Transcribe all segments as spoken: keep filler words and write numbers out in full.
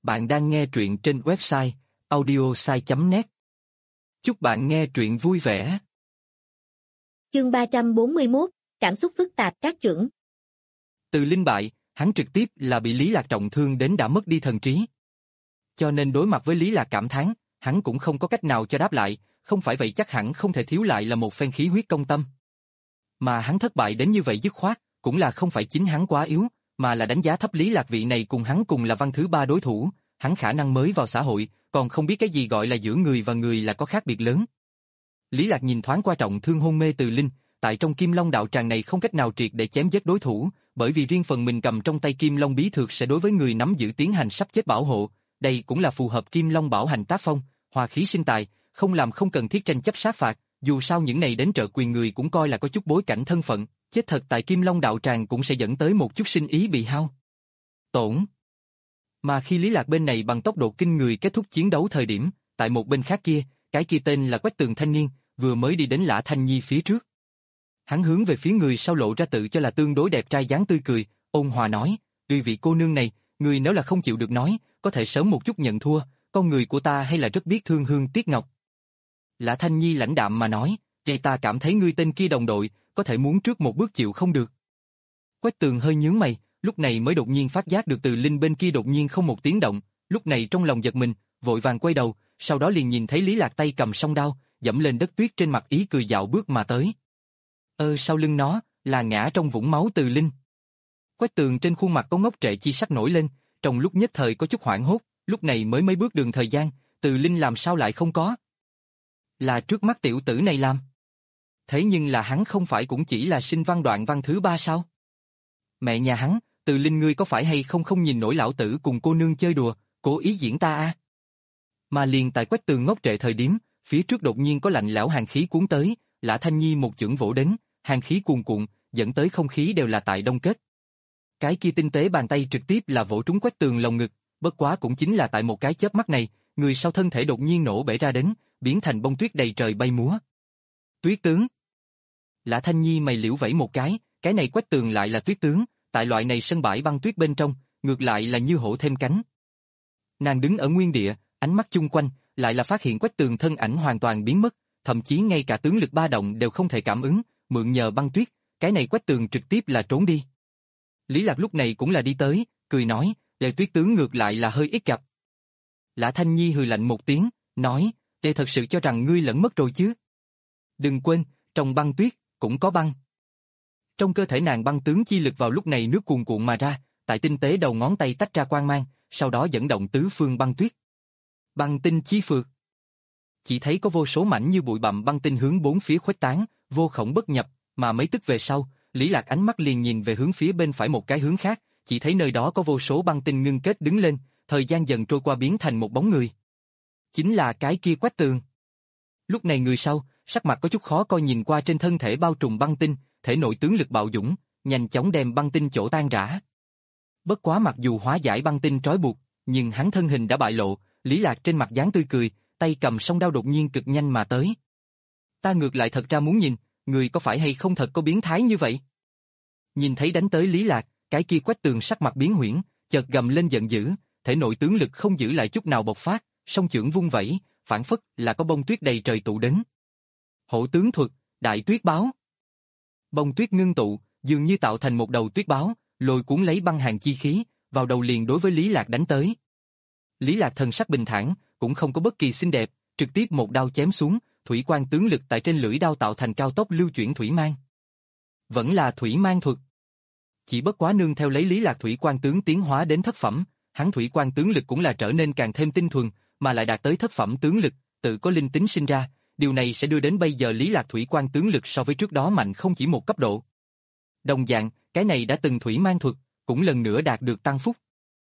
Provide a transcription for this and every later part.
Bạn đang nghe truyện trên website audiosai chấm net. Chúc bạn nghe truyện vui vẻ. Chương ba trăm bốn mươi mốt, cảm xúc phức tạp các chuẩn. Từ Linh bại, hắn trực tiếp là bị Lý Lạc trọng thương đến đã mất đi thần trí. Cho nên đối mặt với Lý Lạc cảm thán, hắn cũng không có cách nào cho đáp lại, không phải vậy chắc hẳn không thể thiếu lại là một phen khí huyết công tâm. Mà hắn thất bại đến như vậy dứt khoát, cũng là không phải chính hắn quá yếu, mà là đánh giá thấp Lý Lạc vị này cùng hắn cùng là văn thứ ba đối thủ, hắn khả năng mới vào xã hội, còn không biết cái gì gọi là giữa người và người là có khác biệt lớn. Lý Lạc nhìn thoáng qua trọng thương hôn mê Từ Linh, tại trong Kim Long đạo tràng này không cách nào triệt để chém giết đối thủ, bởi vì riêng phần mình cầm trong tay Kim Long bí thược sẽ đối với người nắm giữ tiến hành sắp chết bảo hộ, đây cũng là phù hợp Kim Long bảo hành tác phong, hòa khí sinh tài, không làm không cần thiết tranh chấp sát phạt, dù sao những này đến trợ quyền người cũng coi là có chút bối cảnh thân phận, chết thật tại Kim Long đạo tràng cũng sẽ dẫn tới một chút sinh ý bị hao tổn. Mà khi Lý Lạc bên này bằng tốc độ kinh người kết thúc chiến đấu thời điểm, tại một bên khác kia, cái kia tên là Quách Tường thanh niên, vừa mới đi đến Lã Thanh Nhi phía trước. Hắn hướng về phía người sau lộ ra tự cho là tương đối đẹp trai dáng tươi cười, ôn hòa nói, "Tuy vị cô nương này, người nếu là không chịu được nói, có thể sớm một chút nhận thua, con người của ta hay là rất biết thương hương tiếc ngọc." Lã Thanh Nhi lãnh đạm mà nói, "Vậy ta cảm thấy ngươi tên kia đồng đội, có thể muốn trước một bước chịu không được." Quách Tường hơi nhướng mày, lúc này mới đột nhiên phát giác được Từ Linh bên kia đột nhiên không một tiếng động, lúc này trong lòng giật mình, vội vàng quay đầu, sau đó liền nhìn thấy Lý Lạc tay cầm song đao, dẫm lên đất tuyết trên mặt ý cười dạo bước mà tới. Ơ sau lưng nó, là ngã trong vũng máu Từ Linh. Quách Tường trên khuôn mặt có ngốc trệ chi sắc nổi lên, trong lúc nhất thời có chút hoảng hốt, lúc này mới mấy bước đường thời gian, Từ Linh làm sao lại không có? Là trước mắt tiểu tử này làm. Thế nhưng là hắn không phải cũng chỉ là sinh văn đoạn văn thứ ba sao? Mẹ nhà hắn, Từ Linh ngươi có phải hay không không nhìn nổi lão tử cùng cô nương chơi đùa, cố ý diễn ta à? Mà liền tại Quách Tường ngốc trệ thời điểm, phía trước đột nhiên có lạnh lẽo hàn khí cuốn tới, Lã Thanh Nhi một chưởng vỗ đến, hàn khí cuồn cuộn, dẫn tới không khí đều là tại đông kết. Cái kia tinh tế bàn tay trực tiếp là vỗ trúng Quách Tường lồng ngực, bất quá cũng chính là tại một cái chớp mắt này, người sau thân thể đột nhiên nổ bể ra đến, biến thành bông tuyết đầy trời bay múa. Tuyết tướng. Lã Thanh Nhi mày liễu vẫy một cái, cái này Quách Tường lại là tuyết tướng, tại loại này sân bãi băng tuyết bên trong, ngược lại là như hổ thêm cánh. Nàng đứng ở nguyên địa, ánh mắt chung quanh, lại là phát hiện Quách Tường thân ảnh hoàn toàn biến mất, thậm chí ngay cả tướng lực ba động đều không thể cảm ứng, mượn nhờ băng tuyết, cái này Quách Tường trực tiếp là trốn đi. Lý Lạc lúc này cũng là đi tới, cười nói, "Đệ tuyết tướng ngược lại là hơi ít gặp." Lã Thanh Nhi hừ lạnh một tiếng, nói, "Đệ thật sự cho rằng ngươi lẫn mất rồi chứ? Đừng quên, trong băng tuyết cũng có băng." Trong cơ thể nàng băng tướng chi lực vào lúc này nước cuồn cuộn mà ra, tại tinh tế đầu ngón tay tách ra quang mang, sau đó dẫn động tứ phương băng tuyết. Băng tinh chi phược. Chỉ thấy có vô số mảnh như bụi bặm băng tinh hướng bốn phía khuếch tán, vô khổng bất nhập, mà mấy tức về sau, Lý Lạc ánh mắt liền nhìn về hướng phía bên phải một cái hướng khác, chỉ thấy nơi đó có vô số băng tinh ngưng kết đứng lên, thời gian dần trôi qua biến thành một bóng người. Chính là cái kia Quách Tường. Lúc này người sau, sắc mặt có chút khó coi nhìn qua trên thân thể bao trùm băng tinh, thể nội tướng lực bạo dũng, nhanh chóng đem băng tinh chỗ tan rã. Bất quá mặc dù hóa giải băng tinh trói buộc, nhưng hắn thân hình đã bại lộ, Lý Lạc trên mặt dáng tươi cười, tay cầm song đao đột nhiên cực nhanh mà tới. Ta ngược lại thật ra muốn nhìn, người có phải hay không thật có biến thái như vậy? Nhìn thấy đánh tới Lý Lạc, cái kia Quách Tường sắc mặt biến huyễn, chợt gầm lên giận dữ, thể nội tướng lực không giữ lại chút nào bộc phát, song chưởng vung vẩy, phản phất là có bông tuyết đầy trời tụ đến. Hổ tướng thuật, đại tuyết báo. Bông tuyết ngưng tụ, dường như tạo thành một đầu tuyết báo, lôi cuốn lấy băng hàn chi khí, vào đầu liền đối với Lý Lạc đánh tới. Lý Lạc thần sắc bình thản, cũng không có bất kỳ xinh đẹp, trực tiếp một đao chém xuống, thủy quang tướng lực tại trên lưỡi đao tạo thành cao tốc lưu chuyển thủy mang. Vẫn là thủy mang thuật. Chỉ bất quá nương theo lấy Lý Lạc thủy quang tướng tiến hóa đến thất phẩm, hắn thủy quang tướng lực cũng là trở nên càng thêm tinh thuần, mà lại đạt tới thất phẩm tướng lực, tự có linh tính sinh ra, điều này sẽ đưa đến bây giờ Lý Lạc thủy quang tướng lực so với trước đó mạnh không chỉ một cấp độ. Đồng dạng, cái này đã từng thủy mang thuật, cũng lần nữa đạt được tăng phúc.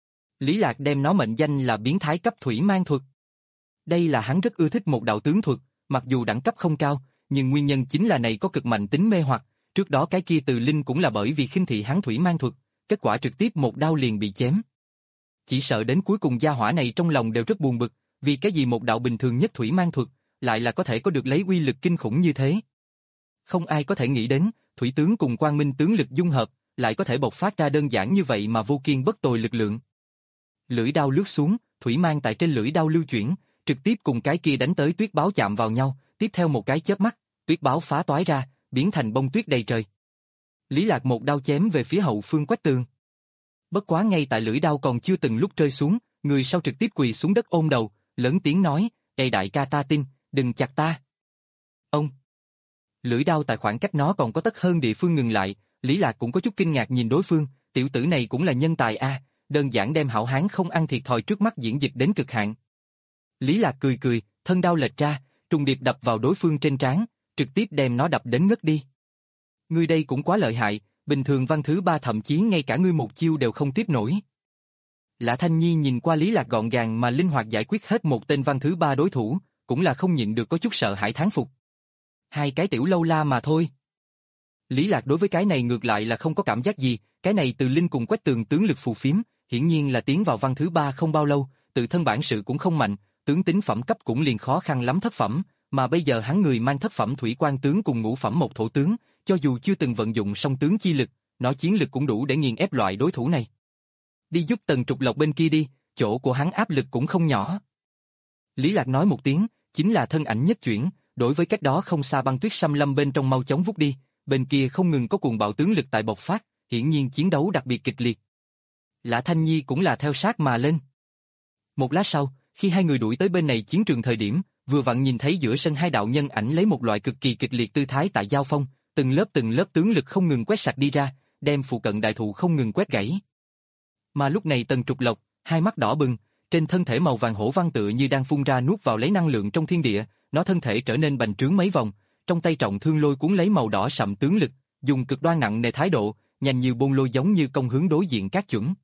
Lý Lạc đem nó mệnh danh là biến thái cấp thủy mang thuật. Đây là hắn rất ưa thích một đạo tướng thuật, mặc dù đẳng cấp không cao, nhưng nguyên nhân chính là này có cực mạnh tính mê hoặc, trước đó cái kia Từ Linh cũng là bởi vì khinh thị hắn thủy mang thuật, kết quả trực tiếp một đao liền bị chém. Chỉ sợ đến cuối cùng gia hỏa này trong lòng đều rất buồn bực, vì cái gì một đạo bình thường nhất thủy mang thuật, lại là có thể có được lấy uy lực kinh khủng như thế. Không ai có thể nghĩ đến, thủy tướng cùng quang minh tướng lực dung hợp, lại có thể bộc phát ra đơn giản như vậy mà vô kiên bất tồi lực lượng. Lưỡi đao lướt xuống, thủy mang tại trên lưỡi đao lưu chuyển, trực tiếp cùng cái kia đánh tới tuyết báo chạm vào nhau, tiếp theo một cái chớp mắt, tuyết báo phá toái ra, biến thành bông tuyết đầy trời. Lý Lạc một đao chém về phía hậu phương Quách Tường. Bất quá ngay tại lưỡi đao còn chưa từng lúc rơi xuống, người sau trực tiếp quỳ xuống đất ôm đầu, lớn tiếng nói, "Ê đại ca ta tin, đừng chặt ta." Ông. Lưỡi đao tại khoảng cách nó còn có tấc hơn địa phương ngừng lại, Lý Lạc cũng có chút kinh ngạc nhìn đối phương, tiểu tử này cũng là nhân tài a, đơn giản đem hảo hán không ăn thiệt thòi trước mắt diễn dịch đến cực hạn. Lý Lạc cười cười, thân đao lệch ra, trùng điệp đập vào đối phương trên trán, trực tiếp đem nó đập đến ngất đi. Ngươi đây cũng quá lợi hại, bình thường văn thứ ba thậm chí ngay cả ngươi một chiêu đều không tiếp nổi. Lã Thanh Nhi nhìn qua Lý Lạc gọn gàng mà linh hoạt giải quyết hết một tên văn thứ ba đối thủ, cũng là không nhịn được có chút sợ hãi thán phục. Hai cái tiểu lâu la mà thôi. Lý Lạc đối với cái này ngược lại là không có cảm giác gì, cái này từ linh cùng Quách Tường tướng lực phù phiếm, hiển nhiên là tiến vào văn thứ ba không bao lâu, tự thân bản sự cũng không mạnh, tướng tính phẩm cấp cũng liền khó khăn lắm thất phẩm, mà bây giờ hắn người mang thất phẩm thủy quan tướng cùng ngũ phẩm một thổ tướng, cho dù chưa từng vận dụng song tướng chi lực, nó chiến lực cũng đủ để nghiền ép loại đối thủ này. Đi giúp Tần Trục Lộc bên kia đi, chỗ của hắn áp lực cũng không nhỏ. Lý Lạc nói một tiếng, chính là thân ảnh nhất chuyển, đối với cách đó không xa băng tuyết xâm lâm bên trong mau chóng vút đi, bên kia không ngừng có cuồng bạo tướng lực tại bộc phát, hiển nhiên chiến đấu đặc biệt kịch liệt. Lã Thanh Nhi cũng là theo sát mà lên. Một lát sau, khi hai người đuổi tới bên này chiến trường thời điểm, vừa vặn nhìn thấy giữa sân hai đạo nhân ảnh lấy một loại cực kỳ kịch liệt tư thái tại giao phong, từng lớp từng lớp tướng lực không ngừng quét sạch đi ra, đem phụ cận đại thụ không ngừng quét gãy. Mà lúc này Tần Trục Lộc, hai mắt đỏ bừng, trên thân thể màu vàng hổ văn tựa như đang phun ra nuốt vào lấy năng lượng trong thiên địa, nó thân thể trở nên bành trướng mấy vòng, trong tay trọng thương lôi cuốn lấy màu đỏ sậm tướng lực, dùng cực đoan nặng nề thái độ, nhanh như bôn lôi giống như công hướng đối diện các chuẩn.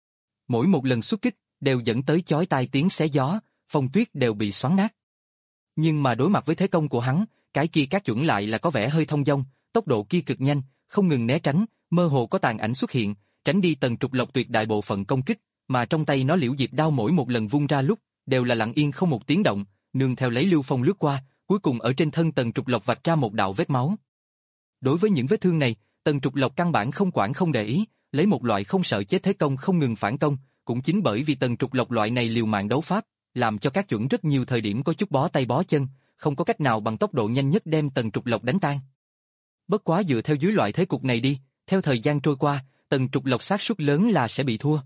Mỗi một lần xuất kích đều dẫn tới chói tai tiếng xé gió, phong tuyết đều bị xoắn nát. Nhưng mà đối mặt với thế công của hắn, cái kia các chuẩn lại là có vẻ hơi thông dong, tốc độ kia cực nhanh, không ngừng né tránh, mơ hồ có tàn ảnh xuất hiện, tránh đi Tần Trục Lộc tuyệt đại bộ phận công kích, mà trong tay nó liễu diệp đao mỗi một lần vung ra lúc, đều là lặng yên không một tiếng động, nương theo lấy lưu phong lướt qua, cuối cùng ở trên thân Tần Trục Lộc vạch ra một đạo vết máu. Đối với những vết thương này, Tần Trục Lộc căn bản không quản không để ý, lấy một loại không sợ chết thế công không ngừng phản công, cũng chính bởi vì Tần Trục Lộc loại này liều mạng đấu pháp, làm cho các chuẩn rất nhiều thời điểm có chút bó tay bó chân, không có cách nào bằng tốc độ nhanh nhất đem Tần Trục Lộc đánh tan. Bất quá dựa theo dưới loại thế cục này đi, theo thời gian trôi qua, Tần Trục Lộc xác suất lớn là sẽ bị thua.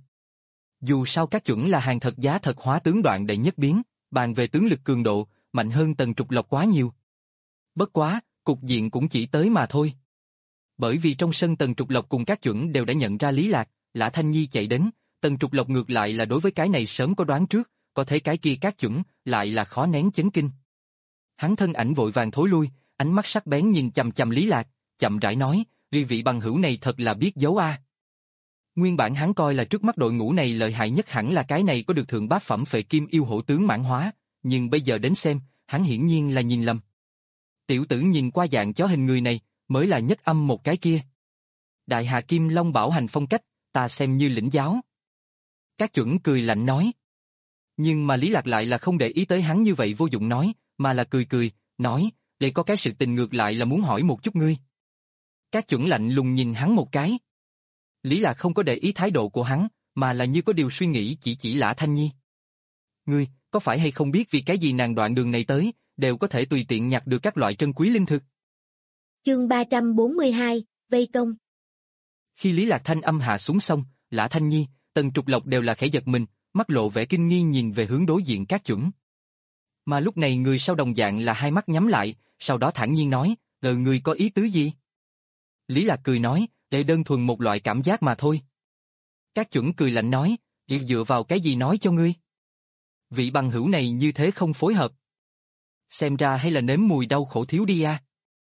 Dù sao các chuẩn là hàng thật giá thật hóa tướng đoạn đệ nhất biến, bàn về tướng lực cường độ, mạnh hơn Tần Trục Lộc quá nhiều. Bất quá, cục diện cũng chỉ tới mà thôi. Bởi vì trong sân Tần Trục Lộc cùng các chuẩn đều đã nhận ra Lý Lạc, Lã Thanh Nhi chạy đến, Tần Trục Lộc ngược lại là đối với cái này sớm có đoán trước, có thể cái kia các chuẩn lại là khó nén chấn kinh. Hắn thân ảnh vội vàng thối lui, ánh mắt sắc bén nhìn chằm chằm Lý Lạc, chậm rãi nói, "Ly vị bằng hữu này thật là biết giấu a." Nguyên bản hắn coi là trước mắt đội ngũ này lợi hại nhất hẳn là cái này có được thượng bát phẩm phệ kim yêu hổ tướng mãn hóa, nhưng bây giờ đến xem, hắn hiển nhiên là nhìn lầm. Tiểu tử nhìn qua dạng chó hình người này, mới là nhất âm một cái kia. Đại Hà Kim Long bảo hành phong cách, ta xem như lĩnh giáo. Các chuẩn cười lạnh nói. Nhưng mà Lý Lạc lại là không để ý tới hắn như vậy vô dụng nói, mà là cười cười, nói, để có cái sự tình ngược lại là muốn hỏi một chút ngươi. Các chuẩn lạnh lùng nhìn hắn một cái. Lý Lạc không có để ý thái độ của hắn, mà là như có điều suy nghĩ chỉ chỉ Lã Thanh Nhi. Ngươi, có phải hay không biết vì cái gì nàng đoạn đường này tới, đều có thể tùy tiện nhặt được các loại trân quý linh thực? Chương ba trăm bốn mươi hai, Vây công. Khi Lý Lạc thanh âm hạ xuống xong, Lã Thanh Nhi, Tần Trục Lộc đều là khẽ giật mình, mắt lộ vẻ kinh nghi nhìn về hướng đối diện các chuẩn. Mà lúc này người sau đồng dạng là hai mắt nhắm lại, sau đó thản nhiên nói, "Ờ, ngươi có ý tứ gì?" Lý Lạc cười nói, "Đây đơn thuần một loại cảm giác mà thôi." Các chuẩn cười lạnh nói, "Điệt dựa vào cái gì nói cho ngươi? Vị bằng hữu này như thế không phối hợp. Xem ra hay là nếm mùi đau khổ thiếu đi a."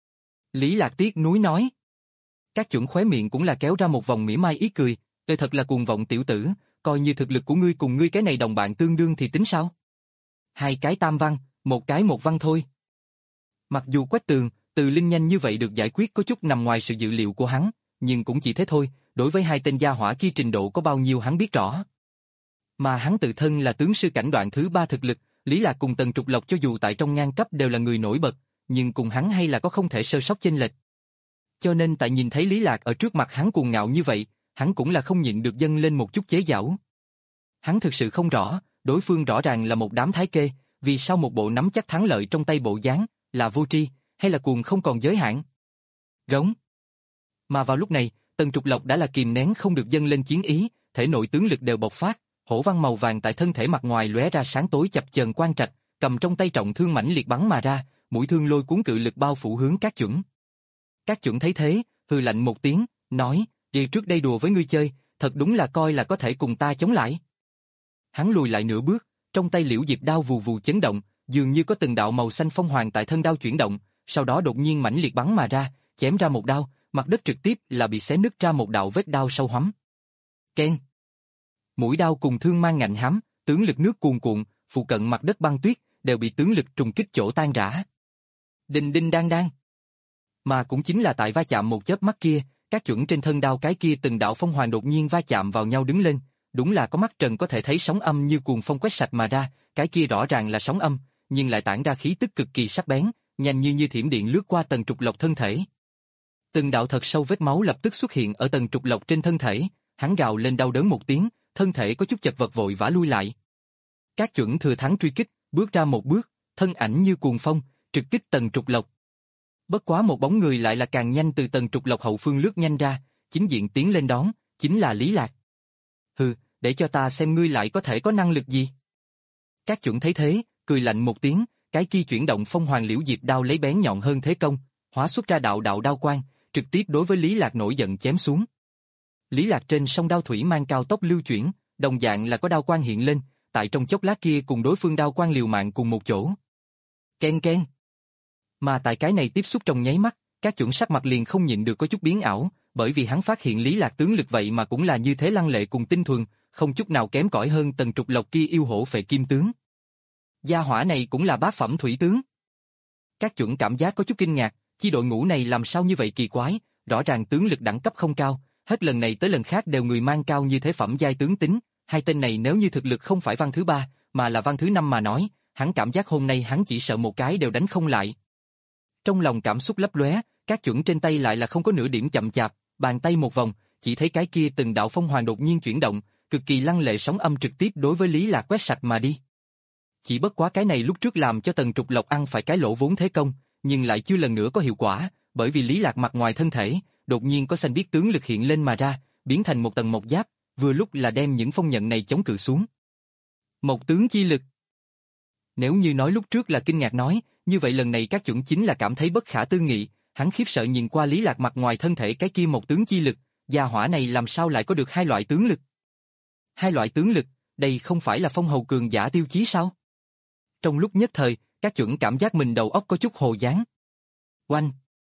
Lý Lạc tiếc nuối nói. Các chuẩn khóe miệng cũng là kéo ra một vòng mỉa mai ý cười, "Đây thật là cuồng vọng tiểu tử, coi như thực lực của ngươi cùng ngươi cái này đồng bạn tương đương thì tính sao? Hai cái tam văn, một cái một văn thôi." Mặc dù Quách Tường, Từ Linh nhanh như vậy được giải quyết có chút nằm ngoài sự dự liệu của hắn, nhưng cũng chỉ thế thôi, đối với hai tên gia hỏa kia trình độ có bao nhiêu hắn biết rõ. Mà hắn tự thân là tướng sư cảnh đoạn thứ ba thực lực, Lý Lạc cùng Tần Trục Lộc cho dù tại trong ngang cấp đều là người nổi bật, nhưng cùng hắn hay là có không thể sơ sót chênh lệch. Cho nên tại nhìn thấy Lý Lạc ở trước mặt hắn cuồng ngạo như vậy, hắn cũng là không nhịn được dâng lên một chút chế giễu. Hắn thực sự không rõ, đối phương rõ ràng là một đám thái kê, vì sao một bộ nắm chắc thắng lợi trong tay bộ dáng, là vô tri, hay là cuồng không còn giới hạn? Rống. Mà vào lúc này, Tần Trục Lộc đã là kìm nén không được dâng lên chiến ý, thể nội tướng lực đều bộc phát, hổ văn màu vàng tại thân thể mặt ngoài lóe ra sáng tối chập chờn quang trạch, cầm trong tay trọng thương mãnh liệt bắn mà ra, mũi thương lôi cuốn cự lực bao phủ hướng Cát Chuẩn. Cát Chuẩn thấy thế, hừ lạnh một tiếng, nói, đi trước đây đùa với ngươi chơi, thật đúng là coi là có thể cùng ta chống lại. Hắn lùi lại nửa bước, trong tay liễu diệp đao vù vù chấn động, dường như có từng đạo màu xanh phong hoàng tại thân đao chuyển động, sau đó đột nhiên mãnh liệt bắn mà ra, chém ra một đao, mặt đất trực tiếp là bị xé nứt ra một đạo vết đao sâu hoắm. Keng. Mũi đao cùng thương mang ngạnh hám, tướng lực nước cuồn cuộn, phụ cận mặt đất băng tuyết đều bị tướng lực trùng kích chỗ tan rã. Đinh đinh đang đang. Mà cũng chính là tại va chạm một chớp mắt kia, Cát Chuẩn trên thân đao cái kia từng đạo phong hoàng đột nhiên va chạm vào nhau đứng lên, đúng là có mắt trần có thể thấy sóng âm như cuồng phong quét sạch mà ra, cái kia rõ ràng là sóng âm, nhưng lại tản ra khí tức cực kỳ sắc bén, nhanh như như thiểm điện lướt qua Tần Trục Lộc thân thể. Từng đạo thật sâu vết máu lập tức xuất hiện ở Tần Trục Lộc trên thân thể, hắn gào lên đau đớn một tiếng, thân thể có chút chật vật vội vã lui lại. Cát Chuẩn thừa thắng truy kích, bước ra một bước, thân ảnh như cuồng phong, trực kích Tần Trục Lộc. Bất quá một bóng người lại là càng nhanh từ Tần Trục Lộc hậu phương lướt nhanh ra, chính diện tiến lên đón, chính là Lý Lạc. Hừ, để cho ta xem ngươi lại có thể có năng lực gì. Cát Chuẩn thấy thế, cười lạnh một tiếng, cái kia chuyển động phong hoàng liễu diệp đao lấy bén nhọn hơn thế công, hóa xuất ra đạo đạo đao quang, trực tiếp đối với Lý Lạc nổi giận chém xuống. Lý Lạc trên sông đao thủy mang cao tốc lưu chuyển, đồng dạng là có đao quang hiện lên, tại trong chốc lát kia cùng đối phương đao quang liều mạng cùng một chỗ. Ken ken. Mà tại cái này tiếp xúc trong nháy mắt, Cát Chuẩn sắc mặt liền không nhịn được có chút biến ảo, bởi vì hắn phát hiện Lý Lạc tướng lực vậy mà cũng là như thế lăng lệ cùng tinh thuần, không chút nào kém cỏi hơn Tần Trục Lộc kia yêu hổ phệ kim tướng. Gia hỏa này cũng là bát phẩm thủy tướng. Cát Chuẩn cảm giác có chút kinh ngạc, chi đội ngũ này làm sao như vậy kỳ quái, rõ ràng tướng lực đẳng cấp không cao, hết lần này tới lần khác đều người mang cao như thế phẩm giai tướng tính, hai tên này nếu như thực lực không phải văn thứ ba, mà là văn thứ năm mà nói, hắn cảm giác hôm nay hắn chỉ sợ một cái đều đánh không lại. Trong lòng cảm xúc lấp lóe, Cát Chuẩn trên tay lại là không có nửa điểm chậm chạp, bàn tay một vòng, chỉ thấy cái kia từng đạo phong hoàng đột nhiên chuyển động, cực kỳ lăng lệ sóng âm trực tiếp đối với Lý Lạc quét sạch mà đi. Chỉ bất quá cái này lúc trước làm cho Tần Trục Lộc ăn phải cái lỗ vốn thế công, nhưng lại chưa lần nữa có hiệu quả, bởi vì Lý Lạc mặt ngoài thân thể, đột nhiên có xanh biếc tướng lực hiện lên mà ra, biến thành một tầng mộc giáp, vừa lúc là đem những phong nhận này chống cự xuống. Một tướng chi lực. Nếu như nói lúc trước là kinh ngạc nói, như vậy lần này Cát Chuẩn chính là cảm thấy bất khả tư nghị, hắn khiếp sợ nhìn qua Lý Lạc mặt ngoài thân thể cái kia một tướng chi lực, gia hỏa này làm sao lại có được hai loại tướng lực? Hai loại tướng lực, đây không phải là phong hầu cường giả tiêu chí sao? Trong lúc nhất thời, Cát Chuẩn cảm giác mình đầu óc có chút hồ dáng. Oanh!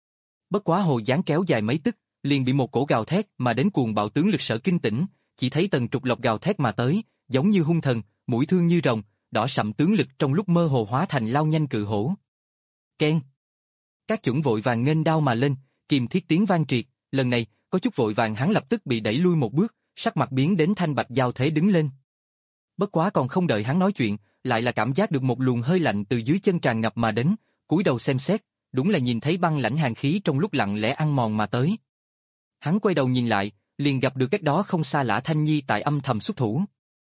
Bất quá hồ dáng kéo dài mấy tức, liền bị một cổ gào thét mà đến cuồng bạo tướng lực sở kinh tỉnh, chỉ thấy Tần Trục Lộc gào thét mà tới, giống như hung thần, mũi thương như rồng, đỏ sậm tướng lực trong lúc mơ hồ hóa thành lao nhanh cự hổ. Ken! Cát Chuẩn vội vàng nghênh đao mà lên, kìm thiết tiếng vang triệt, lần này, có chút vội vàng hắn lập tức bị đẩy lui một bước, sắc mặt biến đến thanh bạch giao thế đứng lên. Bất quá còn không đợi hắn nói chuyện, lại là cảm giác được một luồng hơi lạnh từ dưới chân tràn ngập mà đến, cúi đầu xem xét, đúng là nhìn thấy băng lãnh hàn khí trong lúc lặng lẽ ăn mòn mà tới. Hắn quay đầu nhìn lại, liền gặp được cách đó không xa Lã Thanh Nhi tại âm thầm xuất thủ.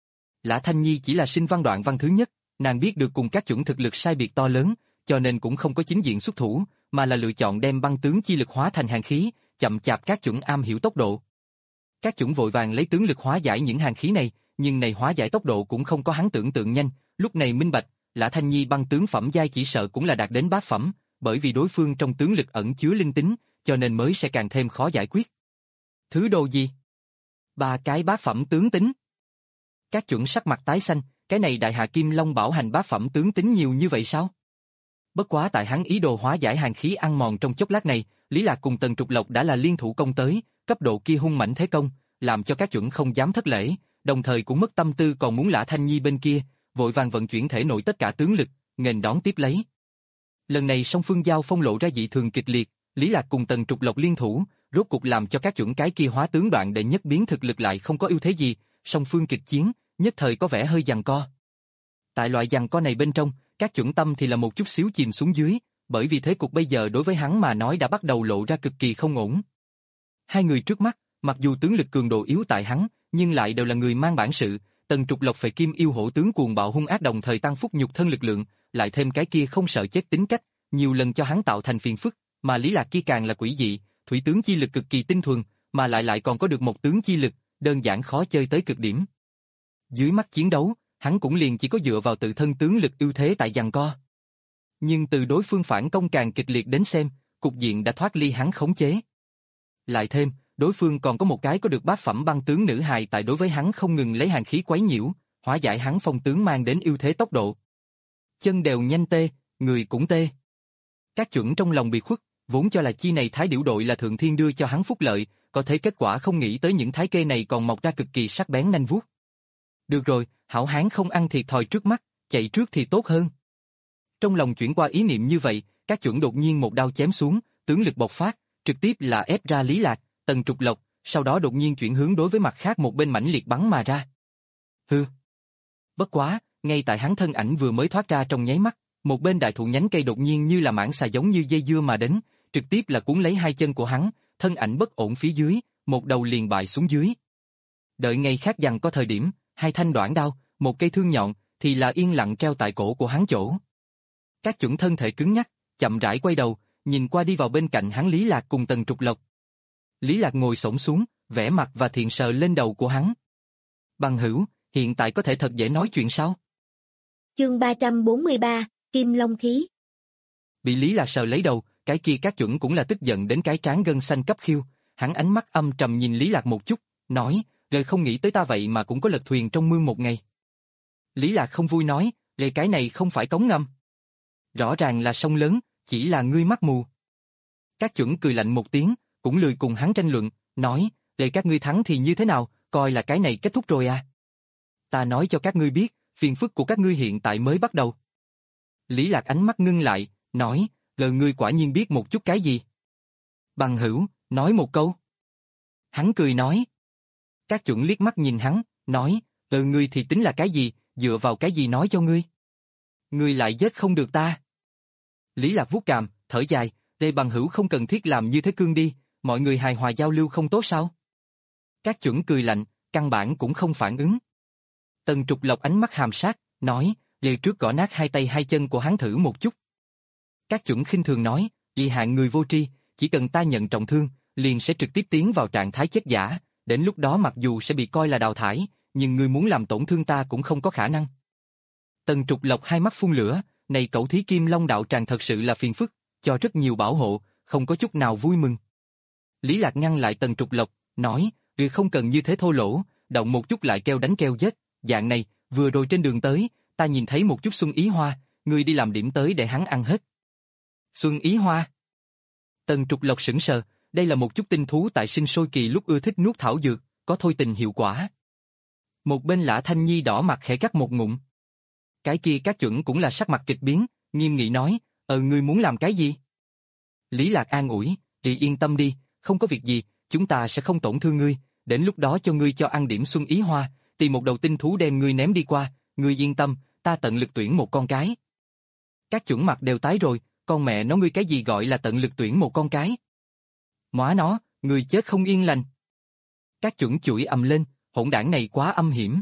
Lã Thanh Nhi chỉ là sinh văn đoạn văn thứ nhất, nàng biết được cùng Cát Chuẩn thực lực sai biệt to lớn, cho nên cũng không có chính diện xuất thủ, mà là lựa chọn đem băng tướng chi lực hóa thành hàn khí, chậm chạp Cát Chuẩn am hiểu tốc độ. Cát Chuẩn vội vàng lấy tướng lực hóa giải những hàn khí này, nhưng này hóa giải tốc độ cũng không có hắn tưởng tượng nhanh, lúc này minh bạch, Lã Thanh Nhi băng tướng phẩm giai chỉ sợ cũng là đạt đến bát phẩm, bởi vì đối phương trong tướng lực ẩn chứa linh tính, cho nên mới sẽ càng thêm khó giải quyết. Thứ đồ gì? Ba cái bát phẩm tướng tính. Cát Chuẩn sắc mặt tái xanh, cái này đại hạ Kim Long bảo hành bát phẩm tướng tính nhiều như vậy sao? Bất quá tại hắn ý đồ hóa giải hàn khí ăn mòn trong chốc lát này, Lý Lạc cùng Tần Trục Lộc đã là liên thủ công tới, cấp độ kia hung mãnh thế công, làm cho Cát Chuẩn không dám thất lễ, đồng thời cũng mất tâm tư còn muốn Lã Thanh Nhi bên kia, vội vàng vận chuyển thể nội tất cả tướng lực, nghênh đón tiếp lấy. Lần này song phương giao phong lộ ra dị thường kịch liệt, Lý Lạc cùng Tần Trục Lộc liên thủ, rốt cục làm cho Cát Chuẩn cái kia hóa tướng đoạn đệ nhất biến thực lực lại không có ưu thế gì, song phương kịch chiến, nhất thời có vẻ hơi giằng co. Tại loại giằng co này bên trong, Cát Chuẩn tâm thì là một chút xíu chìm xuống dưới, bởi vì thế cục bây giờ đối với hắn mà nói đã bắt đầu lộ ra cực kỳ không ổn. Hai người trước mắt, mặc dù tướng lực cường độ yếu tại hắn, nhưng lại đều là người mang bản sự, Tần Trục Lộc phệ kim yêu hổ tướng cuồng bạo hung ác đồng thời tăng phúc nhục thân lực lượng, lại thêm cái kia không sợ chết tính cách, nhiều lần cho hắn tạo thành phiền phức, mà Lý Lạc kia càng là quỷ dị, thủy tướng chi lực cực kỳ tinh thuần, mà lại lại còn có được một tướng chi lực, đơn giản khó chơi tới cực điểm. Dưới mắt chiến đấu, hắn cũng liền chỉ có dựa vào tự thân tướng lực ưu thế tại giằng co. Nhưng từ đối phương phản công càng kịch liệt đến xem, cục diện đã thoát ly hắn khống chế. Lại thêm, đối phương còn có một cái có được bát phẩm băng tướng nữ hài tại đối với hắn không ngừng lấy hàn khí quấy nhiễu, hóa giải hắn phong tướng mang đến ưu thế tốc độ. Chân đều nhanh tê, người cũng tê. Các chuẩn trong lòng bị khuất, vốn cho là chi này thái điểu đội là thượng thiên đưa cho hắn phúc lợi, có thể kết quả không nghĩ tới những thái kê này còn mọc ra cực kỳ sắc bén nanh vuốt. Được rồi, hảo hán không ăn thiệt thòi trước mắt, chạy trước thì tốt hơn. Trong lòng chuyển qua ý niệm như vậy, các chuẩn đột nhiên một đao chém xuống, tướng lực bộc phát, trực tiếp là ép ra Lý Lạc, Tần Trục Lộc, sau đó đột nhiên chuyển hướng đối với mặt khác một bên mãnh liệt bắn mà ra. Hư. Bất quá, ngay tại hắn thân ảnh vừa mới thoát ra trong nháy mắt, một bên đại thụ nhánh cây đột nhiên như là mãng xà giống như dây dưa mà đến, trực tiếp là cuốn lấy hai chân của hắn, thân ảnh bất ổn phía dưới, một đầu liền bại xuống dưới. Đợi ngày khác dằn có thời điểm, hai thanh đoạn đao, một cây thương nhọn, thì là yên lặng treo tại cổ của hắn chỗ. Các chuẩn thân thể cứng nhắc, chậm rãi quay đầu, nhìn qua đi vào bên cạnh hắn Lý Lạc cùng Tần Trục Lộc. Lý Lạc ngồi xổm xuống, vẽ mặt và thiện sờ lên đầu của hắn. Bằng hữu, hiện tại có thể thật dễ nói chuyện sao? Chương ba trăm bốn mươi ba, Kim Long Khí. Bị Lý Lạc sờ lấy đầu, cái kia các chuẩn cũng là tức giận đến cái trán gân xanh cấp khiêu, hắn ánh mắt âm trầm nhìn Lý Lạc một chút, nói, "Lời không nghĩ tới ta vậy mà cũng có lật thuyền trong mương một ngày." Lý Lạc không vui nói, "Lời cái này không phải cống ngầm. Rõ ràng là sông lớn, chỉ là ngươi mắt mù." Các chuẩn cười lạnh một tiếng, cũng lười cùng hắn tranh luận, nói, "Lời các ngươi thắng thì như thế nào, coi là cái này kết thúc rồi à? Ta nói cho các ngươi biết, phiền phức của các ngươi hiện tại mới bắt đầu." Lý Lạc ánh mắt ngưng lại, nói, "Lời ngươi quả nhiên biết một chút cái gì?" "Bằng hữu, nói một câu." Hắn cười nói. Các chuẩn liếc mắt nhìn hắn, nói, "Lời ngươi thì tính là cái gì, dựa vào cái gì nói cho ngươi? Ngươi lại giết không được ta." Lý Lạc vuốt cằm, thở dài, "Lê bằng hữu không cần thiết làm như thế cương đi, mọi người hài hòa giao lưu không tốt sao?" Các chuẩn cười lạnh, căn bản cũng không phản ứng. Tần Trục Lộc ánh mắt hàm sát, nói, "Lê trước gõ nát hai tay hai chân của hắn thử một chút." Các chuẩn khinh thường nói, "Vì hạng người vô tri, chỉ cần ta nhận trọng thương, liền sẽ trực tiếp tiến vào trạng thái chết giả, đến lúc đó mặc dù sẽ bị coi là đào thải, nhưng ngươi muốn làm tổn thương ta cũng không có khả năng." Tần Trục Lộc hai mắt phun lửa, này cẩu thí Kim Long đạo tràng thật sự là phiền phức, cho rất nhiều bảo hộ, không có chút nào vui mừng. Lý Lạc ngăn lại Tần Trục Lộc, nói, "Ngươi không cần như thế thô lỗ, động một chút lại kêu đánh kêu giết, dạng này, vừa rồi trên đường tới, ta nhìn thấy một chút xuân ý hoa, ngươi đi làm điểm tới để hắn ăn hết." Xuân ý hoa? Tần Trục Lộc sững sờ, đây là một chút tinh thú tại sinh sôi kỳ lúc ưa thích nuốt thảo dược, có thôi tình hiệu quả. Một bên Lã Thanh Nhi đỏ mặt khẽ cắt một ngụm. Cái kia các chuẩn cũng là sắc mặt kịch biến, nghiêm nghị nói, "Ờ ngươi muốn làm cái gì?" Lý Lạc an ủi, "Thì yên tâm đi, không có việc gì, chúng ta sẽ không tổn thương ngươi, đến lúc đó cho ngươi cho ăn điểm xuân ý hoa, tìm một đầu tinh thú đem ngươi ném đi qua, ngươi yên tâm, ta tận lực tuyển một con cái." Các chuẩn mặt đều tái rồi, con mẹ nó ngươi cái gì gọi là tận lực tuyển một con cái? Móa nó, ngươi chết không yên lành. Các chuẩn chửi ầm lên, hỗn đảng này quá âm hiểm.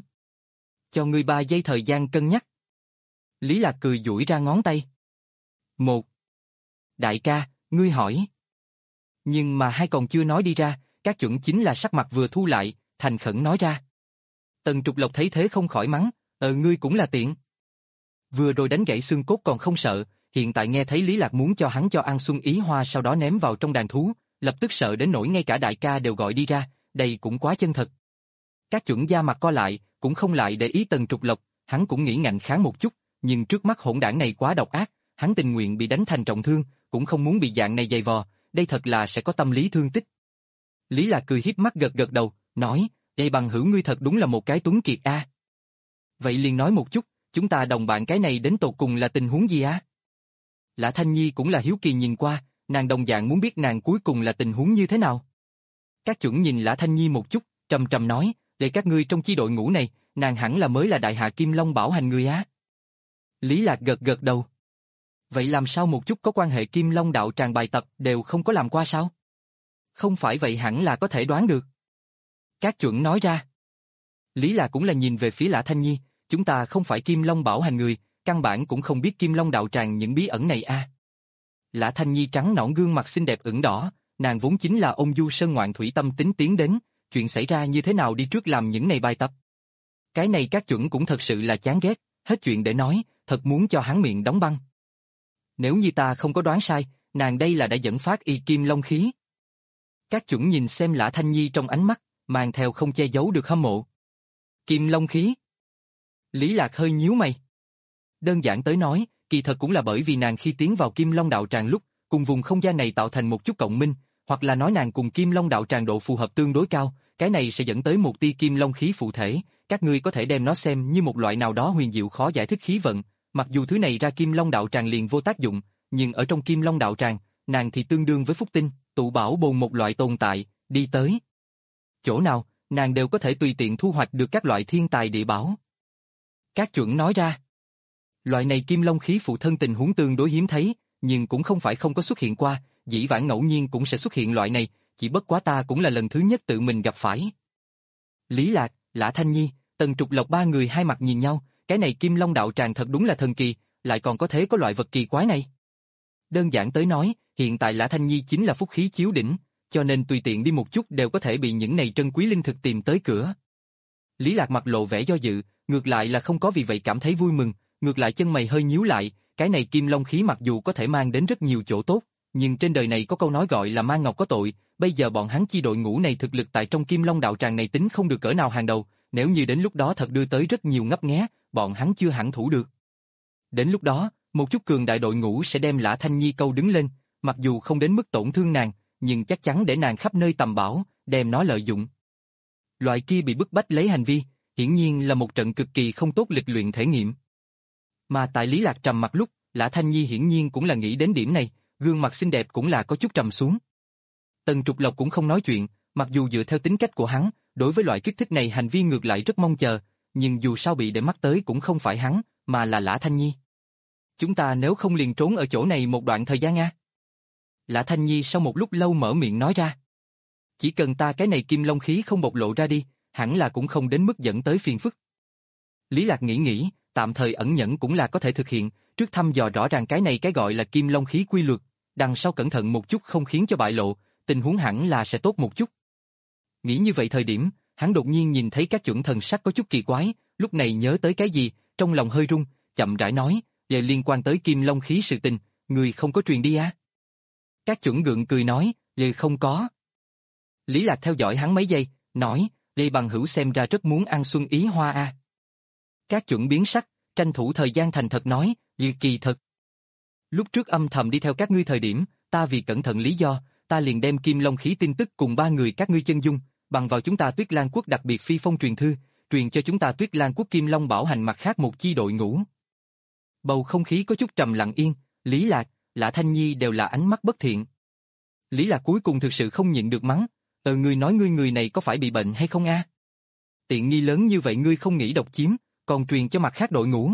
Cho ngươi ba giây thời gian cân nhắc. Lý Lạc cười duỗi ra ngón tay. Một. Đại ca, ngươi hỏi. Nhưng mà hai còn chưa nói đi ra, các chuẩn chính là sắc mặt vừa thu lại, thành khẩn nói ra. Tần Trục Lộc thấy thế không khỏi mắng, ờ ngươi cũng là tiện. Vừa rồi đánh gãy xương cốt còn không sợ, hiện tại nghe thấy Lý Lạc muốn cho hắn cho ăn xuân ý hoa sau đó ném vào trong đàn thú, lập tức sợ đến nỗi ngay cả đại ca đều gọi đi ra, đây cũng quá chân thật. Các chuẩn da mặt co lại, cũng không lại để ý Tần Trục Lộc, hắn cũng nghĩ ngạnh kháng một chút, nhưng trước mắt hỗn đảng này quá độc ác, hắn tình nguyện bị đánh thành trọng thương, cũng không muốn bị dạng này dày vò, đây thật là sẽ có tâm lý thương tích. Lý Lạc cười hiếp mắt gật gật đầu, nói, "Đây bằng hữu ngươi thật đúng là một cái tuấn kiệt a. Vậy liền nói một chút, chúng ta đồng bạn cái này đến tột cùng là tình huống gì á?" Lã Thanh Nhi cũng là hiếu kỳ nhìn qua, nàng đồng dạng muốn biết nàng cuối cùng là tình huống như thế nào. Các chuẩn nhìn Lã Thanh Nhi một chút, trầm trầm nói, "Để các ngươi trong chi đội ngũ này, nàng hẳn là mới là đại hạ Kim Long bảo hành người á." Lý Lạc gật gật đầu. Vậy làm sao một chút có quan hệ Kim Long đạo tràng bài tập đều không có làm qua sao? Không phải vậy hẳn là có thể đoán được. Các chuẩn nói ra. Lý Lạc cũng là nhìn về phía Lã Thanh Nhi, chúng ta không phải Kim Long Bảo Hành người, căn bản cũng không biết Kim Long đạo tràng những bí ẩn này a. À. Lã Thanh Nhi trắng nõn gương mặt xinh đẹp ửng đỏ, nàng vốn chính là ôn du sơn ngoạn thủy tâm tính tiến đến, chuyện xảy ra như thế nào đi trước làm những này bài tập. Cái này các chuẩn cũng thật sự là chán ghét, hết chuyện để nói, thật muốn cho hắn miệng đóng băng. Nếu như ta không có đoán sai, nàng đây là đã dẫn phát y Kim Long khí. Các chuẩn nhìn xem Lã Thanh Nhi trong ánh mắt, mang theo không che giấu được hâm mộ. Kim Long khí. Lý Lạc hơi nhíu mày. Đơn giản tới nói, kỳ thật cũng là bởi vì nàng khi tiến vào Kim Long đạo tràng lúc, cùng vùng không gian này tạo thành một chút cộng minh, hoặc là nói nàng cùng Kim Long đạo tràng độ phù hợp tương đối cao, cái này sẽ dẫn tới một tia Kim Long khí phụ thể, các ngươi có thể đem nó xem như một loại nào đó huyền diệu khó giải thích khí vận, mặc dù thứ này ra Kim Long đạo tràng liền vô tác dụng, nhưng ở trong Kim Long đạo tràng, nàng thì tương đương với phúc tinh, tụ bảo bồn một loại tồn tại, đi tới chỗ nào, nàng đều có thể tùy tiện thu hoạch được các loại thiên tài địa bảo. Các chuẩn nói ra, loại này Kim Long khí phụ thân tình huống tương đối hiếm thấy, nhưng cũng không phải không có xuất hiện qua, dĩ vãng ngẫu nhiên cũng sẽ xuất hiện loại này, chỉ bất quá ta cũng là lần thứ nhất tự mình gặp phải. Lý Lạc, Lã Thanh Nhi, Tần Trục Lộc ba người hai mặt nhìn nhau, cái này Kim Long đạo tràng thật đúng là thần kỳ, lại còn có thế có loại vật kỳ quái này. Đơn giản tới nói, hiện tại Lã Thanh Nhi chính là phúc khí chiếu đỉnh, cho nên tùy tiện đi một chút đều có thể bị những này trân quý linh thực tìm tới cửa. Lý Lạc mặt lộ vẻ do dự, ngược lại là không có vì vậy cảm thấy vui mừng, ngược lại chân mày hơi nhíu lại, cái này Kim Long khí mặc dù có thể mang đến rất nhiều chỗ tốt, nhưng trên đời này có câu nói gọi là mang ngọc có tội, bây giờ bọn hắn chi đội ngũ này thực lực tại trong Kim Long đạo tràng này tính không được cỡ nào hàng đầu, nếu như đến lúc đó thật đưa tới rất nhiều ngấp nghé, bọn hắn chưa hẳn thủ được. Đến lúc đó, một chút cường đại đội ngũ sẽ đem Lã Thanh Nhi câu đứng lên, mặc dù không đến mức tổn thương nàng, nhưng chắc chắn để nàng khắp nơi tầm bảo, đem nó lợi dụng. Loại kia bị bức bách lấy hành vi, hiển nhiên là một trận cực kỳ không tốt lịch luyện thể nghiệm. Mà tại Lý Lạc trầm mặt lúc, Lã Thanh Nhi hiển nhiên cũng là nghĩ đến điểm này, gương mặt xinh đẹp cũng là có chút trầm xuống. Tần Trục Lộc cũng không nói chuyện, mặc dù dựa theo tính cách của hắn, đối với loại kích thích này hành vi ngược lại rất mong chờ, nhưng dù sao bị để mắt tới cũng không phải hắn, mà là Lã Thanh Nhi. Chúng ta nếu không liền trốn ở chỗ này một đoạn thời gian nha. Lã Thanh Nhi sau một lúc lâu mở miệng nói ra. Chỉ cần ta cái này Kim Long khí không bộc lộ ra đi, hẳn là cũng không đến mức dẫn tới phiền phức. Lý Lạc nghĩ nghĩ, tạm thời ẩn nhẫn cũng là có thể thực hiện, trước thăm dò rõ ràng cái này cái gọi là Kim Long khí quy luật, đằng sau cẩn thận một chút không khiến cho bại lộ, tình huống hẳn là sẽ tốt một chút. Nghĩ như vậy thời điểm, hắn đột nhiên nhìn thấy các chuẩn thần sắc có chút kỳ quái, lúc này nhớ tới cái gì, trong lòng hơi rung, chậm rãi nói, về liên quan tới Kim Long khí sự tình, người không có truyền đi à? Các chuẩn gượng cười nói, về không có. Lý Lạc theo dõi hắn mấy giây, nói, Lê Bằng Hữu xem ra rất muốn ăn xuân ý hoa a. À. Các chuẩn biến sắc, tranh thủ thời gian thành thật nói, như kỳ thật. Lúc trước âm thầm đi theo các ngươi thời điểm, ta vì cẩn thận lý do, ta liền đem Kim Long khí tin tức cùng ba người các ngươi chân dung, bằng vào chúng ta Tuyết Lan Quốc đặc biệt phi phong truyền thư, truyền cho chúng ta Tuyết Lan Quốc Kim Long Bảo Hành mặt khác một chi đội ngũ. Bầu không khí có chút trầm lặng yên, Lý Lạc, Lã Thanh Nhi đều là ánh mắt bất thiện. Lý Lạc cuối cùng thực sự không nhịn được mắng, ờ ngươi nói ngươi người này có phải bị bệnh hay không a? À? Tiện nghi lớn như vậy ngươi không nghĩ độc chiếm, còn truyền cho mặt khác đội ngũ.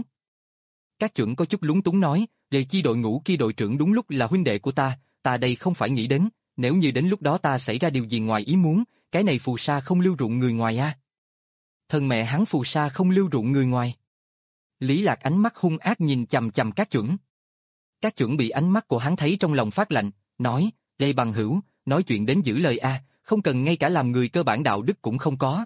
Các chuẩn có chút lúng túng nói, để chi đội ngũ kia đội trưởng đúng lúc là huynh đệ của ta, ta đây không phải nghĩ đến, nếu như đến lúc đó ta xảy ra điều gì ngoài ý muốn, cái này phù sa không lưu rụng người ngoài a. À? Thân mẹ hắn phù sa không lưu rụng người ngoài. Lý Lạc ánh mắt hung ác nhìn chằm chằm các chuẩn. Các chuẩn bị ánh mắt của hắn thấy trong lòng phát lạnh, nói, Lê Bằng Hữu, nói chuyện đến giữ lời a, à, không cần ngay cả làm người cơ bản đạo đức cũng không có.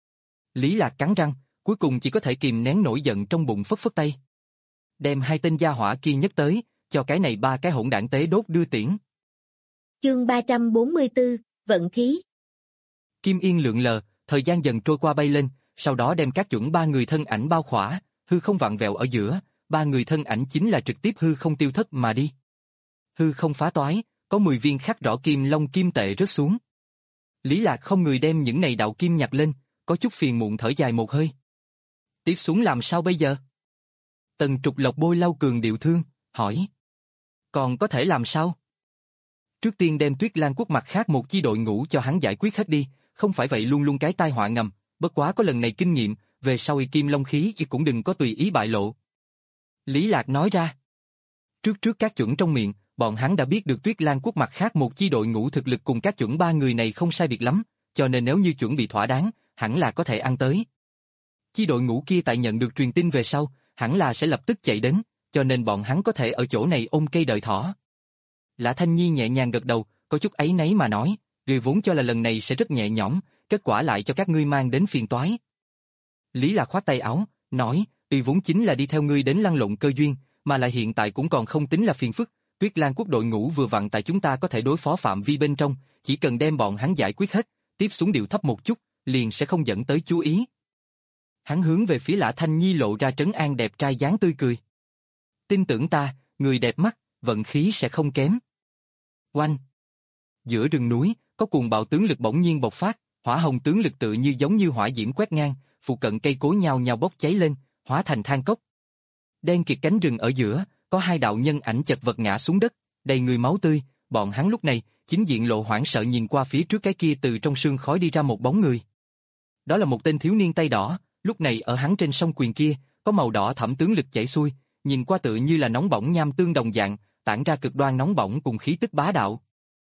Lý Lạc cắn răng, cuối cùng chỉ có thể kìm nén nổi giận trong bụng phất phất tay. Đem hai tên gia hỏa kia nhất tới, cho cái này ba cái hỗn đảng tế đốt đưa tiễn. Chương ba trăm bốn mươi tư, vận khí. Kim yên lượn lờ, thời gian dần trôi qua bay lên, sau đó đem các chuẩn ba người thân ảnh bao khỏa, hư không vặn vẹo ở giữa, ba người thân ảnh chính là trực tiếp hư không tiêu thất mà đi. Hư không phá toái, có mười viên khắc rõ kim long kim tệ rớt xuống. Lý Lạc không người đem những này đạo kim nhặt lên, có chút phiền muộn thở dài một hơi. Tiếp xuống làm sao bây giờ? Tần Trục Lộc bôi lau cường điệu thương, hỏi. Còn có thể làm sao? Trước tiên đem Tuyết Lan Quốc mặt khác một chi đội ngũ cho hắn giải quyết hết đi, không phải vậy luôn luôn cái tai họa ngầm, bất quá có lần này kinh nghiệm, về sau y kim long khí chứ cũng đừng có tùy ý bại lộ. Lý Lạc nói ra. Trước trước các chuẩn trong miệng, bọn hắn đã biết được Tuyết Lan Quốc mặt khác một chi đội ngũ thực lực cùng các chuẩn ba người này không sai biệt lắm, cho nên nếu như chuẩn bị thỏa đáng, hẳn là có thể ăn tới. Chi đội ngũ kia tại nhận được truyền tin về sau, hẳn là sẽ lập tức chạy đến, cho nên bọn hắn có thể ở chỗ này ôm cây đợi thỏ. Lã Thanh Nhi nhẹ nhàng gật đầu, có chút áy náy mà nói, người vốn cho là lần này sẽ rất nhẹ nhõm, kết quả lại cho các ngươi mang đến phiền toái. Lý Lạc khoát tay áo, nói, y vốn chính là đi theo ngươi đến lăn lộn cơ duyên, mà lại hiện tại cũng còn không tính là phiền phức, Tuyết Lang quốc đội ngũ vừa vặn tại chúng ta có thể đối phó phạm vi bên trong, chỉ cần đem bọn hắn giải quyết hết, tiếp xuống điệu thấp một chút, liền sẽ không dẫn tới chú ý. Hắn hướng về phía Lã Thanh Nhi lộ ra trấn an đẹp trai dáng tươi cười. Tin tưởng ta, người đẹp mắt, vận khí sẽ không kém. Oanh! Giữa rừng núi, có cuồng bạo tướng lực bỗng nhiên bộc phát, hỏa hồng tướng lực tự như giống như hỏa diễm quét ngang, phụ cận cây cối nhao nhao bốc cháy lên, hóa thành than cốc. Đen kịt cánh rừng ở giữa, có hai đạo nhân ảnh chật vật ngã xuống đất, đầy người máu tươi, bọn hắn lúc này, chính diện lộ hoảng sợ nhìn qua phía trước cái kia từ trong sương khói đi ra một bóng người. Đó là một tên thiếu niên tay đỏ, lúc này ở hắn trên song quyền kia, có màu đỏ thẫm tướng lực chảy xuôi, nhìn qua tự như là nóng bỏng nham tương đồng dạng, tản ra cực đoan nóng bỏng cùng khí tức bá đạo.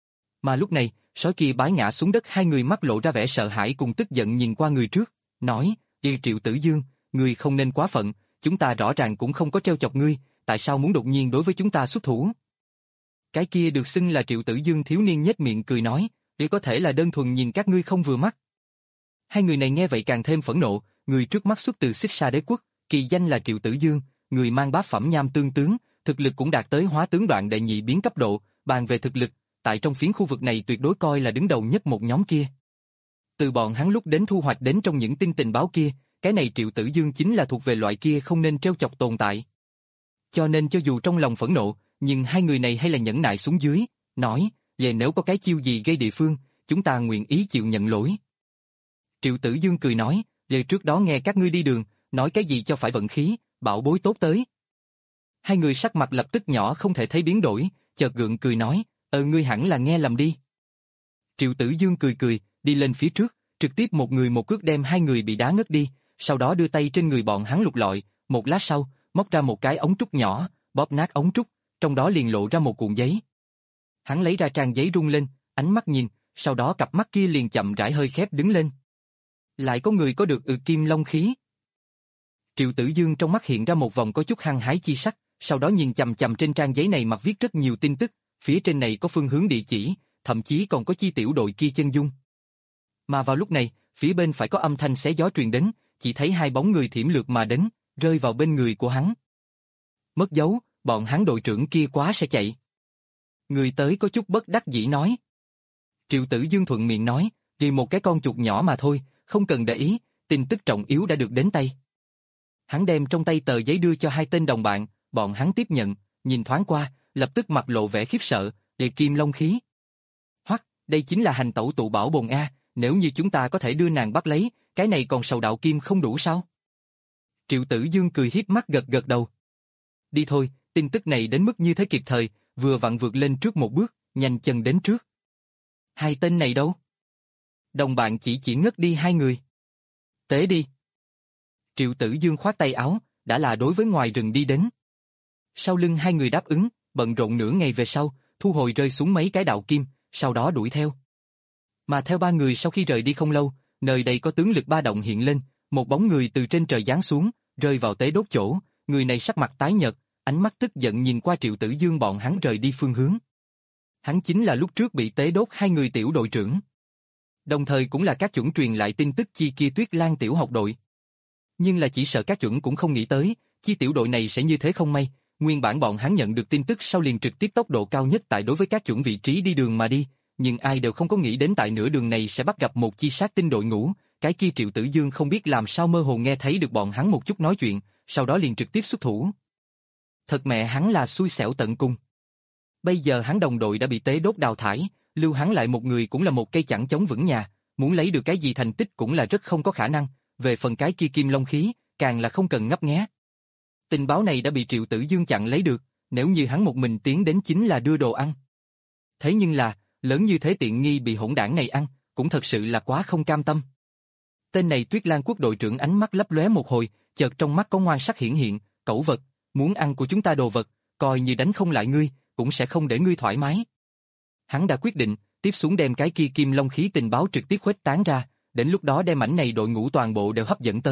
Mà lúc này, sói kia bái ngã xuống đất, hai người mắt lộ ra vẻ sợ hãi cùng tức giận nhìn qua người trước, nói, "Y Triệu Tử Dương, ngươi không nên quá phận, chúng ta rõ ràng cũng không có trêu chọc ngươi, tại sao muốn đột nhiên đối với chúng ta xuất thủ?" Cái kia được xưng là Triệu Tử Dương thiếu niên nhếch miệng cười nói, "Y có thể là đơn thuần nhìn các ngươi không vừa mắt." Hai người này nghe vậy càng thêm phẫn nộ, người trước mắt xuất từ Xích Sa Đế quốc, kỳ danh là Triệu Tử Dương, người mang bá phẩm nham tương tướng, thực lực cũng đạt tới hóa tướng đoạn đệ nhị biến cấp độ, bàn về thực lực, tại trong phiến khu vực này tuyệt đối coi là đứng đầu nhất một nhóm kia. Từ bọn hắn lúc đến thu hoạch đến trong những tin tình báo kia, cái này Triệu Tử Dương chính là thuộc về loại kia không nên trêu chọc tồn tại. Cho nên cho dù trong lòng phẫn nộ, nhưng hai người này hay là nhẫn nại xuống dưới, nói, về nếu có cái chiêu gì gây địa phương, chúng ta nguyện ý chịu nhận lỗi. Triệu Tử Dương cười nói, về trước đó nghe các ngươi đi đường, nói cái gì cho phải vận khí, bảo bối tốt tới. Hai người sắc mặt lập tức nhỏ không thể thấy biến đổi, chợt gượng cười nói, ờ ngươi hẳn là nghe lầm đi. Triệu Tử Dương cười cười, đi lên phía trước, trực tiếp một người một cước đem hai người bị đá ngất đi, sau đó đưa tay trên người bọn hắn lục lọi, một lát sau, móc ra một cái ống trúc nhỏ, bóp nát ống trúc, trong đó liền lộ ra một cuộn giấy. Hắn lấy ra trang giấy rung lên, ánh mắt nhìn, sau đó cặp mắt kia liền chậm rãi hơi khép đứng lên. Lại có người có được ừ kim long khí. Triệu Tử Dương trong mắt hiện ra một vòng có chút hăng hái chi sắc, sau đó nhìn chằm chằm trên trang giấy này mặt viết rất nhiều tin tức, phía trên này có phương hướng địa chỉ, thậm chí còn có chi tiểu đội kia chân dung. Mà vào lúc này, phía bên phải có âm thanh xé gió truyền đến, chỉ thấy hai bóng người thiểm lược mà đến, rơi vào bên người của hắn. Mất dấu, bọn hắn đội trưởng kia quá sẽ chạy. Người tới có chút bất đắc dĩ nói. Triệu Tử Dương thuận miệng nói, vì một cái con chuột nhỏ mà thôi, không cần để ý, tin tức trọng yếu đã được đến tay. Hắn đem trong tay tờ giấy đưa cho hai tên đồng bạn, bọn hắn tiếp nhận, nhìn thoáng qua, lập tức mặt lộ vẻ khiếp sợ, đề kim long khí. Hoắc, đây chính là hành tẩu tụ bảo bồn A, nếu như chúng ta có thể đưa nàng bắt lấy, cái này còn sầu đạo kim không đủ sao? Triệu Tử Dương cười hiếp mắt gật gật đầu. Đi thôi, tin tức này đến mức như thế kịp thời, vừa vặn vượt lên trước một bước, nhanh chân đến trước. Hai tên này đâu? Đồng bạn chỉ chỉ ngất đi hai người. Tế đi. Triệu Tử Dương khoát tay áo, đã là đối với ngoài rừng đi đến. Sau lưng hai người đáp ứng, bận rộn nửa ngày về sau, thu hồi rơi xuống mấy cái đạo kim, sau đó đuổi theo. Mà theo ba người sau khi rời đi không lâu, nơi đây có tướng lực ba động hiện lên, một bóng người từ trên trời giáng xuống, rơi vào tế đốt chỗ, người này sắc mặt tái nhợt, ánh mắt tức giận nhìn qua Triệu Tử Dương bọn hắn rời đi phương hướng. Hắn chính là lúc trước bị tế đốt hai người tiểu đội trưởng. Đồng thời cũng là các chuẩn truyền lại tin tức chi kia Tuyết Lang tiểu học đội. Nhưng là chỉ sợ các chuẩn cũng không nghĩ tới, chi tiểu đội này sẽ như thế không may, nguyên bản bọn hắn nhận được tin tức sau liền trực tiếp tốc độ cao nhất tại đối với các chuẩn vị trí đi đường mà đi, nhưng ai đều không có nghĩ đến tại nửa đường này sẽ bắt gặp một chi sát tinh đội ngũ, cái kia Triệu Tử Dương không biết làm sao mơ hồ nghe thấy được bọn hắn một chút nói chuyện, sau đó liền trực tiếp xuất thủ. Thật mẹ hắn là xui xẻo tận cùng. Bây giờ hắn đồng đội đã bị tế đốt đào thải, lưu hắn lại một người cũng là một cây chẳng chống vững nhà, muốn lấy được cái gì thành tích cũng là rất không có khả năng, về phần cái kia kim long khí, càng là không cần ngấp nghé. Tình báo này đã bị Triệu Tử Dương chặn lấy được, nếu như hắn một mình tiến đến chính là đưa đồ ăn. Thế nhưng là, lớn như thế tiện nghi bị hỗn đảng này ăn, cũng thật sự là quá không cam tâm. Tên này Tuyết Lang quốc đội trưởng ánh mắt lấp lóe một hồi, chợt trong mắt có ngoan sắc hiển hiện, cẩu vật, muốn ăn của chúng ta đồ vật, coi như đánh không lại ngươi, cũng sẽ không để ngươi thoải mái. Hắn đã quyết định, tiếp xuống đem cái kia kim long khí tình báo trực tiếp khuếch tán ra, đến lúc đó đem mảnh này đội ngũ toàn bộ đều hấp dẫn tới,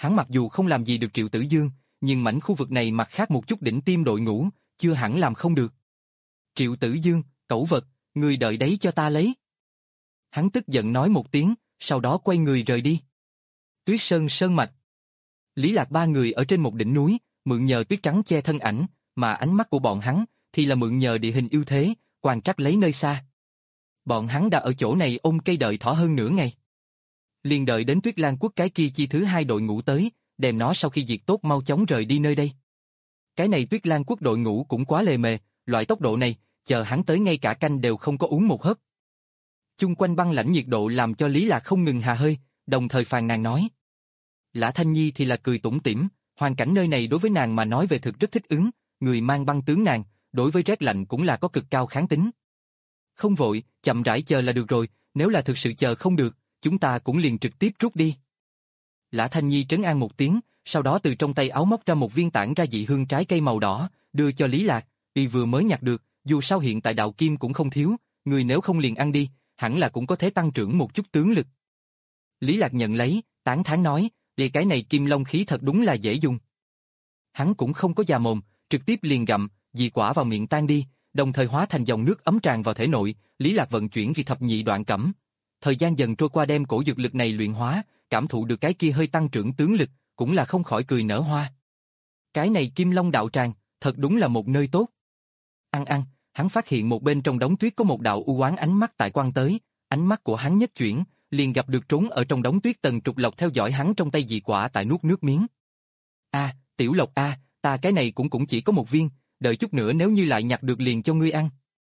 Hắn mặc dù không làm gì được Triệu Tử Dương, nhưng mảnh khu vực này mặt khác một chút đỉnh tiêm đội ngũ, chưa hẳn làm không được. Triệu Tử Dương, cẩu vật, ngươi đợi đấy cho ta lấy. Hắn tức giận nói một tiếng, sau đó quay người rời đi. Tuyết Sơn Sơn Mạch. Lý Lạc ba người ở trên một đỉnh núi, mượn nhờ tuyết trắng che thân ảnh, mà ánh mắt của bọn hắn thì là mượn nhờ địa hình ưu thế, quan trắc lấy nơi xa. Bọn hắn đã ở chỗ này ôm cây đợi thỏ hơn nửa ngày. Liền đợi đến Tuyết Lang Quốc cái kia chi thứ hai đội ngũ tới, đem nó sau khi diệt tốt mau chóng rời đi nơi đây. Cái này Tuyết Lang Quốc đội ngũ cũng quá lề mề, loại tốc độ này, chờ hắn tới ngay cả canh đều không có uống một hớp. Chung quanh băng lãnh nhiệt độ làm cho Lý Lạc không ngừng hà hơi, đồng thời phàn nàn nói. Lã Thanh Nhi thì là cười tủm tỉm, hoàn cảnh nơi này đối với nàng mà nói về thực rất thích ứng, người mang băng tướng nàng, đối với rét lạnh cũng là có cực cao kháng tính. Không vội, chậm rãi chờ là được rồi, nếu là thực sự chờ không được, chúng ta cũng liền trực tiếp rút đi. Lã Thanh Nhi trấn an một tiếng, sau đó từ trong tay áo móc ra một viên tản ra dị hương trái cây màu đỏ, đưa cho Lý Lạc, y vừa mới nhặt được, dù sao hiện tại đạo kim cũng không thiếu, người nếu không liền ăn đi, hẳn là cũng có thể tăng trưởng một chút tướng lực. Lý Lạc nhận lấy, tán thán nói, để cái này kim long khí thật đúng là dễ dùng. Hắn cũng không có già mồm, trực tiếp liền gặm, dị quả vào miệng tan đi, đồng thời hóa thành dòng nước ấm tràn vào thể nội, Lý Lạc vận chuyển vì thập nhị đoạn cẩm. Thời gian dần trôi qua đem cổ dược lực này luyện hóa, cảm thụ được cái kia hơi tăng trưởng tướng lực, cũng là không khỏi cười nở hoa. Cái này Kim Long đạo tràng, thật đúng là một nơi tốt. Ăn ăn, hắn phát hiện một bên trong đống tuyết có một đạo u oán ánh mắt tại quang tới, ánh mắt của hắn nhất chuyển, liền gặp được trốn ở trong đống tuyết Tần Trục Lộc theo dõi hắn trong tay dị quả tại nuốt nước miếng. A, Tiểu Lộc a, ta cái này cũng cũng chỉ có một viên, đợi chút nữa nếu như lại nhặt được liền cho ngươi ăn.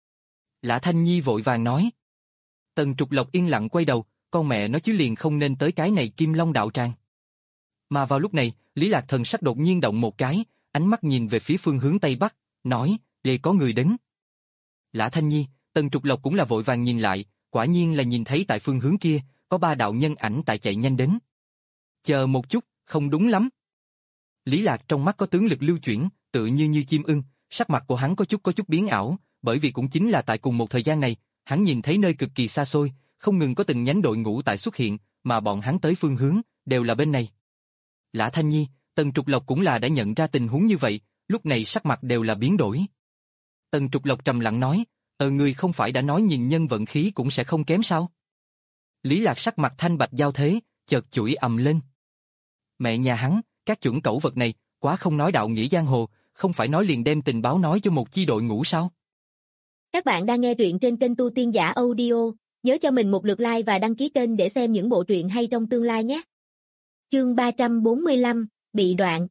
Lã Thanh Nhi vội vàng nói. Tần Trục Lộc yên lặng quay đầu, con mẹ nó chứ liền không nên tới cái này Kim Long đạo tràng. Mà vào lúc này, Lý Lạc thần sắc đột nhiên động một cái, ánh mắt nhìn về phía phương hướng Tây Bắc, nói, đây có người đến. Lã Thanh Nhi, Tần Trục Lộc cũng là vội vàng nhìn lại, quả nhiên là nhìn thấy tại phương hướng kia, có ba đạo nhân ảnh tại chạy nhanh đến. Chờ một chút, không đúng lắm. Lý Lạc trong mắt có tướng lực lưu chuyển, tự như như chim ưng, sắc mặt của hắn có chút có chút biến ảo, bởi vì cũng chính là tại cùng một thời gian này, hắn nhìn thấy nơi cực kỳ xa xôi, không ngừng có từng nhánh đội ngũ tại xuất hiện, mà bọn hắn tới phương hướng, đều là bên này. Lã Thanh Nhi, Tần Trục Lộc cũng là đã nhận ra tình huống như vậy, lúc này sắc mặt đều là biến đổi. Tần Trục Lộc trầm lặng nói, ờ người không phải đã nói nhìn nhân vận khí cũng sẽ không kém sao? Lý Lạc sắc mặt thanh bạch giao thế, chợt chửi ầm lên. Mẹ nhà hắn, các chuẩn cẩu vật này, quá không nói đạo nghĩa giang hồ, không phải nói liền đem tình báo nói cho một chi đội ngũ sao? Các bạn đang nghe truyện trên kênh Tu Tiên Giả Audio, nhớ cho mình một lượt like và đăng ký kênh để xem những bộ truyện hay trong tương lai nhé. Chương ba trăm bốn mươi lăm, bị đoạn.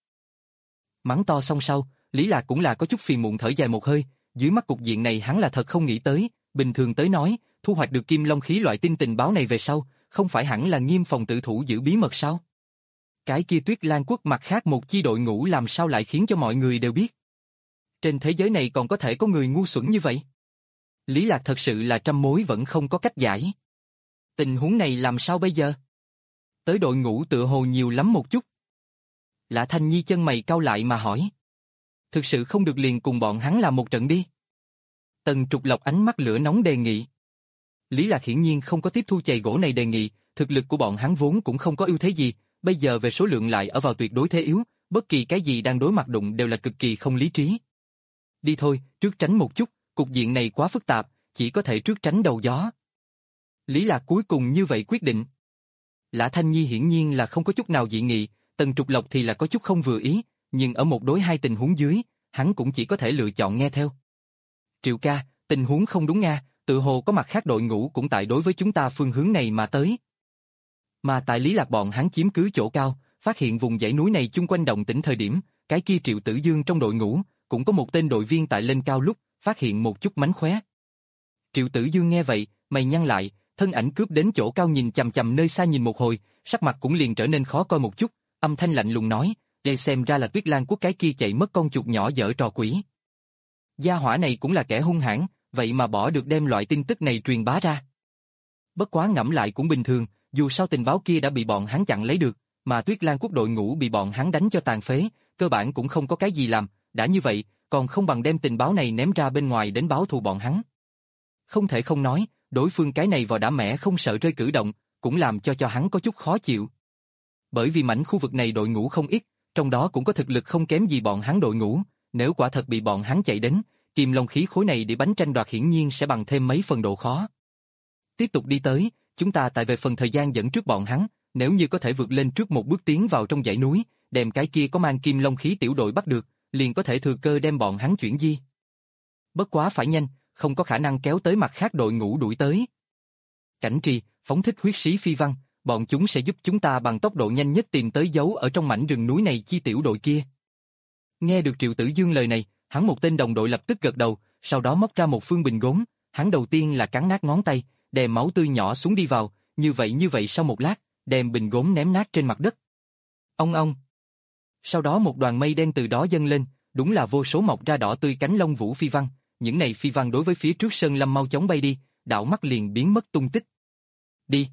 Mắng to xong sau, Lý Lạc cũng là có chút phiền muộn thở dài một hơi, dưới mắt cục diện này hắn là thật không nghĩ tới, bình thường tới nói, thu hoạch được kim long khí loại tin tình báo này về sau, không phải hẳn là nghiêm phòng tự thủ giữ bí mật sao? Cái kia Tuyết Lang Quốc mặt khác một chi đội ngũ làm sao lại khiến cho mọi người đều biết? Trên thế giới này còn có thể có người ngu xuẩn như vậy? Lý Lạc thật sự là trăm mối vẫn không có cách giải. Tình huống này làm sao bây giờ? Tới đội ngũ tựa hồ nhiều lắm một chút. Lã Thanh Nhi chân mày cau lại mà hỏi. Thực sự không được liền cùng bọn hắn làm một trận đi. Tần Trục Lộc ánh mắt lửa nóng đề nghị. Lý Lạc hiển nhiên không có tiếp thu chày gỗ này đề nghị, thực lực của bọn hắn vốn cũng không có ưu thế gì, bây giờ về số lượng lại ở vào tuyệt đối thế yếu, bất kỳ cái gì đang đối mặt đụng đều là cực kỳ không lý trí. Đi thôi, trước tránh một chút, cục diện này quá phức tạp, chỉ có thể trước tránh đầu gió. Lý Lạc cuối cùng như vậy quyết định. Lã Thanh Nhi hiển nhiên là không có chút nào dị nghị, Tần Trục Lộc thì là có chút không vừa ý, nhưng ở một đối hai tình huống dưới, hắn cũng chỉ có thể lựa chọn nghe theo. Triệu ca, tình huống không đúng nga, tự hồ có mặt khác đội ngũ cũng tại đối với chúng ta phương hướng này mà tới. Mà tại Lý Lạc bọn hắn chiếm cứ chỗ cao, phát hiện vùng dãy núi này chung quanh động tĩnh thời điểm, cái kia Triệu Tử Dương trong đội ngũ, cũng có một tên đội viên tại lên cao lúc, phát hiện một chút mánh khóe. Triệu Tử Dương nghe vậy, mày nhăn lại, thân ảnh cướp đến chỗ cao nhìn chằm chằm nơi xa nhìn một hồi, sắc mặt cũng liền trở nên khó coi một chút, âm thanh lạnh lùng nói, đây xem ra là Tuyết Lang Quốc cái kia chạy mất con chuột nhỏ dở trò quỷ. Gia hỏa này cũng là kẻ hung hãn, vậy mà bỏ được đem loại tin tức này truyền bá ra. Bất quá ngẫm lại cũng bình thường, dù sao tình báo kia đã bị bọn hắn chặn lấy được, mà Tuyết Lang Quốc đội ngũ bị bọn hắn đánh cho tàn phế, cơ bản cũng không có cái gì làm, đã như vậy, còn không bằng đem tình báo này ném ra bên ngoài đến báo thù bọn hắn. Không thể không nói, đối phương cái này vào đã mẻ không sợ rơi cử động, cũng làm cho cho hắn có chút khó chịu. Bởi vì mảnh khu vực này đội ngũ không ít, trong đó cũng có thực lực không kém gì bọn hắn đội ngũ, nếu quả thật bị bọn hắn chạy đến, kim long khí khối này để bánh tranh đoạt hiển nhiên sẽ bằng thêm mấy phần độ khó. Tiếp tục đi tới, chúng ta tại về phần thời gian dẫn trước bọn hắn, nếu như có thể vượt lên trước một bước tiến vào trong dãy núi, đem cái kia có mang kim long khí tiểu đội bắt được, liền có thể thừa cơ đem bọn hắn chuyển di. Bất quá phải nhanh, không có khả năng kéo tới mặt khác đội ngũ đuổi tới. Cảnh Trì, phóng thích huyết sĩ phi văn, bọn chúng sẽ giúp chúng ta bằng tốc độ nhanh nhất tìm tới dấu ở trong mảnh rừng núi này chi tiểu đội kia. Nghe được Triệu Tử Dương lời này, hắn một tên đồng đội lập tức gật đầu, sau đó móc ra một phương bình gốm, hắn đầu tiên là cắn nát ngón tay, đem máu tươi nhỏ xuống đi vào, như vậy như vậy sau một lát, đem bình gốm ném nát trên mặt đất. Ông ông. Sau đó một đoàn mây đen từ đó dâng lên, đúng là vô số mọc ra đỏ tươi cánh lông vũ phi văn, những này phi văn đối với phía trước Sơn Lâm mau chóng bay đi, đảo mắt liền biến mất tung tích. Đi.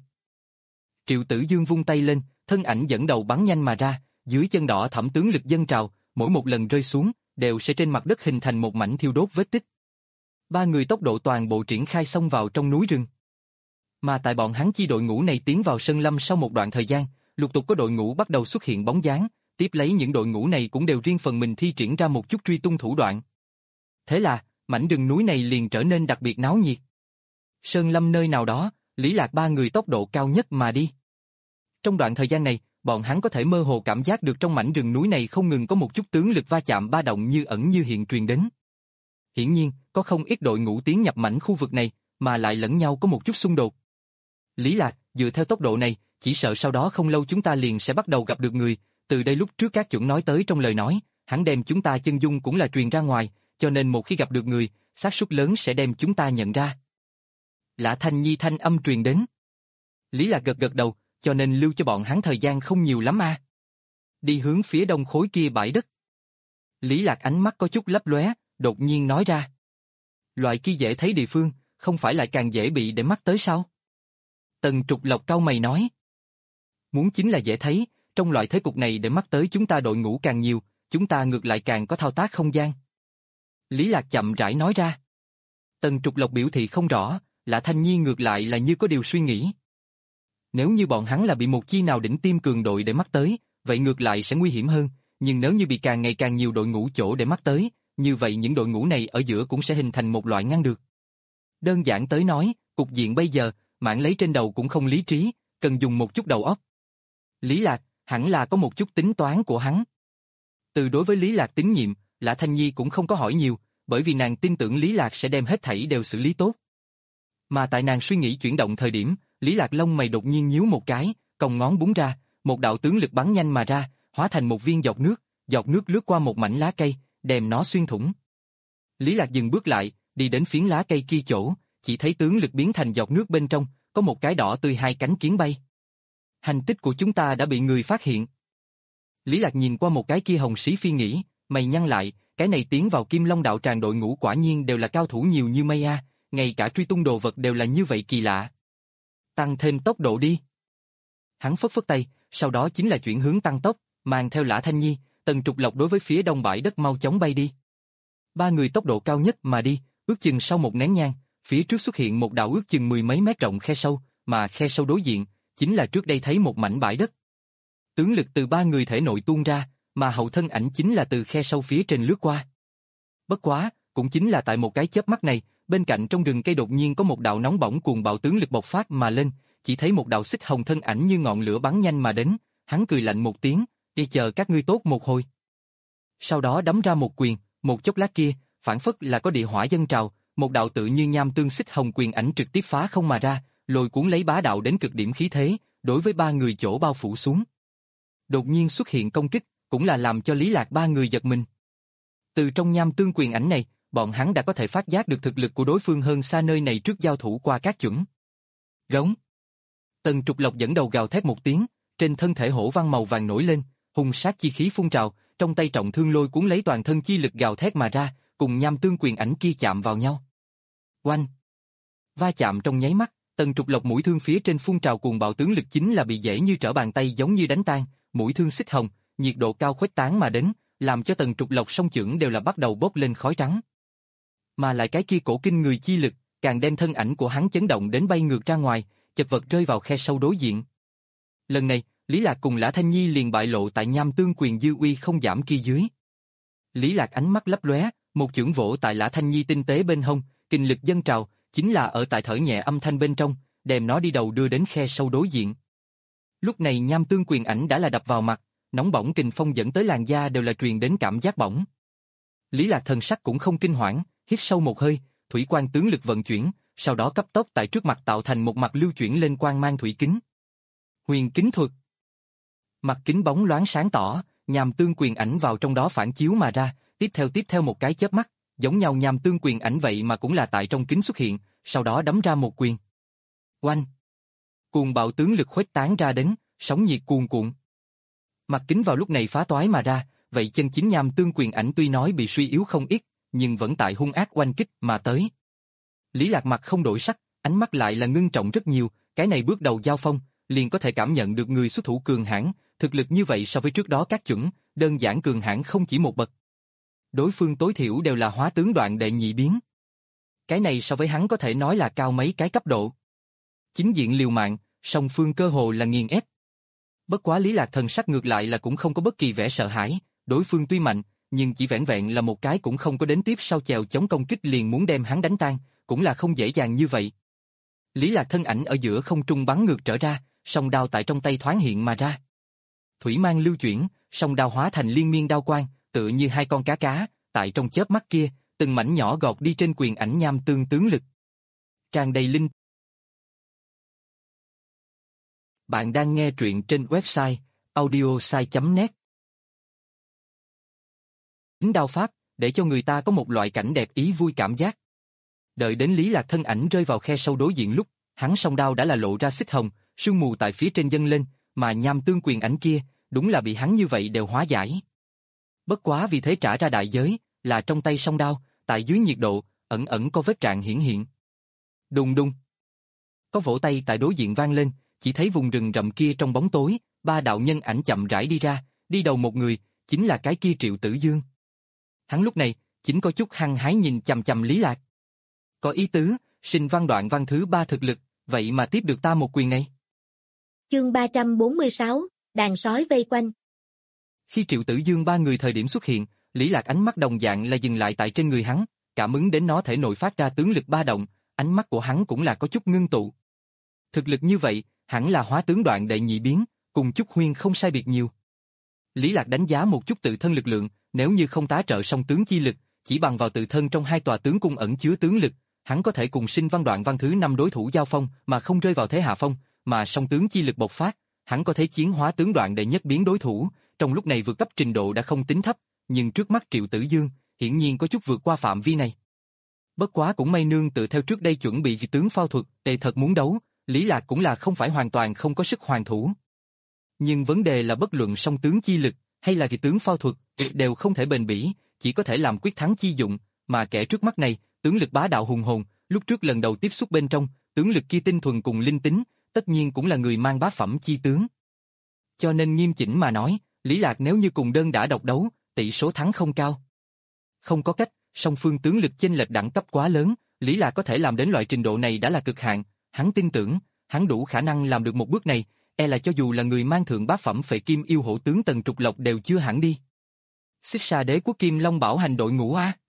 Triệu Tử Dương vung tay lên, thân ảnh dẫn đầu bắn nhanh mà ra, dưới chân đỏ thẫm tướng lực dâng trào, mỗi một lần rơi xuống, đều sẽ trên mặt đất hình thành một mảnh thiêu đốt vết tích. Ba người tốc độ toàn bộ triển khai xông vào trong núi rừng. Mà tại bọn hắn chi đội ngũ này tiến vào Sơn Lâm sau một đoạn thời gian, lục tục có đội ngũ bắt đầu xuất hiện bóng dáng, tiếp lấy những đội ngũ này cũng đều riêng phần mình thi triển ra một chút truy tung thủ đoạn. Thế là, mảnh rừng núi này liền trở nên đặc biệt náo nhiệt. Sơn Lâm nơi nào đó, Lý Lạc ba người tốc độ cao nhất mà đi. Trong đoạn thời gian này, bọn hắn có thể mơ hồ cảm giác được trong mảnh rừng núi này không ngừng có một chút tướng lực va chạm ba động như ẩn như hiện truyền đến. Hiển nhiên, có không ít đội ngũ tiến nhập mảnh khu vực này, mà lại lẫn nhau có một chút xung đột. Lý Lạc, dựa theo tốc độ này, chỉ sợ sau đó không lâu chúng ta liền sẽ bắt đầu gặp được người, từ đây lúc trước các chuẩn nói tới trong lời nói, hắn đem chúng ta chân dung cũng là truyền ra ngoài, cho nên một khi gặp được người, xác suất lớn sẽ đem chúng ta nhận ra. Lã Thanh Nhi thanh âm truyền đến. Lý Lạc gật gật đầu, cho nên lưu cho bọn hắn thời gian không nhiều lắm a. Đi hướng phía đông khối kia bãi đất. Lý Lạc ánh mắt có chút lấp lóe, đột nhiên nói ra. Loại kia dễ thấy địa phương, không phải lại càng dễ bị để mắt tới sao? Tần Trục Lộc cau mày nói. Muốn chính là dễ thấy, trong loại thế cục này để mắt tới chúng ta đội ngũ càng nhiều, chúng ta ngược lại càng có thao tác không gian. Lý Lạc chậm rãi nói ra. Tần Trục Lộc biểu thị không rõ, Lã Thanh Nhi ngược lại là như có điều suy nghĩ. Nếu như bọn hắn là bị một chi nào đỉnh tiêm cường đội để mắt tới, vậy ngược lại sẽ nguy hiểm hơn, nhưng nếu như bị càng ngày càng nhiều đội ngũ chỗ để mắt tới, như vậy những đội ngũ này ở giữa cũng sẽ hình thành một loại ngăn được. Đơn giản tới nói, cục diện bây giờ, mảng lấy trên đầu cũng không lý trí, cần dùng một chút đầu óc. Lý Lạc, hẳn là có một chút tính toán của hắn. Từ đối với Lý Lạc tín nhiệm, Lã Thanh Nhi cũng không có hỏi nhiều, bởi vì nàng tin tưởng Lý Lạc sẽ đem hết thảy đều xử lý tốt. Mà tại nàng suy nghĩ chuyển động thời điểm, Lý Lạc lông mày đột nhiên nhíu một cái, cong ngón búng ra, một đạo tướng lực bắn nhanh mà ra, hóa thành một viên giọt nước, giọt nước lướt qua một mảnh lá cây, đem nó xuyên thủng. Lý Lạc dừng bước lại, đi đến phiến lá cây kia chỗ, chỉ thấy tướng lực biến thành giọt nước bên trong, có một cái đỏ tươi hai cánh kiến bay. Hành tích của chúng ta đã bị người phát hiện. Lý Lạc nhìn qua một cái kia hồng sĩ phi nghĩ, mày nhăn lại, cái này tiến vào Kim Long đạo tràng đội ngũ quả nhiên đều là cao thủ nhiều như mây a, ngay cả truy tung đồ vật đều là như vậy kỳ lạ. Tăng thêm tốc độ đi. Hắn phất phất tay, sau đó chính là chuyển hướng tăng tốc, mang theo Lã Thanh Nhi, Tần Trục Lộc đối với phía đông bãi đất mau chóng bay đi. Ba người tốc độ cao nhất mà đi, ước chừng sau một nén nhang, phía trước xuất hiện một đạo ước chừng mười mấy mét rộng khe sâu, mà khe sâu đối diện, chính là trước đây thấy một mảnh bãi đất. Tướng lực từ ba người thể nội tuôn ra, mà hậu thân ảnh chính là từ khe sâu phía trên lướt qua. Bất quá, cũng chính là tại một cái chớp mắt này, bên cạnh trong rừng cây đột nhiên có một đạo nóng bỏng cuồng bạo tướng lực bộc phát mà lên, chỉ thấy một đạo xích hồng thân ảnh như ngọn lửa bắn nhanh mà đến, hắn cười lạnh một tiếng, đi chờ các ngươi tốt một hồi. Sau đó đấm ra một quyền, một chốc lát kia, phản phất là có địa hỏa dâng trào, một đạo tự như nham tương xích hồng quyền ảnh trực tiếp phá không mà ra, lôi cuốn lấy bá đạo đến cực điểm khí thế, đối với ba người chỗ bao phủ xuống. Đột nhiên xuất hiện công kích, cũng là làm cho Lý Lạc ba người giật mình. Từ trong nham tương quyền ảnh này, bọn hắn đã có thể phát giác được thực lực của đối phương hơn xa nơi này trước giao thủ qua các chuẩn. Rống. Tần Trục Lộc dẫn đầu gào thét một tiếng, trên thân thể hổ văn màu vàng nổi lên, hung sát chi khí phun trào, trong tay trọng thương lôi cuốn lấy toàn thân chi lực gào thét mà ra, cùng nham tương quyền ảnh kia chạm vào nhau. Oanh! Va chạm trong nháy mắt, Tần Trục Lộc mũi thương phía trên phun trào cuồng bạo tướng lực chính là bị dễ như trở bàn tay giống như đánh tan, mũi thương xích hồng, nhiệt độ cao khuếch tán mà đến, làm cho Tần Trục Lộc song chưởng đều là bắt đầu bốc lên khói trắng. Mà lại cái kia cổ kinh người chi lực, càng đem thân ảnh của hắn chấn động đến bay ngược ra ngoài, chật vật rơi vào khe sâu đối diện. Lần này, Lý Lạc cùng Lã Thanh Nhi liền bại lộ tại nham tương quyền dư uy không giảm kia dưới. Lý Lạc ánh mắt lấp lóe, một chưởng vỗ tại Lã Thanh Nhi tinh tế bên hông, kinh lực dâng trào, chính là ở tại thở nhẹ âm thanh bên trong, đem nó đi đầu đưa đến khe sâu đối diện. Lúc này nham tương quyền ảnh đã là đập vào mặt, nóng bỏng kình phong dẫn tới làn da đều là truyền đến cảm giác bỏng. Lý Lạc thần sắc cũng không kinh hoảng, hít sâu một hơi, thủy quang tướng lực vận chuyển, sau đó cấp tốc tại trước mặt tạo thành một mặt lưu chuyển lên quang mang thủy kính. Huyền kính thuật. Mặt kính bóng loáng sáng tỏ, nham tương quyền ảnh vào trong đó phản chiếu mà ra, tiếp theo tiếp theo một cái chớp mắt, giống nhau nham tương quyền ảnh vậy mà cũng là tại trong kính xuất hiện, sau đó đấm ra một quyền. Oanh! Cuồng bạo tướng lực khuếch tán ra đến, sóng nhiệt cuồn cuộn. Mặt kính vào lúc này phá toái mà ra, vậy chân chính nham tương quyền ảnh tuy nói bị suy yếu không ít, nhưng vẫn tại hung ác oanh kích mà tới. Lý Lạc mặt không đổi sắc, ánh mắt lại là ngưng trọng rất nhiều, cái này bước đầu giao phong, liền có thể cảm nhận được người xuất thủ cường hãn, thực lực như vậy so với trước đó các chuẩn, đơn giản cường hãn không chỉ một bậc. Đối phương tối thiểu đều là hóa tướng đoạn đệ nhị biến. Cái này so với hắn có thể nói là cao mấy cái cấp độ. Chính diện liều mạng, song phương cơ hồ là nghiền ép. Bất quá Lý Lạc thần sắc ngược lại là cũng không có bất kỳ vẻ sợ hãi, đối phương tuy mạnh, nhưng chỉ vẻn vẹn là một cái cũng không có đến tiếp sau chèo chống công kích liền muốn đem hắn đánh tan, cũng là không dễ dàng như vậy. Lý Lạc thân ảnh ở giữa không trung bắn ngược trở ra, song đao tại trong tay thoáng hiện mà ra. Thủy mang lưu chuyển, song đao hóa thành liên miên đao quang, tựa như hai con cá cá, tại trong chớp mắt kia, từng mảnh nhỏ gọt đi trên quyền ảnh nham tương tướng lực. Tràn đầy linh. Bạn đang nghe truyện trên website audiosai chấm net. Tính đao pháp, để cho người ta có một loại cảnh đẹp ý vui cảm giác. Đợi đến Lý Lạc thân ảnh rơi vào khe sâu đối diện lúc, hắn song đao đã là lộ ra xích hồng, sương mù tại phía trên dâng lên, mà nham tương quyền ảnh kia, đúng là bị hắn như vậy đều hóa giải. Bất quá vì thế trả ra đại giới, là trong tay song đao, tại dưới nhiệt độ, ẩn ẩn có vết rạn hiển hiện. Đùng đùng. Có vỗ tay tại đối diện vang lên, chỉ thấy vùng rừng rậm kia trong bóng tối, ba đạo nhân ảnh chậm rãi đi ra, đi đầu một người, chính là cái kia Triệu Tử Dương. Hắn lúc này, chính có chút hăng hái nhìn chằm chằm Lý Lạc. Có ý tứ, sinh văn đoạn văn thứ ba thực lực, vậy mà tiếp được ta một quyền này. Chương ba trăm bốn mươi sáu, đàn sói vây quanh. Khi Triệu Tử Dương ba người thời điểm xuất hiện, Lý Lạc ánh mắt đồng dạng là dừng lại tại trên người hắn, cảm ứng đến nó thể nội phát ra tướng lực ba động, ánh mắt của hắn cũng là có chút ngưng tụ. Thực lực như vậy, hẳn là hóa tướng đoạn đệ nhị biến, cùng Chúc Huyên không sai biệt nhiều. Lý Lạc đánh giá một chút tự thân lực lượng, nếu như không tá trợ song tướng chi lực, chỉ bằng vào tự thân trong hai tòa tướng cung ẩn chứa tướng lực, hắn có thể cùng sinh văn đoạn văn thứ năm đối thủ giao phong mà không rơi vào thế hạ phong, mà song tướng chi lực bộc phát, hắn có thể chiến hóa tướng đoạn đệ nhất biến đối thủ, trong lúc này vượt cấp trình độ đã không tính thấp, nhưng trước mắt Triệu Tử Dương, hiển nhiên có chút vượt qua phạm vi này. Bất quá cũng may nương tự theo trước đây chuẩn bị vì tướng phao thuật, tề thật muốn đấu, Lý Lạc cũng là không phải hoàn toàn không có sức hoàn thủ. Nhưng vấn đề là bất luận song tướng chi lực, hay là vì tướng phao thuật, đều không thể bền bỉ, chỉ có thể làm quyết thắng chi dụng, mà kẻ trước mắt này, tướng lực bá đạo hùng hồn, lúc trước lần đầu tiếp xúc bên trong, tướng lực kia tinh thuần cùng linh tính, tất nhiên cũng là người mang bá phẩm chi tướng. Cho nên nghiêm chỉnh mà nói, Lý Lạc nếu như cùng đơn đã độc đấu, tỷ số thắng không cao. Không có cách, song phương tướng lực chênh lệch đẳng cấp quá lớn, Lý Lạc có thể làm đến loại trình độ này đã là cực hạn, hắn tin tưởng, hắn đủ khả năng làm được một bước này, e là cho dù là người mang thượng bá phẩm phệ kim yêu hổ tướng Tần Trục Lộc đều chưa hẳn đi. Xích Sa Đế Quốc Kim Long bảo hành đội ngũ a.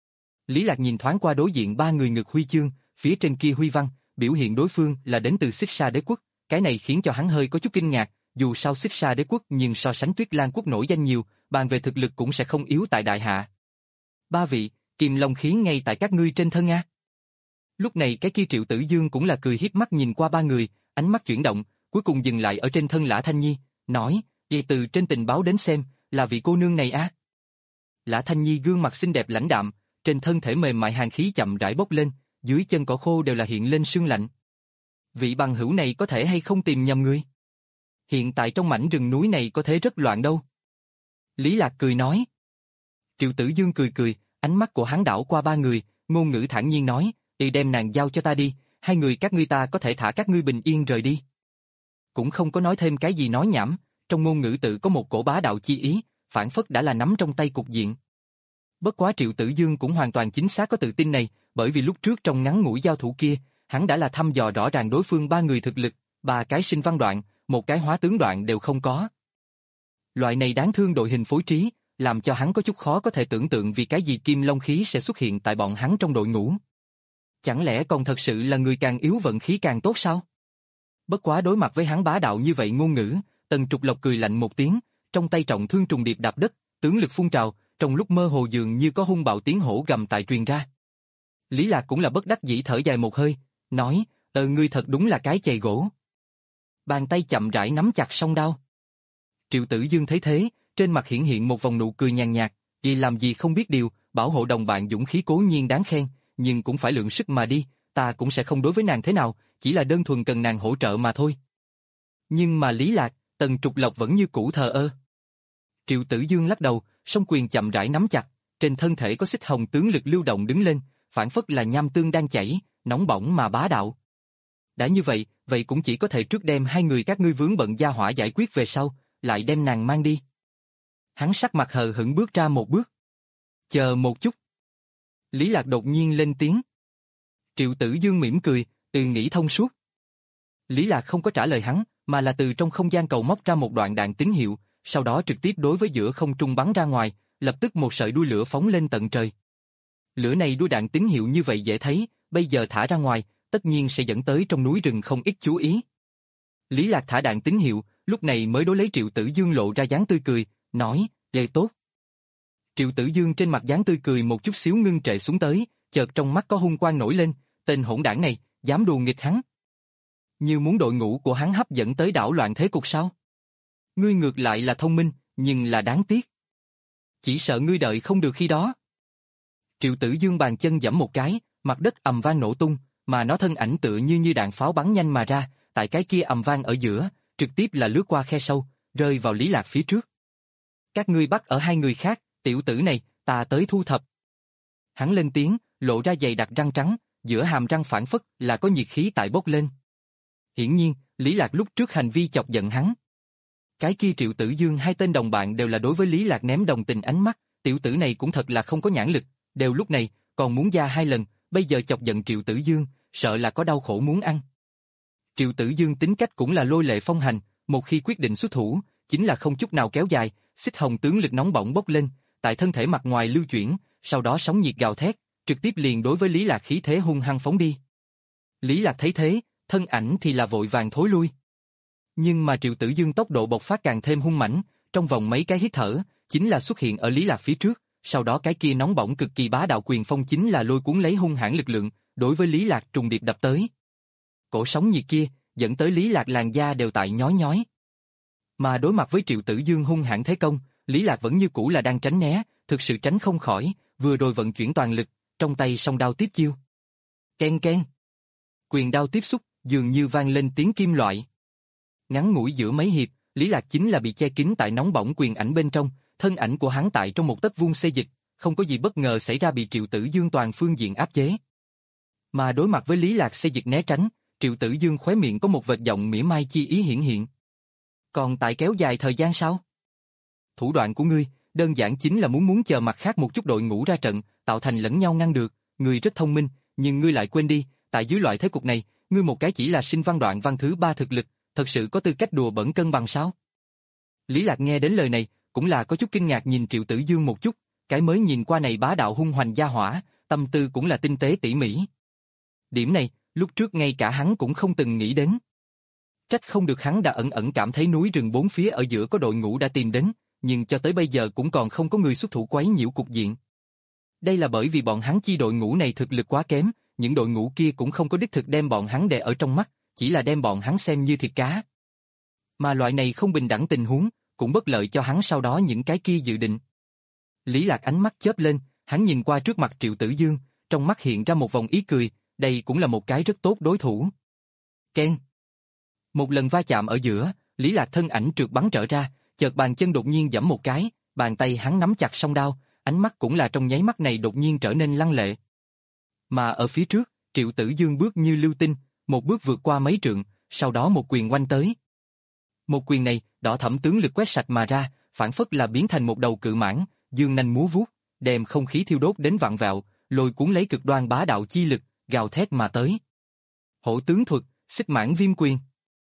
Lý Lạc nhìn thoáng qua đối diện ba người ngực huy chương, phía trên kia huy văn, biểu hiện đối phương là đến từ Xích Sa Đế Quốc, cái này khiến cho hắn hơi có chút kinh ngạc, dù sao Xích Sa Đế Quốc nhưng so sánh Tuyết Lan Quốc nổi danh nhiều, bàn về thực lực cũng sẽ không yếu tại đại hạ. Ba vị, Kim Long khí ngay tại các ngươi trên thân a. Lúc này cái kia Triệu Tử Dương cũng là cười hiếp mắt nhìn qua ba người, ánh mắt chuyển động, cuối cùng dừng lại ở trên thân Lã Thanh Nhi, nói, vậy từ trên tình báo đến xem, là vị cô nương này a. Lã Thanh Nhi gương mặt xinh đẹp lãnh đạm, trên thân thể mềm mại hàn khí chậm rãi bốc lên, dưới chân cỏ khô đều là hiện lên sương lạnh. Vị bằng hữu này có thể hay không tìm nhầm người? Hiện tại trong mảnh rừng núi này có thể rất loạn đâu. Lý Lạc cười nói. Triệu Tử Dương cười cười, ánh mắt của hắn đảo qua ba người, ngôn ngữ thản nhiên nói, đi đem nàng giao cho ta đi, hai người các ngươi ta có thể thả các ngươi bình yên rời đi. Cũng không có nói thêm cái gì nói nhảm, trong ngôn ngữ tự có một cổ bá đạo chi ý, phản phất đã là nắm trong tay cục diện. Bất quá Triệu Tử Dương cũng hoàn toàn chính xác có tự tin này, bởi vì lúc trước trong ngắn ngủi giao thủ kia, hắn đã là thăm dò rõ ràng đối phương ba người thực lực, ba cái sinh văn đoạn, một cái hóa tướng đoạn đều không có. Loại này đáng thương đội hình phối trí, làm cho hắn có chút khó có thể tưởng tượng vì cái gì Kim Long khí sẽ xuất hiện tại bọn hắn trong đội ngũ. Chẳng lẽ còn thật sự là người càng yếu vận khí càng tốt sao? Bất quá đối mặt với hắn bá đạo như vậy ngôn ngữ, Tần Trục Lộc cười lạnh một tiếng, trong tay trọng thương trùng điệp đạp đất, tướng lực phun trào, trong lúc mơ hồ dường như có hung bạo tiếng hổ gầm tại truyền ra. Lý Lạc cũng là bất đắc dĩ thở dài một hơi, nói, ờ ngươi thật đúng là cái chày gỗ. Bàn tay chậm rãi nắm chặt song đao. Triệu Tử Dương thấy thế, trên mặt hiển hiện một vòng nụ cười nhàn nhạt, vì làm gì không biết điều, bảo hộ đồng bạn dũng khí cố nhiên đáng khen, nhưng cũng phải lượng sức mà đi, ta cũng sẽ không đối với nàng thế nào, chỉ là đơn thuần cần nàng hỗ trợ mà thôi. Nhưng mà Lý Lạc, Tần Trục Lộc vẫn như cũ thờ ơ. Triệu Tử Dương lắc đầu, song quyền chậm rãi nắm chặt, trên thân thể có xích hồng tướng lực lưu động đứng lên, phản phất là nham tương đang chảy, nóng bỏng mà bá đạo. Đã như vậy, vậy cũng chỉ có thể trước đem hai người các ngươi vướng bận gia hỏa giải quyết về sau, lại đem nàng mang đi. Hắn sắc mặt hờ hững bước ra một bước. Chờ một chút. Lý Lạc đột nhiên lên tiếng. Triệu Tử Dương mỉm cười, từ nghĩ thông suốt. Lý Lạc không có trả lời hắn, mà là từ trong không gian cầu móc ra một đoạn đạn tín hiệu, sau đó trực tiếp đối với giữa không trung bắn ra ngoài, lập tức một sợi đuôi lửa phóng lên tận trời. Lửa này đuôi đạn tín hiệu như vậy dễ thấy, bây giờ thả ra ngoài, tất nhiên sẽ dẫn tới trong núi rừng không ít chú ý. Lý Lạc thả đạn tín hiệu, lúc này mới đối lấy Triệu Tử Dương lộ ra dáng tươi cười, nói, lê tốt. Triệu Tử Dương trên mặt dáng tươi cười một chút xíu ngưng trệ xuống tới, chợt trong mắt có hung quang nổi lên, tên hỗn đảng này, dám đùa nghịch hắn. Như muốn đội ngũ của hắn hấp dẫn tới đảo loạn thế cục sao? Ngươi ngược lại là thông minh, nhưng là đáng tiếc. Chỉ sợ ngươi đợi không được khi đó. Triệu Tử Dương bàn chân giẫm một cái, mặt đất ầm vang nổ tung, mà nó thân ảnh tựa như như đạn pháo bắn nhanh mà ra, tại cái kia ầm vang ở giữa, trực tiếp là lướt qua khe sâu, rơi vào Lý Lạc phía trước. Các ngươi bắt ở hai người khác, tiểu tử này, ta tới thu thập. Hắn lên tiếng, lộ ra dày đặc răng trắng, giữa hàm răng phản phất là có nhiệt khí tại bốc lên. Hiển nhiên, Lý Lạc lúc trước hành vi chọc giận hắn. Cái kia Triệu Tử Dương hai tên đồng bạn đều là đối với Lý Lạc ném đồng tình ánh mắt, tiểu tử này cũng thật là không có nhãn lực, đều lúc này, còn muốn ra hai lần, bây giờ chọc giận Triệu Tử Dương, sợ là có đau khổ muốn ăn. Triệu Tử Dương tính cách cũng là lôi lệ phong hành, một khi quyết định xuất thủ, chính là không chút nào kéo dài, xích hồng tướng lực nóng bỏng bốc lên, tại thân thể mặt ngoài lưu chuyển, sau đó sóng nhiệt gào thét, trực tiếp liền đối với Lý Lạc khí thế hung hăng phóng đi. Lý Lạc thấy thế, thân ảnh thì là vội vàng thối lui. Nhưng mà Triệu Tử Dương tốc độ bộc phát càng thêm hung mãnh, trong vòng mấy cái hít thở, chính là xuất hiện ở Lý Lạc phía trước, sau đó cái kia nóng bỏng cực kỳ bá đạo quyền phong chính là lôi cuốn lấy hung hãn lực lượng, đối với Lý Lạc trùng điệp đập tới. Cổ sóng nhiệt kia, dẫn tới Lý Lạc làn da đều tại nhói nhói. Mà đối mặt với Triệu Tử Dương hung hãn thế công, Lý Lạc vẫn như cũ là đang tránh né, thực sự tránh không khỏi, vừa rồi vận chuyển toàn lực, trong tay song đao tiếp chiêu. Ken ken. Quyền đao tiếp xúc, dường như vang lên tiếng kim loại. Ngắn ngủi giữa mấy hiệp, Lý Lạc chính là bị che kín tại nóng bỏng quyền ảnh bên trong, thân ảnh của hắn tại trong một tấc vuông xê dịch, không có gì bất ngờ xảy ra bị Triệu Tử Dương toàn phương diện áp chế. Mà đối mặt với Lý Lạc xê dịch né tránh, Triệu Tử Dương khóe miệng có một vệt giọng mỉa mai chi ý hiển hiện. Còn tại kéo dài thời gian sao? Thủ đoạn của ngươi, đơn giản chính là muốn muốn chờ mặt khác một chút đội ngũ ra trận, tạo thành lẫn nhau ngăn được, ngươi rất thông minh, nhưng ngươi lại quên đi, tại dưới loại thế cục này, ngươi một cái chỉ là sinh văn đoạn văn thứ ba thực lực, thật sự có tư cách đùa bẩn cân bằng sao? Lý Lạc nghe đến lời này, cũng là có chút kinh ngạc nhìn Triệu Tử Dương một chút, cái mới nhìn qua này bá đạo hung hoành gia hỏa, tâm tư cũng là tinh tế tỉ mỉ. Điểm này, lúc trước ngay cả hắn cũng không từng nghĩ đến. Trách không được hắn đã ẩn ẩn cảm thấy núi rừng bốn phía ở giữa có đội ngũ đã tìm đến, nhưng cho tới bây giờ cũng còn không có người xuất thủ quấy nhiễu cục diện. Đây là bởi vì bọn hắn chi đội ngũ này thực lực quá kém, những đội ngũ kia cũng không có đích thực đem bọn hắn để ở trong mắt, chỉ là đem bọn hắn xem như thịt cá. Mà loại này không bình đẳng tình huống, cũng bất lợi cho hắn sau đó những cái kia dự định. Lý Lạc ánh mắt chớp lên, hắn nhìn qua trước mặt Triệu Tử Dương, trong mắt hiện ra một vòng ý cười, đây cũng là một cái rất tốt đối thủ. Ken. Một lần va chạm ở giữa, Lý Lạc thân ảnh trượt bắn trở ra, chợt bàn chân đột nhiên giẫm một cái, bàn tay hắn nắm chặt song đao, ánh mắt cũng là trong nháy mắt này đột nhiên trở nên lăng lệ. Mà ở phía trước, Triệu Tử Dương bước như lưu tinh, một bước vượt qua mấy trượng, sau đó một quyền oanh tới. Một quyền này, đỏ thẫm tướng lực quét sạch mà ra, phản phất là biến thành một đầu cự mãng, dương nanh múa vuốt, đem không khí thiêu đốt đến vạn vẹo, lôi cuốn lấy cực đoan bá đạo chi lực, gào thét mà tới. Hổ tướng thuật, xích mãng viêm quyền.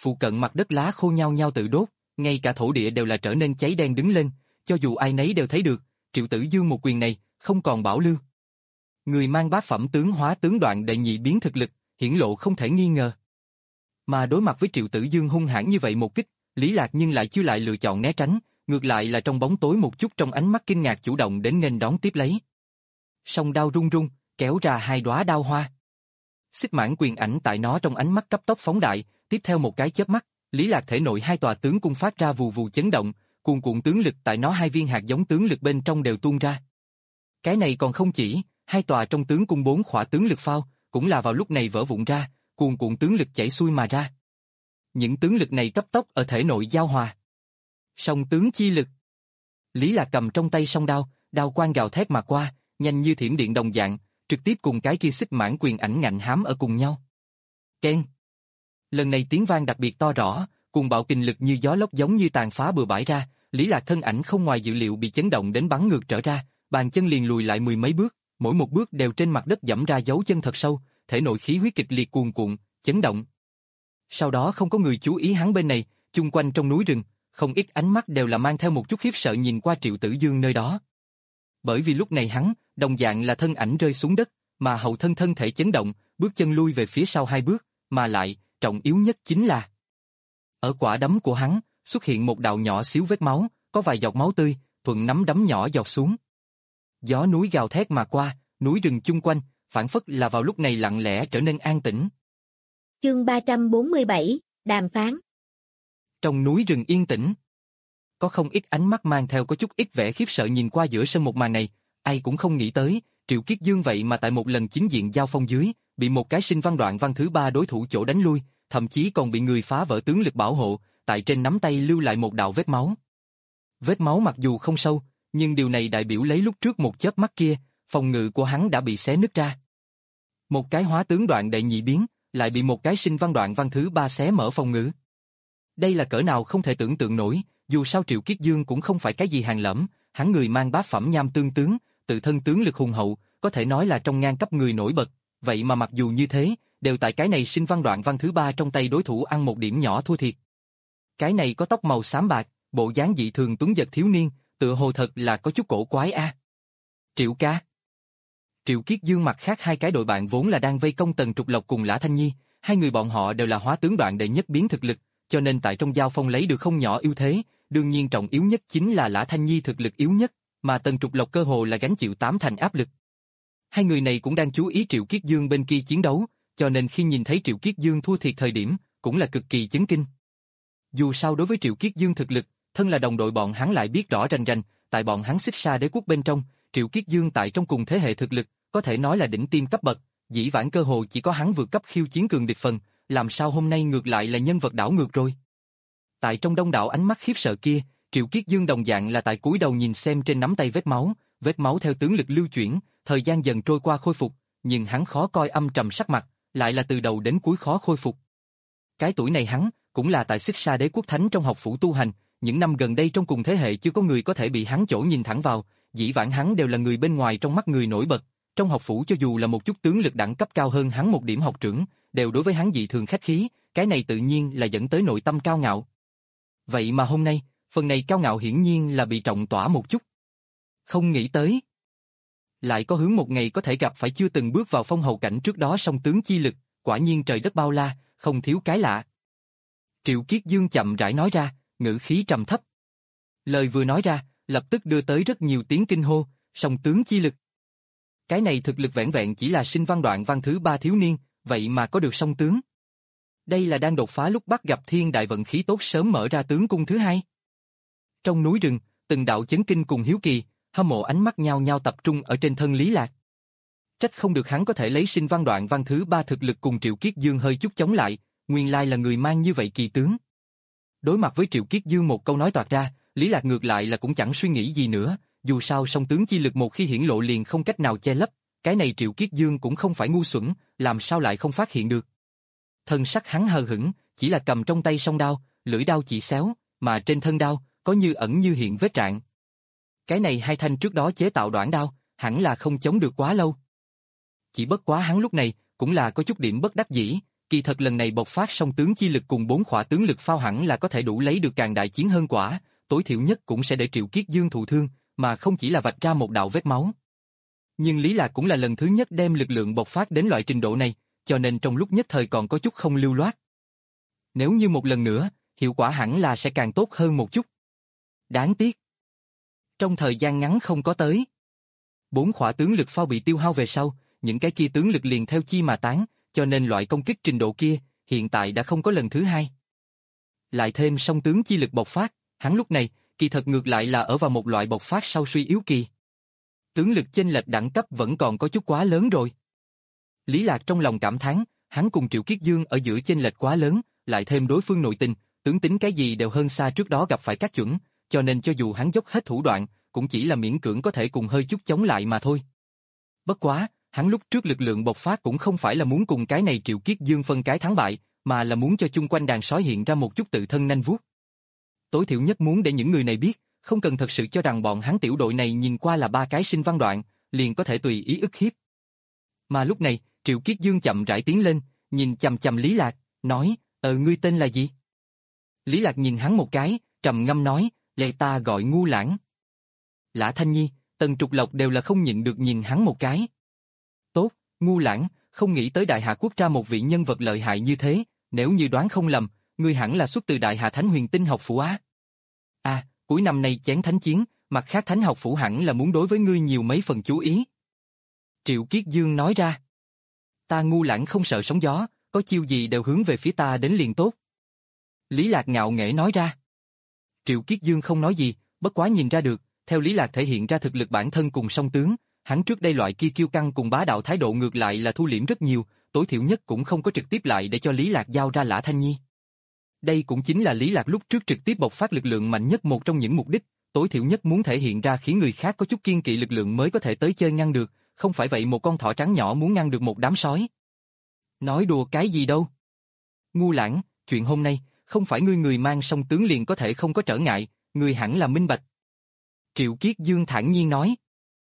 Phụ cận mặt đất lá khô nhau nhau tự đốt, ngay cả thổ địa đều là trở nên cháy đen đứng lên, cho dù ai nấy đều thấy được, Triệu Tử Dương một quyền này, không còn bảo lưu. Người mang bát phẩm tướng hóa tướng đoạn đệ nhị biến thực lực, hiển lộ không thể nghi ngờ. Mà đối mặt với Triệu Tử Dương hung hãn như vậy một kích, Lý Lạc nhưng lại chưa lại lựa chọn né tránh, ngược lại là trong bóng tối một chút trong ánh mắt kinh ngạc chủ động đến nghênh đón tiếp lấy. Song đao rung rung, kéo ra hai đóa đao hoa. Xích mãn quyền ảnh tại nó trong ánh mắt cấp tốc phóng đại, tiếp theo một cái chớp mắt, Lý Lạc thể nội hai tòa tướng cung phát ra vù vù chấn động, cuồn cuộn tướng lực tại nó hai viên hạt giống tướng lực bên trong đều tuôn ra. Cái này còn không chỉ, hai tòa trong tướng cung bốn khỏa tướng lực phao, cũng là vào lúc này vỡ vụn ra, cuồn cuộn tướng lực chảy xuôi mà ra. Những tướng lực này cấp tốc ở thể nội giao hòa. Song tướng chi lực. Lý Lạc cầm trong tay song đao, đao quang gào thét mà qua, nhanh như thiểm điện đồng dạng, trực tiếp cùng cái kia xích mãn quyền ảnh ngạnh hám ở cùng nhau. Keng. Lần này tiếng vang đặc biệt to rõ, cuồng bạo kình lực như gió lốc giống như tàn phá bừa bãi ra, Lý Lạc thân ảnh không ngoài dự liệu bị chấn động đến bắn ngược trở ra, bàn chân liền lùi lại mười mấy bước, mỗi một bước đều trên mặt đất dẫm ra dấu chân thật sâu, thể nội khí huyết kịch liệt cuồn cuộn, chấn động. Sau đó không có người chú ý hắn bên này, chung quanh trong núi rừng, không ít ánh mắt đều là mang theo một chút khiếp sợ nhìn qua Triệu Tử Dương nơi đó. Bởi vì lúc này hắn, đồng dạng là thân ảnh rơi xuống đất, mà hậu thân thân thể chấn động, bước chân lui về phía sau hai bước, mà lại, trọng yếu nhất chính là ở quả đấm của hắn, xuất hiện một đạo nhỏ xíu vết máu, có vài giọt máu tươi, thuận nắm đấm nhỏ giọt xuống. Gió núi gào thét mà qua, núi rừng chung quanh, phản phất là vào lúc này lặng lẽ trở nên an tĩnh. Chương ba trăm bốn mươi bảy, đàm phán. Trong núi rừng yên tĩnh, có không ít ánh mắt mang theo có chút ít vẻ khiếp sợ nhìn qua giữa sân một màn này, ai cũng không nghĩ tới, Triệu Kiết Dương vậy mà tại một lần chính diện giao phong dưới, bị một cái sinh văn đoạn văn thứ ba đối thủ chỗ đánh lui, thậm chí còn bị người phá vỡ tướng lực bảo hộ, tại trên nắm tay lưu lại một đạo vết máu. Vết máu mặc dù không sâu, nhưng điều này đại biểu lấy lúc trước một chớp mắt kia, phòng ngự của hắn đã bị xé nứt ra. Một cái hóa tướng đoạn đệ nhị biến, lại bị một cái sinh văn đoạn văn thứ ba xé mở phòng ngự. Đây là cỡ nào không thể tưởng tượng nổi, dù sao Triệu Kiết Dương cũng không phải cái gì hàng lẫm, hắn người mang bát phẩm nham tương tướng, tự thân tướng lực hùng hậu, có thể nói là trong ngang cấp người nổi bật, vậy mà mặc dù như thế, đều tại cái này sinh văn đoạn văn thứ ba trong tay đối thủ ăn một điểm nhỏ thua thiệt. Cái này có tóc màu xám bạc, bộ dáng dị thường tuấn giật thiếu niên, tựa hồ thật là có chút cổ quái a. À. Triệu ca. Triệu Kiết Dương mặt khác hai cái đội bạn vốn là đang vây công Tần Trục Lộc cùng Lã Thanh Nhi, hai người bọn họ đều là hóa tướng đoạn đệ nhất biến thực lực, cho nên tại trong giao phong lấy được không nhỏ ưu thế, đương nhiên trọng yếu nhất chính là Lã Thanh Nhi thực lực yếu nhất, mà Tần Trục Lộc cơ hồ là gánh chịu tám thành áp lực. Hai người này cũng đang chú ý Triệu Kiết Dương bên kia chiến đấu, cho nên khi nhìn thấy Triệu Kiết Dương thua thiệt thời điểm, cũng là cực kỳ chấn kinh. Dù sao đối với Triệu Kiết Dương thực lực, thân là đồng đội bọn hắn lại biết rõ rành rành, tại bọn hắn Xích Sa Đế quốc bên trong, Triệu Kiết Dương tại trong cùng thế hệ thực lực, có thể nói là đỉnh tiêm cấp bậc, dĩ vãng cơ hồ chỉ có hắn vượt cấp khiêu chiến cường địch phần, làm sao hôm nay ngược lại là nhân vật đảo ngược rồi. Tại trong đông đảo ánh mắt khiếp sợ kia, Triệu Kiết Dương đồng dạng là tại cúi đầu nhìn xem trên nắm tay vết máu, vết máu theo tướng lực lưu chuyển, thời gian dần trôi qua khôi phục, nhưng hắn khó coi âm trầm sắc mặt, lại là từ đầu đến cuối khó khôi phục. Cái tuổi này hắn, cũng là tại Xích Sa Đế quốc thánh trong học phủ tu hành, những năm gần đây trong cùng thế hệ chưa có người có thể bị hắn chỗ nhìn thẳng vào, dĩ vãng hắn đều là người bên ngoài trong mắt người nổi bật, trong học phủ cho dù là một chút tướng lực đẳng cấp cao hơn hắn một điểm học trưởng, đều đối với hắn dị thường khách khí, cái này tự nhiên là dẫn tới nội tâm cao ngạo. Vậy mà hôm nay, phần này cao ngạo hiển nhiên là bị trọng tỏa một chút. Không nghĩ tới, lại có hướng một ngày có thể gặp phải chưa từng bước vào phong hầu cảnh trước đó song tướng chi lực, quả nhiên trời đất bao la, không thiếu cái lạ. Triệu Kiết Dương chậm rãi nói ra, ngữ khí trầm thấp. Lời vừa nói ra, lập tức đưa tới rất nhiều tiếng kinh hô, song tướng chi lực. Cái này thực lực vẹn vẹn chỉ là sinh văn đoạn văn thứ ba thiếu niên, vậy mà có được song tướng. Đây là đang đột phá lúc bắt gặp thiên đại vận khí tốt sớm mở ra tướng cung thứ hai. Trong núi rừng, từng đạo chấn kinh cùng hiếu kỳ, hâm mộ ánh mắt nhau nhau tập trung ở trên thân Lý Lạc. Trách không được hắn có thể lấy sinh văn đoạn văn thứ ba thực lực cùng Triệu Kiết Dương hơi chút chống lại, nguyên lai là người mang như vậy kỳ tướng. Đối mặt với Triệu Kiết Dương một câu nói toạc ra, Lý Lạc ngược lại là cũng chẳng suy nghĩ gì nữa, dù sao song tướng chi lực một khi hiển lộ liền không cách nào che lấp, cái này Triệu Kiết Dương cũng không phải ngu xuẩn, làm sao lại không phát hiện được. Thân sắc hắn hờ hững, chỉ là cầm trong tay song đao, lưỡi đao chỉ xéo, mà trên thân đao, có như ẩn như hiện vết rạn. Cái này hai thanh trước đó chế tạo đoạn đao, hẳn là không chống được quá lâu. Chỉ bất quá hắn lúc này, cũng là có chút điểm bất đắc dĩ, kỳ thật lần này bộc phát song tướng chi lực cùng bốn khỏa tướng lực phao hẳn là có thể đủ lấy được càng đại chiến hơn quả, tối thiểu nhất cũng sẽ để Triệu Kiết Dương thụ thương, mà không chỉ là vạch ra một đạo vết máu. Nhưng Lý Lạc cũng là lần thứ nhất đem lực lượng bộc phát đến loại trình độ này, cho nên trong lúc nhất thời còn có chút không lưu loát. Nếu như một lần nữa, hiệu quả hẳn là sẽ càng tốt hơn một chút. Đáng tiếc. Trong thời gian ngắn không có tới. Bốn khỏa tướng lực phao bị tiêu hao về sau, những cái kia tướng lực liền theo chi mà tán, cho nên loại công kích trình độ kia, hiện tại đã không có lần thứ hai. Lại thêm song tướng chi lực bộc phát, hắn lúc này, kỳ thật ngược lại là ở vào một loại bộc phát sau suy yếu kỳ. Tướng lực chênh lệch đẳng cấp vẫn còn có chút quá lớn rồi. Lý Lạc trong lòng cảm thán, hắn cùng Triệu Kiết Dương ở giữa chênh lệch quá lớn, lại thêm đối phương nội tình, tướng tính cái gì đều hơn xa trước đó gặp phải các chuẩn, cho nên cho dù hắn dốc hết thủ đoạn, cũng chỉ là miễn cưỡng có thể cùng hơi chút chống lại mà thôi. Bất quá, hắn lúc trước lực lượng bộc phát cũng không phải là muốn cùng cái này Triệu Kiết Dương phân cái thắng bại, mà là muốn cho chung quanh đàn sói hiện ra một chút tự thân nanh vuốt. Tối thiểu nhất muốn để những người này biết, không cần thật sự cho rằng bọn hắn tiểu đội này nhìn qua là ba cái sinh văn đoạn, liền có thể tùy ý ức hiếp. Mà lúc này, Triệu Kiết Dương chậm rãi tiến lên, nhìn chằm chằm Lý Lạc, nói, ờ ngươi tên là gì? Lý Lạc nhìn hắn một cái, trầm ngâm nói, lệ ta gọi Ngu Lãng. Lã Thanh Nhi, Tần Trục Lộc đều là không nhịn được nhìn hắn một cái. Tốt, Ngu Lãng, không nghĩ tới Đại Hà Quốc ra một vị nhân vật lợi hại như thế, nếu như đoán không lầm, ngươi hẳn là xuất từ Đại Hà Thánh Huyền Tinh học phủ á. À, cuối năm nay chén thánh chiến, mặt khác Thánh học phủ hẳn là muốn đối với ngươi nhiều mấy phần chú ý. Triệu Kiết Dương nói ra. Ta Ngu Lãng không sợ sóng gió, có chiêu gì đều hướng về phía ta đến liền tốt. Lý Lạc ngạo nghễ nói ra. Triệu Kiết Dương không nói gì, bất quá nhìn ra được, theo Lý Lạc thể hiện ra thực lực bản thân cùng song tướng, hắn trước đây loại kia kiêu căng cùng bá đạo thái độ ngược lại là thu liễm rất nhiều, tối thiểu nhất cũng không có trực tiếp lại để cho Lý Lạc giao ra Lã Thanh Nhi. Đây cũng chính là Lý Lạc lúc trước trực tiếp bộc phát lực lượng mạnh nhất một trong những mục đích, tối thiểu nhất muốn thể hiện ra khiến người khác có chút kiên kỵ lực lượng mới có thể tới chơi ngăn được, không phải vậy một con thỏ trắng nhỏ muốn ngăn được một đám sói. Nói đùa cái gì đâu. Ngu Lãng, chuyện hôm nay, không phải ngươi người mang song tướng liền có thể không có trở ngại, ngươi hẳn là minh bạch. Triệu Kiết Dương thản nhiên nói.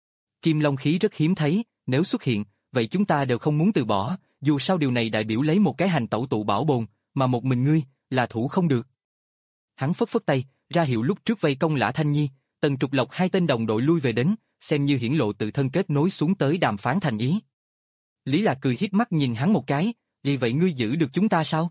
Kim Long khí rất hiếm thấy, nếu xuất hiện, vậy chúng ta đều không muốn từ bỏ, dù sao điều này đại biểu lấy một cái hành tẩu tụ bảo bồn, mà một mình ngươi, là thủ không được. Hắn phất phất tay, ra hiệu lúc trước vây công Lã Thanh Nhi, Tần Trục Lộc hai tên đồng đội lui về đến, xem như hiển lộ tự thân kết nối xuống tới đàm phán thành ý. Lý Lạc cười hiếp mắt nhìn hắn một cái, vì vậy ngươi giữ được chúng ta sao?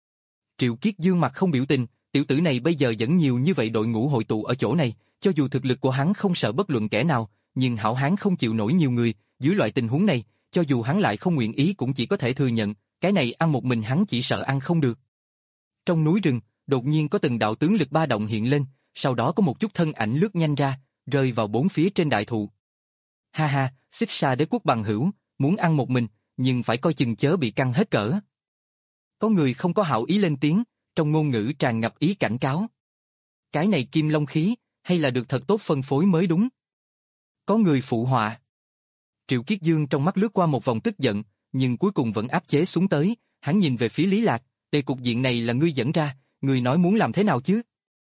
Triệu Kiết Dương mặt không biểu tình, tiểu tử này bây giờ dẫn nhiều như vậy đội ngũ hội tụ ở chỗ này, cho dù thực lực của hắn không sợ bất luận kẻ nào, nhưng hảo hán không chịu nổi nhiều người, dưới loại tình huống này, cho dù hắn lại không nguyện ý cũng chỉ có thể thừa nhận, cái này ăn một mình hắn chỉ sợ ăn không được. Trong núi rừng, đột nhiên có từng đạo tướng lực ba động hiện lên, sau đó có một chút thân ảnh lướt nhanh ra, rơi vào bốn phía trên đại thụ. Ha ha, Xích Sa Đế quốc bằng hữu, muốn ăn một mình, nhưng phải coi chừng chớ bị căng hết cỡ. Có người không có hảo ý lên tiếng, trong ngôn ngữ tràn ngập ý cảnh cáo. Cái này Kim Long khí, hay là được thật tốt phân phối mới đúng. Có người phụ họa. Triệu Kiết Dương trong mắt lướt qua một vòng tức giận, nhưng cuối cùng vẫn áp chế xuống tới, hắn nhìn về phía Lý Lạc, đề cục diện này là ngươi dẫn ra, ngươi nói muốn làm thế nào chứ?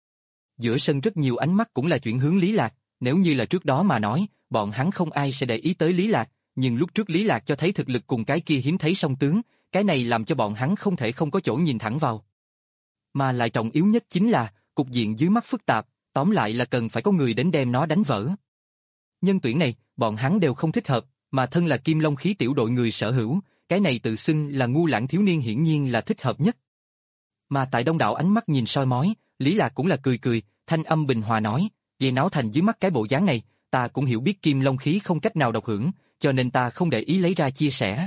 Giữa sân rất nhiều ánh mắt cũng là chuyển hướng Lý Lạc, nếu như là trước đó mà nói, bọn hắn không ai sẽ để ý tới Lý Lạc, nhưng lúc trước Lý Lạc cho thấy thực lực cùng cái kia hiếm thấy song tướng, cái này làm cho bọn hắn không thể không có chỗ nhìn thẳng vào. Mà lại trọng yếu nhất chính là, cục diện dưới mắt phức tạp, tóm lại là cần phải có người đến đem nó đánh vỡ. Nhân tuyển này, bọn hắn đều không thích hợp, mà thân là Kim Long khí tiểu đội người sở hữu, cái này tự xưng là Ngu Lãng thiếu niên hiển nhiên là thích hợp nhất. Mà tại đông đảo ánh mắt nhìn soi mói, Lý Lạc cũng là cười cười, thanh âm bình hòa nói, về náo thành dưới mắt cái bộ dáng này, ta cũng hiểu biết Kim Long khí không cách nào độc hưởng, cho nên ta không để ý lấy ra chia sẻ.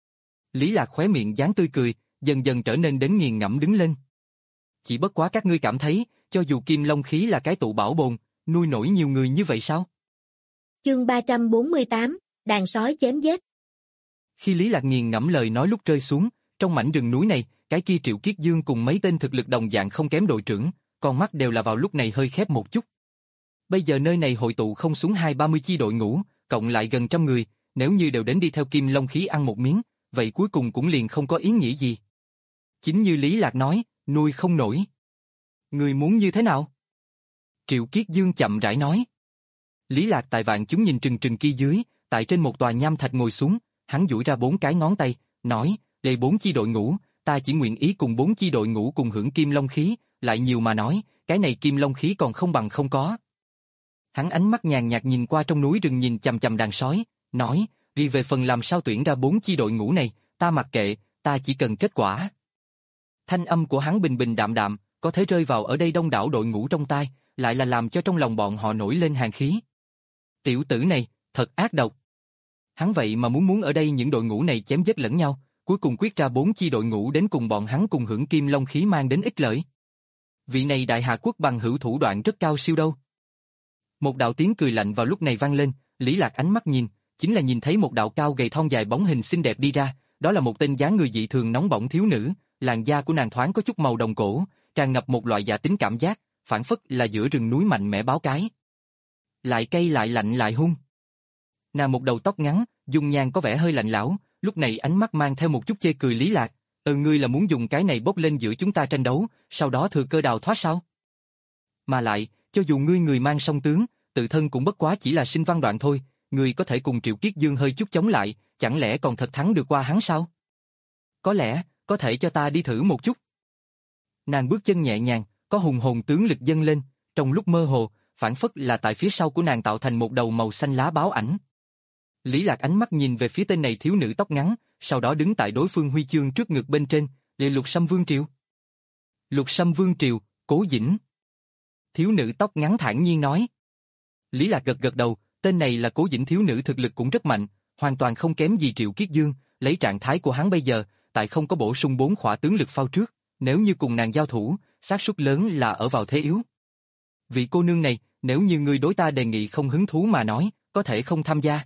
Lý Lạc khóe miệng dáng tươi cười, dần dần trở nên đến nghiền ngẫm đứng lên. Chỉ bất quá các ngươi cảm thấy, cho dù Kim Long khí là cái tụ bảo bồn, nuôi nổi nhiều người như vậy sao? Chương ba trăm bốn mươi tám, đàn sói chém giết. Khi Lý Lạc nghiền ngẫm lời nói lúc rơi xuống, trong mảnh rừng núi này, cái kia Triệu Kiết Dương cùng mấy tên thực lực đồng dạng không kém đội trưởng, con mắt đều là vào lúc này hơi khép một chút. Bây giờ nơi này hội tụ không xuống hai ba mươi chi đội ngũ, cộng lại gần trăm người, nếu như đều đến đi theo Kim Long khí ăn một miếng, vậy cuối cùng cũng liền không có ý nghĩa gì. Chính như Lý Lạc nói, nuôi không nổi. Người muốn như thế nào? Triệu Kiết Dương chậm rãi nói. Lý Lạc tại vạn chúng nhìn trừng trừng kia dưới, tại trên một tòa nham thạch ngồi xuống, hắn duỗi ra bốn cái ngón tay, nói, đây bốn chi đội ngũ, ta chỉ nguyện ý cùng bốn chi đội ngũ cùng hưởng kim long khí, lại nhiều mà nói, cái này kim long khí còn không bằng không có. Hắn ánh mắt nhàn nhạt nhìn qua trong núi rừng nhìn chằm chằm đàn sói, nói, đi về phần làm sao tuyển ra bốn chi đội ngũ này, ta mặc kệ, ta chỉ cần kết quả. Thanh âm của hắn bình bình đạm đạm, có thể rơi vào ở đây đông đảo đội ngũ trong tai, lại là làm cho trong lòng bọn họ nổi lên hàn khí. Tiểu tử này, thật ác độc. Hắn vậy mà muốn muốn ở đây những đội ngũ này chém giết lẫn nhau, cuối cùng quyết ra bốn chi đội ngũ đến cùng bọn hắn cùng hưởng kim long khí mang đến ích lợi. Vị này đại hạ quốc bằng hữu thủ đoạn rất cao siêu đâu. Một đạo tiếng cười lạnh vào lúc này vang lên, Lý Lạc ánh mắt nhìn, chính là nhìn thấy một đạo cao gầy thon dài bóng hình xinh đẹp đi ra, đó là một tên dáng người dị thường nóng bỏng thiếu nữ, làn da của nàng thoáng có chút màu đồng cổ, tràn ngập một loại dạ tính cảm giác, phảng phất là giữa rừng núi mạnh mẽ báo cái. Lại cay lại lạnh lại hung. Nàng một đầu tóc ngắn, dung nhan có vẻ hơi lạnh lão, lúc này ánh mắt mang theo một chút chê cười Lý Lạc, "Ờ ngươi là muốn dùng cái này bốc lên giữa chúng ta tranh đấu, sau đó thừa cơ đào thoát sao? Mà lại, cho dù ngươi người mang song tướng, tự thân cũng bất quá chỉ là sinh văn đoạn thôi, ngươi có thể cùng Triệu Kiết Dương hơi chút chống lại, chẳng lẽ còn thật thắng được qua hắn sao? Có lẽ, có thể cho ta đi thử một chút." Nàng bước chân nhẹ nhàng, có hùng hồn tướng lực dâng lên, trong lúc mơ hồ, phảng phất là tại phía sau của nàng tạo thành một đầu màu xanh lá báo ảnh. Lý Lạc ánh mắt nhìn về phía tên này thiếu nữ tóc ngắn, sau đó đứng tại đối phương huy chương trước ngực bên trên, "Lệ Lục Sâm Vương Triều." "Lục Sâm Vương Triều, Cố Dĩnh." Thiếu nữ tóc ngắn thản nhiên nói. Lý Lạc gật gật đầu, tên này là Cố Dĩnh thiếu nữ thực lực cũng rất mạnh, hoàn toàn không kém gì Triệu Kiết Dương, lấy trạng thái của hắn bây giờ, tại không có bổ sung bốn khỏa tướng lực phao trước, nếu như cùng nàng giao thủ, xác suất lớn là ở vào thế yếu. "Vị cô nương này, nếu như ngươi đối ta đề nghị không hứng thú mà nói, có thể không tham gia."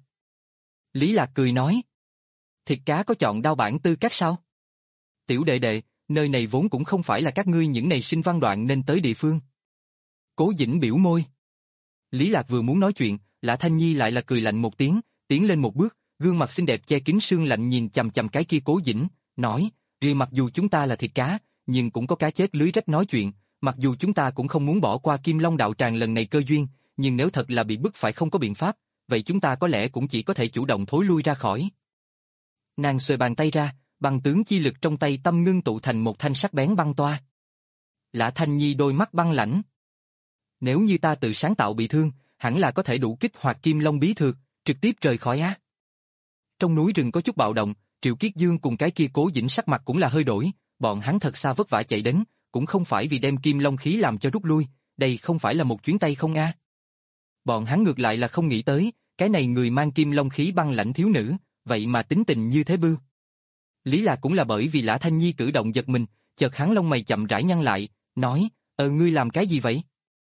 Lý Lạc cười nói. "Thịt cá có chọn đao bản tư cách sao? Tiểu đệ đệ, nơi này vốn cũng không phải là các ngươi những này sinh văn đoạn nên tới địa phương." Cố Dĩnh biểu môi. Lý Lạc vừa muốn nói chuyện, Lã Thanh Nhi lại là cười lạnh một tiếng, tiến lên một bước, gương mặt xinh đẹp che kín sương lạnh nhìn chằm chằm cái kia Cố Dĩnh, nói, "Vì mặc dù chúng ta là thịt cá, nhưng cũng có cá chết lưới rách nói chuyện, mặc dù chúng ta cũng không muốn bỏ qua Kim Long đạo tràng lần này cơ duyên, nhưng nếu thật là bị bức phải không có biện pháp, vậy chúng ta có lẽ cũng chỉ có thể chủ động thối lui ra khỏi." Nàng xuề bàn tay ra, băng tướng chi lực trong tay tâm ngưng tụ thành một thanh sắc bén băng toa. Lã Thanh Nhi đôi mắt băng lãnh. "Nếu như ta tự sáng tạo bị thương, hẳn là có thể đủ kích hoạt Kim Long bí thược, trực tiếp rời khỏi á." Trong núi rừng có chút bạo động, Triệu Kiết Dương cùng cái kia Cố Dĩnh sắc mặt cũng là hơi đổi, bọn hắn thật xa vất vả chạy đến, cũng không phải vì đem Kim Long khí làm cho rút lui, đây không phải là một chuyến tay không a. Bọn hắn ngược lại là không nghĩ tới, cái này người mang Kim Long khí băng lãnh thiếu nữ, vậy mà tính tình như thế bưu. Lý Lạc cũng là bởi vì Lã Thanh Nhi cử động giật mình, chợt hắn lông mày chậm rãi nhăn lại, nói, "Ờ ngươi làm cái gì vậy?"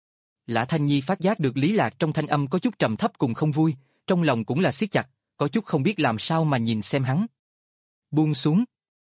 Lã Thanh Nhi phát giác được Lý Lạc trong thanh âm có chút trầm thấp cùng không vui, trong lòng cũng là siết chặt, có chút không biết làm sao mà nhìn xem hắn. "Buông xuống."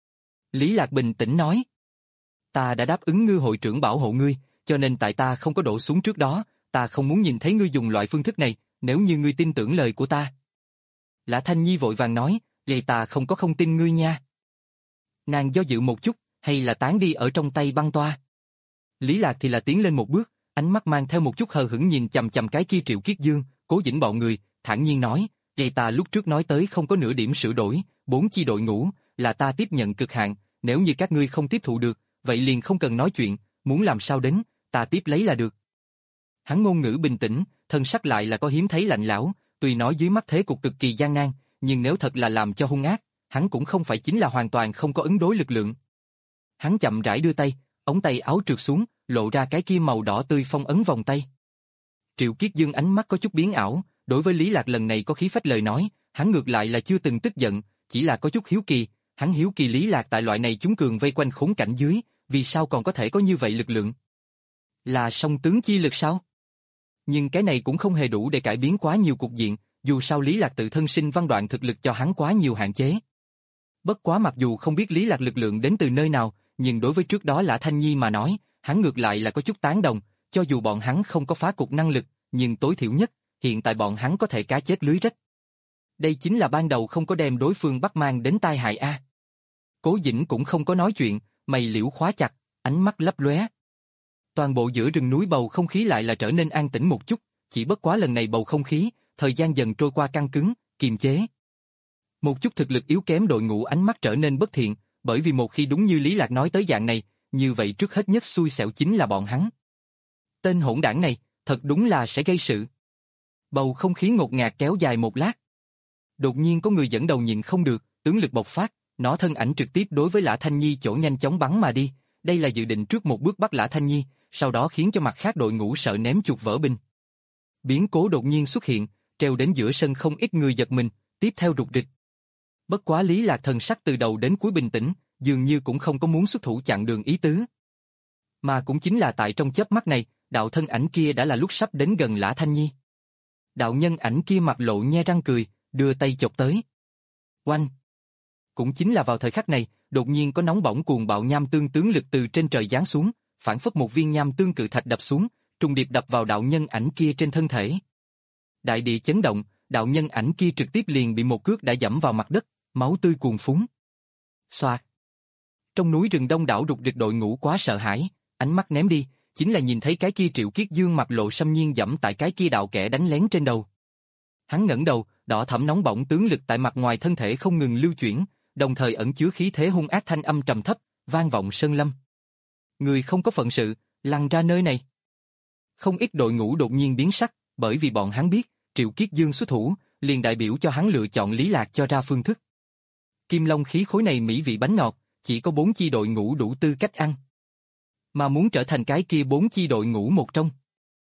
Lý Lạc bình tĩnh nói, "Ta đã đáp ứng Ngư hội trưởng bảo hộ ngươi, cho nên tại ta không có đổ xuống trước đó, ta không muốn nhìn thấy ngươi dùng loại phương thức này, nếu như ngươi tin tưởng lời của ta." Lã Thanh Nhi vội vàng nói, "Vậy ta không có không tin ngươi nha." Nàng do dự một chút, hay là tán đi ở trong tay băng toa. Lý Lạc thì là tiến lên một bước, ánh mắt mang theo một chút hờ hững nhìn chằm chằm cái kia Triệu Kiết Dương, Cố Dĩnh bọn người, thản nhiên nói, "Vậy ta lúc trước nói tới không có nửa điểm sửa đổi, bốn chi đội ngũ, là ta tiếp nhận cực hạn, nếu như các ngươi không tiếp thụ được, vậy liền không cần nói chuyện, muốn làm sao đến, ta tiếp lấy là được." Hắn ngôn ngữ bình tĩnh, thân sắc lại là có hiếm thấy lạnh lẽo, tuy nói dưới mắt thế cục cực kỳ gian nan, nhưng nếu thật là làm cho hung ác, hắn cũng không phải chính là hoàn toàn không có ứng đối lực lượng. Hắn chậm rãi đưa tay, ống tay áo trượt xuống, lộ ra cái kia màu đỏ tươi phong ấn vòng tay. Triệu Kiết Dương ánh mắt có chút biến ảo, đối với Lý Lạc lần này có khí phách lời nói, hắn ngược lại là chưa từng tức giận, chỉ là có chút hiếu kỳ, hắn hiếu kỳ Lý Lạc tại loại này chúng cường vây quanh khốn cảnh dưới, vì sao còn có thể có như vậy lực lượng? Là song tướng chi lực sao? Nhưng cái này cũng không hề đủ để cải biến quá nhiều cục diện, dù sao Lý Lạc tự thân sinh văn đoạn thực lực cho hắn quá nhiều hạn chế. Bất quá mặc dù không biết Lý Lạc lực lượng đến từ nơi nào, nhưng đối với trước đó Lã Thanh Nhi mà nói, hắn ngược lại là có chút tán đồng, cho dù bọn hắn không có phá cục năng lực, nhưng tối thiểu nhất, hiện tại bọn hắn có thể cá chết lưới rách. Đây chính là ban đầu không có đem đối phương bắt mang đến tai hại a. Cố Dĩnh cũng không có nói chuyện, mày liễu khóa chặt, ánh mắt lấp lóe. Toàn bộ giữa rừng núi bầu không khí lại là trở nên an tĩnh một chút, chỉ bất quá lần này bầu không khí, thời gian dần trôi qua căng cứng, kiềm chế. Một chút thực lực yếu kém đội ngũ ánh mắt trở nên bất thiện, bởi vì một khi đúng như Lý Lạc nói tới dạng này, như vậy trước hết nhất xui xẻo chính là bọn hắn. Tên hỗn đảng này, thật đúng là sẽ gây sự. Bầu không khí ngột ngạt kéo dài một lát. Đột nhiên có người dẫn đầu nhìn không được, tướng lực bộc phát, nó thân ảnh trực tiếp đối với Lã Thanh Nhi chỗ nhanh chóng bắn mà đi, đây là dự định trước một bước bắt Lã Thanh Nhi, sau đó khiến cho mặt khác đội ngũ sợ ném chuột vỡ binh. Biến cố đột nhiên xuất hiện, treo đến giữa sân không ít người giật mình, tiếp theo rụt rịch. Bất quá Lý Lạc thần sắc từ đầu đến cuối bình tĩnh, dường như cũng không có muốn xuất thủ chặn đường ý tứ. Mà cũng chính là tại trong chớp mắt này, đạo thân ảnh kia đã là lúc sắp đến gần Lã Thanh Nhi. Đạo nhân ảnh kia mặt lộ nhe răng cười, đưa tay chộp tới. Oanh! Cũng chính là vào thời khắc này, đột nhiên có nóng bỏng cuồng bạo nham tương tướng lực từ trên trời giáng xuống, phản phất một viên nham tương cự thạch đập xuống, trùng điệp đập vào đạo nhân ảnh kia trên thân thể. Đại địa chấn động, đạo nhân ảnh kia trực tiếp liền bị một cước đã dẫm vào mặt đất, máu tươi cuồn phún. Xoạt! Trong núi rừng đông đảo rụt rịch đội ngũ quá sợ hãi, ánh mắt ném đi, chính là nhìn thấy cái kia Triệu Kiết Dương mặt lộ xâm nhiên dẫm tại cái kia đạo kẻ đánh lén trên đầu. Hắn ngẩng đầu, đỏ thẫm nóng bỏng tướng lực tại mặt ngoài thân thể không ngừng lưu chuyển, đồng thời ẩn chứa khí thế hung ác thanh âm trầm thấp, vang vọng sơn lâm. Người không có phận sự, lăn ra nơi này. Không ít đội ngũ đột nhiên biến sắc, bởi vì bọn hắn biết, Triệu Kiết Dương xuất thủ, liền đại biểu cho hắn lựa chọn Lý Lạc cho ra phương thức. Kim Long khí khối này mỹ vị bánh ngọt, chỉ có bốn chi đội ngũ đủ tư cách ăn. Mà muốn trở thành cái kia bốn chi đội ngũ một trong.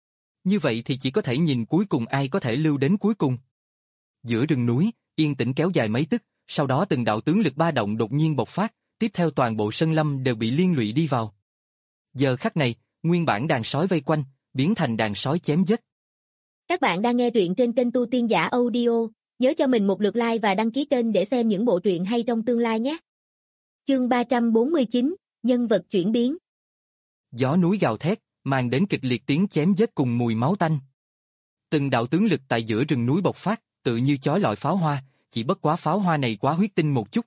Như vậy thì chỉ có thể nhìn cuối cùng ai có thể lưu đến cuối cùng. Giữa rừng núi, yên tĩnh kéo dài mấy tức, sau đó từng đạo tướng lực ba động đột nhiên bộc phát, tiếp theo toàn bộ sơn lâm đều bị liên lụy đi vào. Giờ khắc này, nguyên bản đàn sói vây quanh, biến thành đàn sói chém giết. Các bạn đang nghe truyện trên kênh Tu Tiên Giả Audio, nhớ cho mình một lượt like và đăng ký kênh để xem những bộ truyện hay trong tương lai nhé. Chương ba trăm bốn mươi chín, nhân vật chuyển biến. Gió núi gào thét, mang đến kịch liệt tiếng chém giết cùng mùi máu tanh. Từng đạo tướng lực tại giữa rừng núi bộc phát, tự như chói lọi pháo hoa, chỉ bất quá pháo hoa này quá huyết tinh một chút.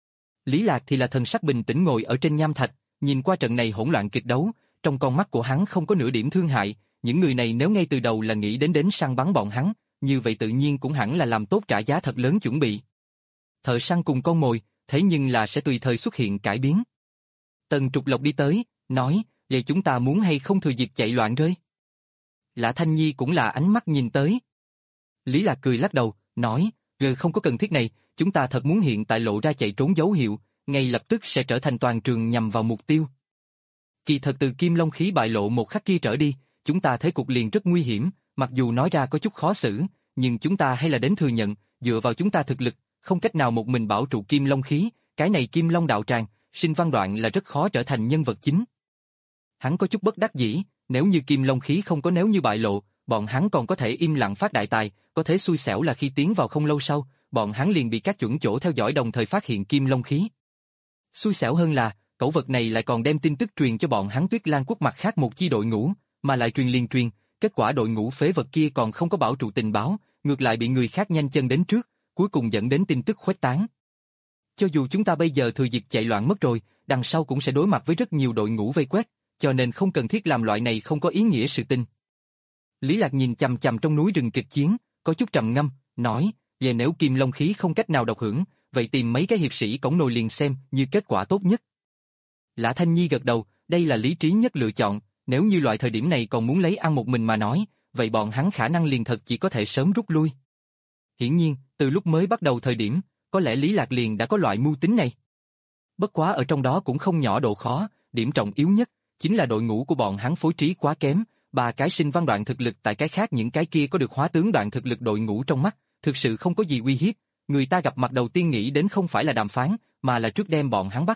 Lý Lạc thì là thần sắc bình tĩnh ngồi ở trên nham thạch, nhìn qua trận này hỗn loạn kịch đấu, trong con mắt của hắn không có nửa điểm thương hại, những người này nếu ngay từ đầu là nghĩ đến đến săn bắn bọn hắn, như vậy tự nhiên cũng hẳn là làm tốt trả giá thật lớn chuẩn bị. Thợ săn cùng con mồi, thế nhưng là sẽ tùy thời xuất hiện cải biến. Tần Trục Lộc đi tới, nói, vậy chúng ta muốn hay không thừa dịp chạy loạn rơi? Lã Thanh Nhi cũng là ánh mắt nhìn tới. Lý Lạc cười lắc đầu, nói, gờ không có cần thiết này, chúng ta thật muốn hiện tại lộ ra chạy trốn dấu hiệu, ngay lập tức sẽ trở thành toàn trường nhằm vào mục tiêu. Kỳ thật từ Kim Long khí bại lộ một khắc kia trở đi, chúng ta thấy cục liền rất nguy hiểm, mặc dù nói ra có chút khó xử, nhưng chúng ta hay là đến thừa nhận, dựa vào chúng ta thực lực, không cách nào một mình bảo trụ Kim Long khí, cái này Kim Long đạo tràng, Sinh Văn Đoạn là rất khó trở thành nhân vật chính. Hắn có chút bất đắc dĩ, nếu như Kim Long khí không có nếu như bại lộ, bọn hắn còn có thể im lặng phát đại tài, có thể xui xẻo là khi tiến vào không lâu sau, bọn hắn liền bị các chuẩn chỗ theo dõi đồng thời phát hiện Kim Long khí. Xui xẻo hơn là, cẩu vật này lại còn đem tin tức truyền cho bọn hắn Tuyết Lan quốc mặt khác một chi đội ngũ, mà lại truyền liên truyền, kết quả đội ngũ phế vật kia còn không có bảo trụ tình báo, ngược lại bị người khác nhanh chân đến trước, cuối cùng dẫn đến tin tức khuếch tán. Cho dù chúng ta bây giờ thừa dịp chạy loạn mất rồi, đằng sau cũng sẽ đối mặt với rất nhiều đội ngũ vây quét, cho nên không cần thiết làm loại này không có ý nghĩa sự tình. Lý Lạc nhìn chằm chằm trong núi rừng kịch chiến, có chút trầm ngâm, nói, về nếu Kim Long khí không cách nào độc hưởng, vậy tìm mấy cái hiệp sĩ cổng nồi liền xem như kết quả tốt nhất. Lã Thanh Nhi gật đầu, đây là lý trí nhất lựa chọn, nếu như loại thời điểm này còn muốn lấy ăn một mình mà nói, vậy bọn hắn khả năng liền thật chỉ có thể sớm rút lui. Hiển nhiên, từ lúc mới bắt đầu thời điểm, có lẽ Lý Lạc liền đã có loại mưu tính này. Bất quá ở trong đó cũng không nhỏ độ khó, điểm trọng yếu nhất, chính là đội ngũ của bọn hắn phối trí quá kém, ba cái Sinh Văn Đoạn thực lực tại cái khác những cái kia có được hóa tướng đoạn thực lực đội ngũ trong mắt, thực sự không có gì uy hiếp, người ta gặp mặt đầu tiên nghĩ đến không phải là đàm phán, mà là trước đem bọn hắn bắt.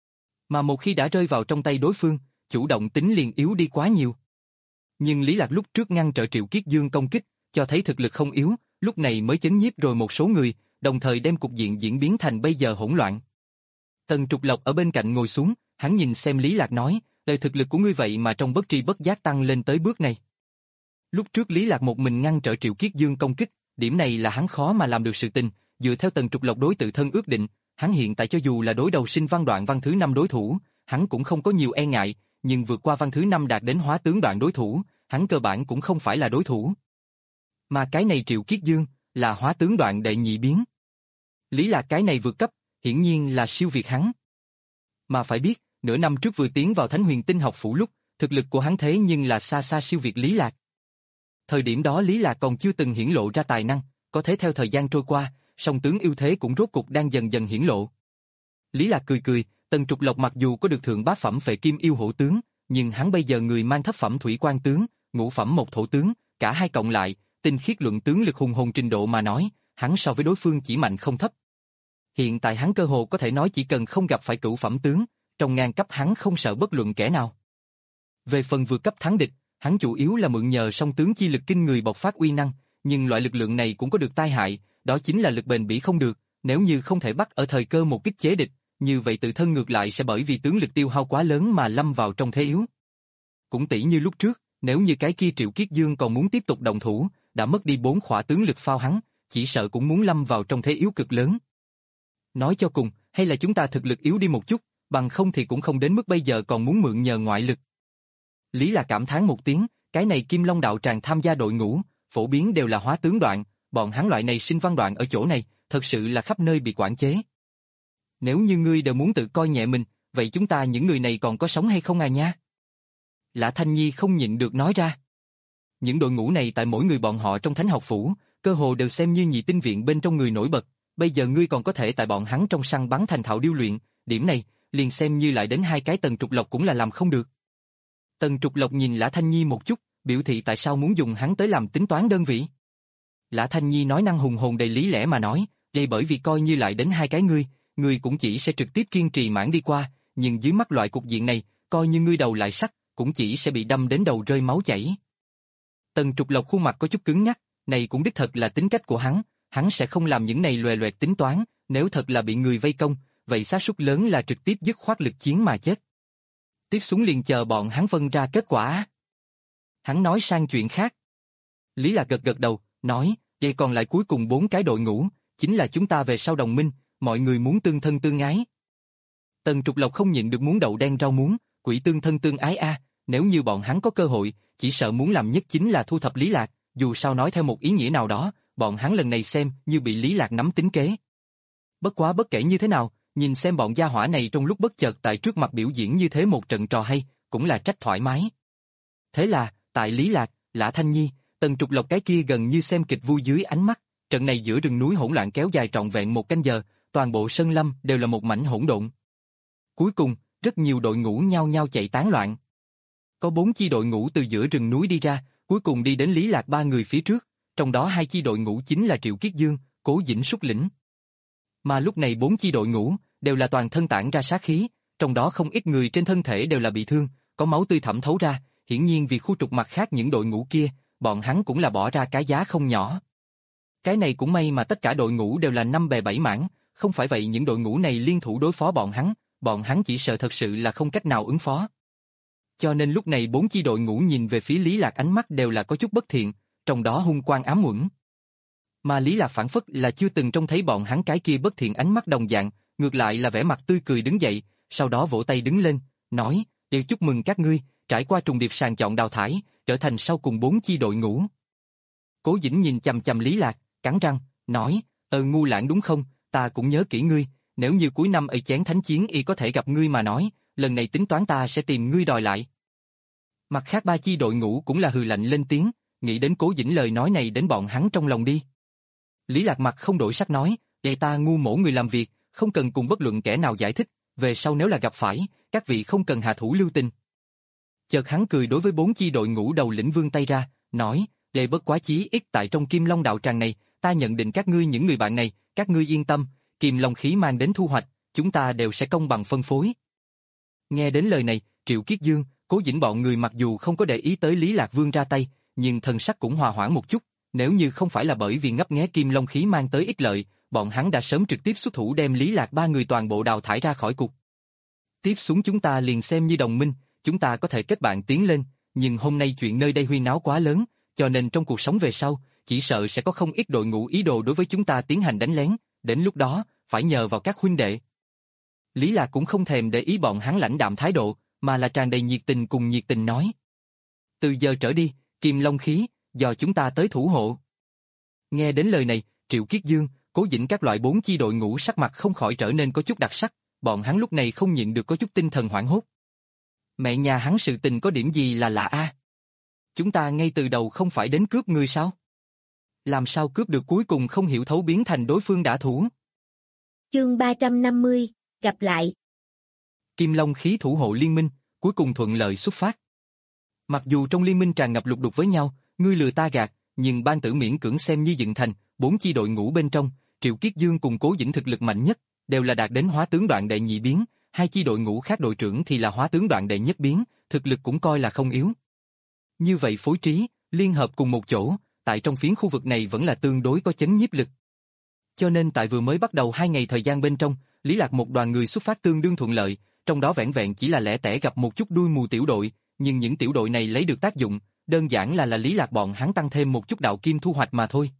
Mà một khi đã rơi vào trong tay đối phương, chủ động tính liền yếu đi quá nhiều. Nhưng Lý Lạc lúc trước ngăn trở Triệu Kiết Dương công kích, cho thấy thực lực không yếu, lúc này mới chấn nhiếp rồi một số người, đồng thời đem cục diện diễn biến thành bây giờ hỗn loạn. Tần Trục Lộc ở bên cạnh ngồi xuống, hắn nhìn xem Lý Lạc nói, lời thực lực của ngươi vậy mà trong bất tri bất giác tăng lên tới bước này. Lúc trước Lý Lạc một mình ngăn trở Triệu Kiết Dương công kích, điểm này là hắn khó mà làm được sự tình, dựa theo Tần Trục Lộc đối tự thân ước định, hắn hiện tại cho dù là đối đầu Sinh Văn Đoạn văn thứ năm đối thủ, hắn cũng không có nhiều e ngại, nhưng vượt qua văn thứ năm đạt đến hóa tướng đoạn đối thủ, hắn cơ bản cũng không phải là đối thủ. Mà cái này Triệu Kiết Dương, là hóa tướng đoạn đệ nhị biến. Lý Lạc cái này vượt cấp, hiển nhiên là siêu việt hắn. Mà phải biết, nửa năm trước vừa tiến vào Thánh Huyền Tinh học phủ lúc, thực lực của hắn thế nhưng là xa xa siêu việt Lý Lạc. Thời điểm đó Lý Lạc còn chưa từng hiển lộ ra tài năng, có thể theo thời gian trôi qua, song tướng ưu thế cũng rốt cục đang dần dần hiển lộ. Lý Lạc cười cười, Tần Trục Lộc mặc dù có được thượng bá phẩm Phệ Kim Yêu Hổ tướng, nhưng hắn bây giờ người mang thấp phẩm Thủy Quan tướng, ngũ phẩm Mộc Thổ tướng, cả hai cộng lại, tinh khiết luận tướng lực hùng hồn trình độ mà nói, hắn so với đối phương chỉ mạnh không thấp. Hiện tại hắn cơ hồ có thể nói chỉ cần không gặp phải cửu phẩm tướng, trong ngang cấp hắn không sợ bất luận kẻ nào. Về phần vượt cấp thắng địch, hắn chủ yếu là mượn nhờ song tướng chi lực kinh người bộc phát uy năng, nhưng loại lực lượng này cũng có được tai hại, đó chính là lực bền bỉ không được, nếu như không thể bắt ở thời cơ một kích chế địch, như vậy tự thân ngược lại sẽ bởi vì tướng lực tiêu hao quá lớn mà lâm vào trong thế yếu. Cũng tỷ như lúc trước, nếu như cái kia Triệu Kiết Dương còn muốn tiếp tục động thủ, đã mất đi bốn khỏa tướng lực phao hắn, chỉ sợ cũng muốn lâm vào trong thế yếu cực lớn. Nói cho cùng, hay là chúng ta thực lực yếu đi một chút, bằng không thì cũng không đến mức bây giờ còn muốn mượn nhờ ngoại lực. Lý là cảm thán một tiếng, cái này Kim Long đạo tràng tham gia đội ngũ, phổ biến đều là hóa tướng đoạn, bọn hắn loại này sinh văn đoạn ở chỗ này, thật sự là khắp nơi bị quản chế. Nếu như ngươi đều muốn tự coi nhẹ mình, vậy chúng ta những người này còn có sống hay không à nha? Lã Thanh Nhi không nhịn được nói ra. Những đội ngũ này tại mỗi người bọn họ trong Thánh học phủ, cơ hồ đều xem như nhị tinh viện bên trong người nổi bật, bây giờ ngươi còn có thể tại bọn hắn trong săn bắn thành thạo điêu luyện, điểm này, liền xem như lại đến hai cái Tần Trục Lộc cũng là làm không được. Tần Trục Lộc nhìn Lã Thanh Nhi một chút, biểu thị tại sao muốn dùng hắn tới làm tính toán đơn vị. Lã Thanh Nhi nói năng hùng hồn đầy lý lẽ mà nói, đây bởi vì coi như lại đến hai cái ngươi, ngươi cũng chỉ sẽ trực tiếp kiên trì mãn đi qua, nhưng dưới mắt loại cục diện này, coi như ngươi đầu lại sắc, cũng chỉ sẽ bị đâm đến đầu rơi máu chảy. Tần Trục Lộc khuôn mặt có chút cứng nhắc, này cũng đích thật là tính cách của hắn, hắn sẽ không làm những này loè loẹt tính toán, nếu thật là bị người vây công, vậy xác suất lớn là trực tiếp dứt khoát lực chiến mà chết. Tiếp xuống liền chờ bọn hắn phân ra kết quả. Hắn nói sang chuyện khác. Lý Lạc gật gật đầu, nói, vậy còn lại cuối cùng bốn cái đội ngũ, chính là chúng ta về sau đồng minh, mọi người muốn tương thân tương ái. Tần Trục Lộc không nhịn được muốn đậu đen rau muống, quỷ tương thân tương ái a, nếu như bọn hắn có cơ hội, chỉ sợ muốn làm nhất chính là thu thập Lý Lạc, dù sao nói theo một ý nghĩa nào đó, bọn hắn lần này xem như bị Lý Lạc nắm tính kế. Bất quá bất kể như thế nào, nhìn xem bọn gia hỏa này trong lúc bất chợt tại trước mặt biểu diễn như thế một trận trò hay, cũng là trách thoải mái. Thế là, tại Lý Lạc, Lã Thanh Nhi, Tần Trục Lộc cái kia gần như xem kịch vui dưới ánh mắt, trận này giữa rừng núi hỗn loạn kéo dài trọn vẹn một canh giờ, toàn bộ sơn lâm đều là một mảnh hỗn độn. Cuối cùng, rất nhiều đội ngũ nhau nhau chạy tán loạn. Có bốn chi đội ngũ từ giữa rừng núi đi ra, cuối cùng đi đến Lý Lạc ba người phía trước, trong đó hai chi đội ngũ chính là Triệu Kiết Dương, Cố Dĩnh xuất lĩnh. Mà lúc này bốn chi đội ngũ đều là toàn thân tản ra sát khí, trong đó không ít người trên thân thể đều là bị thương, có máu tươi thẩm thấu ra, hiển nhiên vì khu trục mặt khác những đội ngũ kia, bọn hắn cũng là bỏ ra cái giá không nhỏ. Cái này cũng may mà tất cả đội ngũ đều là năm bè bảy mảng, không phải vậy những đội ngũ này liên thủ đối phó bọn hắn, bọn hắn chỉ sợ thật sự là không cách nào ứng phó. Cho nên lúc này bốn chi đội ngũ nhìn về phía Lý Lạc ánh mắt đều là có chút bất thiện, trong đó hung quang ám uẩn. Mà Lý Lạc phản phất là chưa từng trông thấy bọn hắn cái kia bất thiện ánh mắt đồng dạng, ngược lại là vẻ mặt tươi cười đứng dậy, sau đó vỗ tay đứng lên, nói, đều chúc mừng các ngươi, trải qua trùng điệp sàng chọn đào thải, trở thành sau cùng bốn chi đội ngũ. Cố Dĩnh nhìn chằm chằm Lý Lạc, cắn răng, nói, ờ ngu lãng đúng không, ta cũng nhớ kỹ ngươi, nếu như cuối năm ở chén thánh chiến y có thể gặp ngươi mà nói, lần này tính toán ta sẽ tìm ngươi đòi lại. Mặt khác ba chi đội ngũ cũng là hừ lạnh lên tiếng, nghĩ đến Cố Dĩnh lời nói này đến bọn hắn trong lòng đi. Lý Lạc mặt không đổi sắc nói, để ta ngu mổ người làm việc, không cần cùng bất luận kẻ nào giải thích, về sau nếu là gặp phải, các vị không cần hạ thủ lưu tình. Chợt hắn cười đối với bốn chi đội ngũ đầu lĩnh vươn tay ra, nói, để bất quá chí ít tại trong Kim Long đạo tràng này, ta nhận định các ngươi những người bạn này, các ngươi yên tâm, Kim Long khí mang đến thu hoạch, chúng ta đều sẽ công bằng phân phối. Nghe đến lời này, Triệu Kiết Dương, Cố Dĩnh bọn người mặc dù không có để ý tới Lý Lạc Vương ra tay, nhưng thần sắc cũng hòa hoãn một chút, nếu như không phải là bởi vì ngấp nghé Kim Long khí mang tới ích lợi, bọn hắn đã sớm trực tiếp xuất thủ đem Lý Lạc ba người toàn bộ đào thải ra khỏi cục. Tiếp xuống chúng ta liền xem như đồng minh, chúng ta có thể kết bạn tiến lên, nhưng hôm nay chuyện nơi đây huyên náo quá lớn, cho nên trong cuộc sống về sau, chỉ sợ sẽ có không ít đội ngũ ý đồ đối với chúng ta tiến hành đánh lén, đến lúc đó, phải nhờ vào các huynh đệ. Lý Lạc cũng không thèm để ý bọn hắn lãnh đạm thái độ, mà là tràn đầy nhiệt tình cùng nhiệt tình nói. Từ giờ trở đi, Kim Long khí, do chúng ta tới thủ hộ. Nghe đến lời này, Triệu Kiết Dương, Cố Dĩnh các loại bốn chi đội ngũ sắc mặt không khỏi trở nên có chút đặc sắc, bọn hắn lúc này không nhịn được có chút tinh thần hoảng hốt. Mẹ nhà hắn sự tình có điểm gì là lạ a? Chúng ta ngay từ đầu không phải đến cướp người sao? Làm sao cướp được cuối cùng không hiểu thấu biến thành đối phương đã thủ? Chương ba trăm năm mươi, gặp lại. Kim Long khí thủ hộ liên minh, cuối cùng thuận lợi xuất phát. Mặc dù trong liên minh tràn ngập lục đục với nhau, ngươi lừa ta gạt, nhưng ban tử miễn cưỡng xem như dựng thành, bốn chi đội ngũ bên trong, Triệu Kiết Dương cùng Cố Dĩnh thực lực mạnh nhất, đều là đạt đến hóa tướng đoạn đệ nhị biến, hai chi đội ngũ khác đội trưởng thì là hóa tướng đoạn đệ nhất biến, thực lực cũng coi là không yếu. Như vậy phối trí, liên hợp cùng một chỗ, tại trong phiến khu vực này vẫn là tương đối có chấn nhiếp lực. Cho nên tại vừa mới bắt đầu hai ngày thời gian bên trong, Lý Lạc một đoàn người xuất phát tương đương thuận lợi, trong đó vẻn vẹn chỉ là lẻ tẻ gặp một chút đuôi mù tiểu đội, nhưng những tiểu đội này lấy được tác dụng, đơn giản là là Lý Lạc bọn hắn tăng thêm một chút đạo kim thu hoạch mà thôi.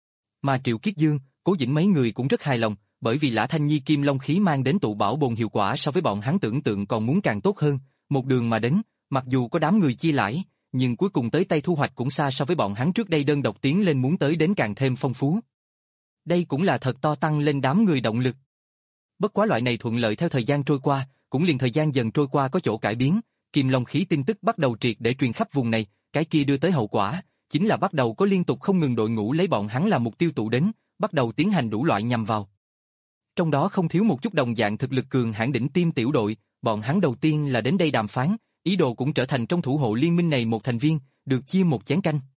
Mà Triệu Kiết Dương, Cố Dĩnh mấy người cũng rất hài lòng, bởi vì Lã Thanh Nhi Kim Long khí mang đến tụ bảo bồn hiệu quả so với bọn hắn tưởng tượng còn muốn càng tốt hơn, một đường mà đến, mặc dù có đám người chia lãi, nhưng cuối cùng tới tay thu hoạch cũng xa so với bọn hắn trước đây đơn độc tiến lên muốn tới đến càng thêm phong phú. Đây cũng là thật to tăng lên đám người động lực. Bất quá loại này thuận lợi theo thời gian trôi qua, cũng liền thời gian dần trôi qua có chỗ cải biến, Kim Long khí tin tức bắt đầu triệt để truyền khắp vùng này, cái kia đưa tới hậu quả, chính là bắt đầu có liên tục không ngừng đội ngũ lấy bọn hắn làm mục tiêu tụ đến, bắt đầu tiến hành đủ loại nhằm vào. Trong đó không thiếu một chút đồng dạng thực lực cường hãn đỉnh tiêm tiểu đội, bọn hắn đầu tiên là đến đây đàm phán, ý đồ cũng trở thành trong thủ hộ liên minh này một thành viên, được chia một chén canh.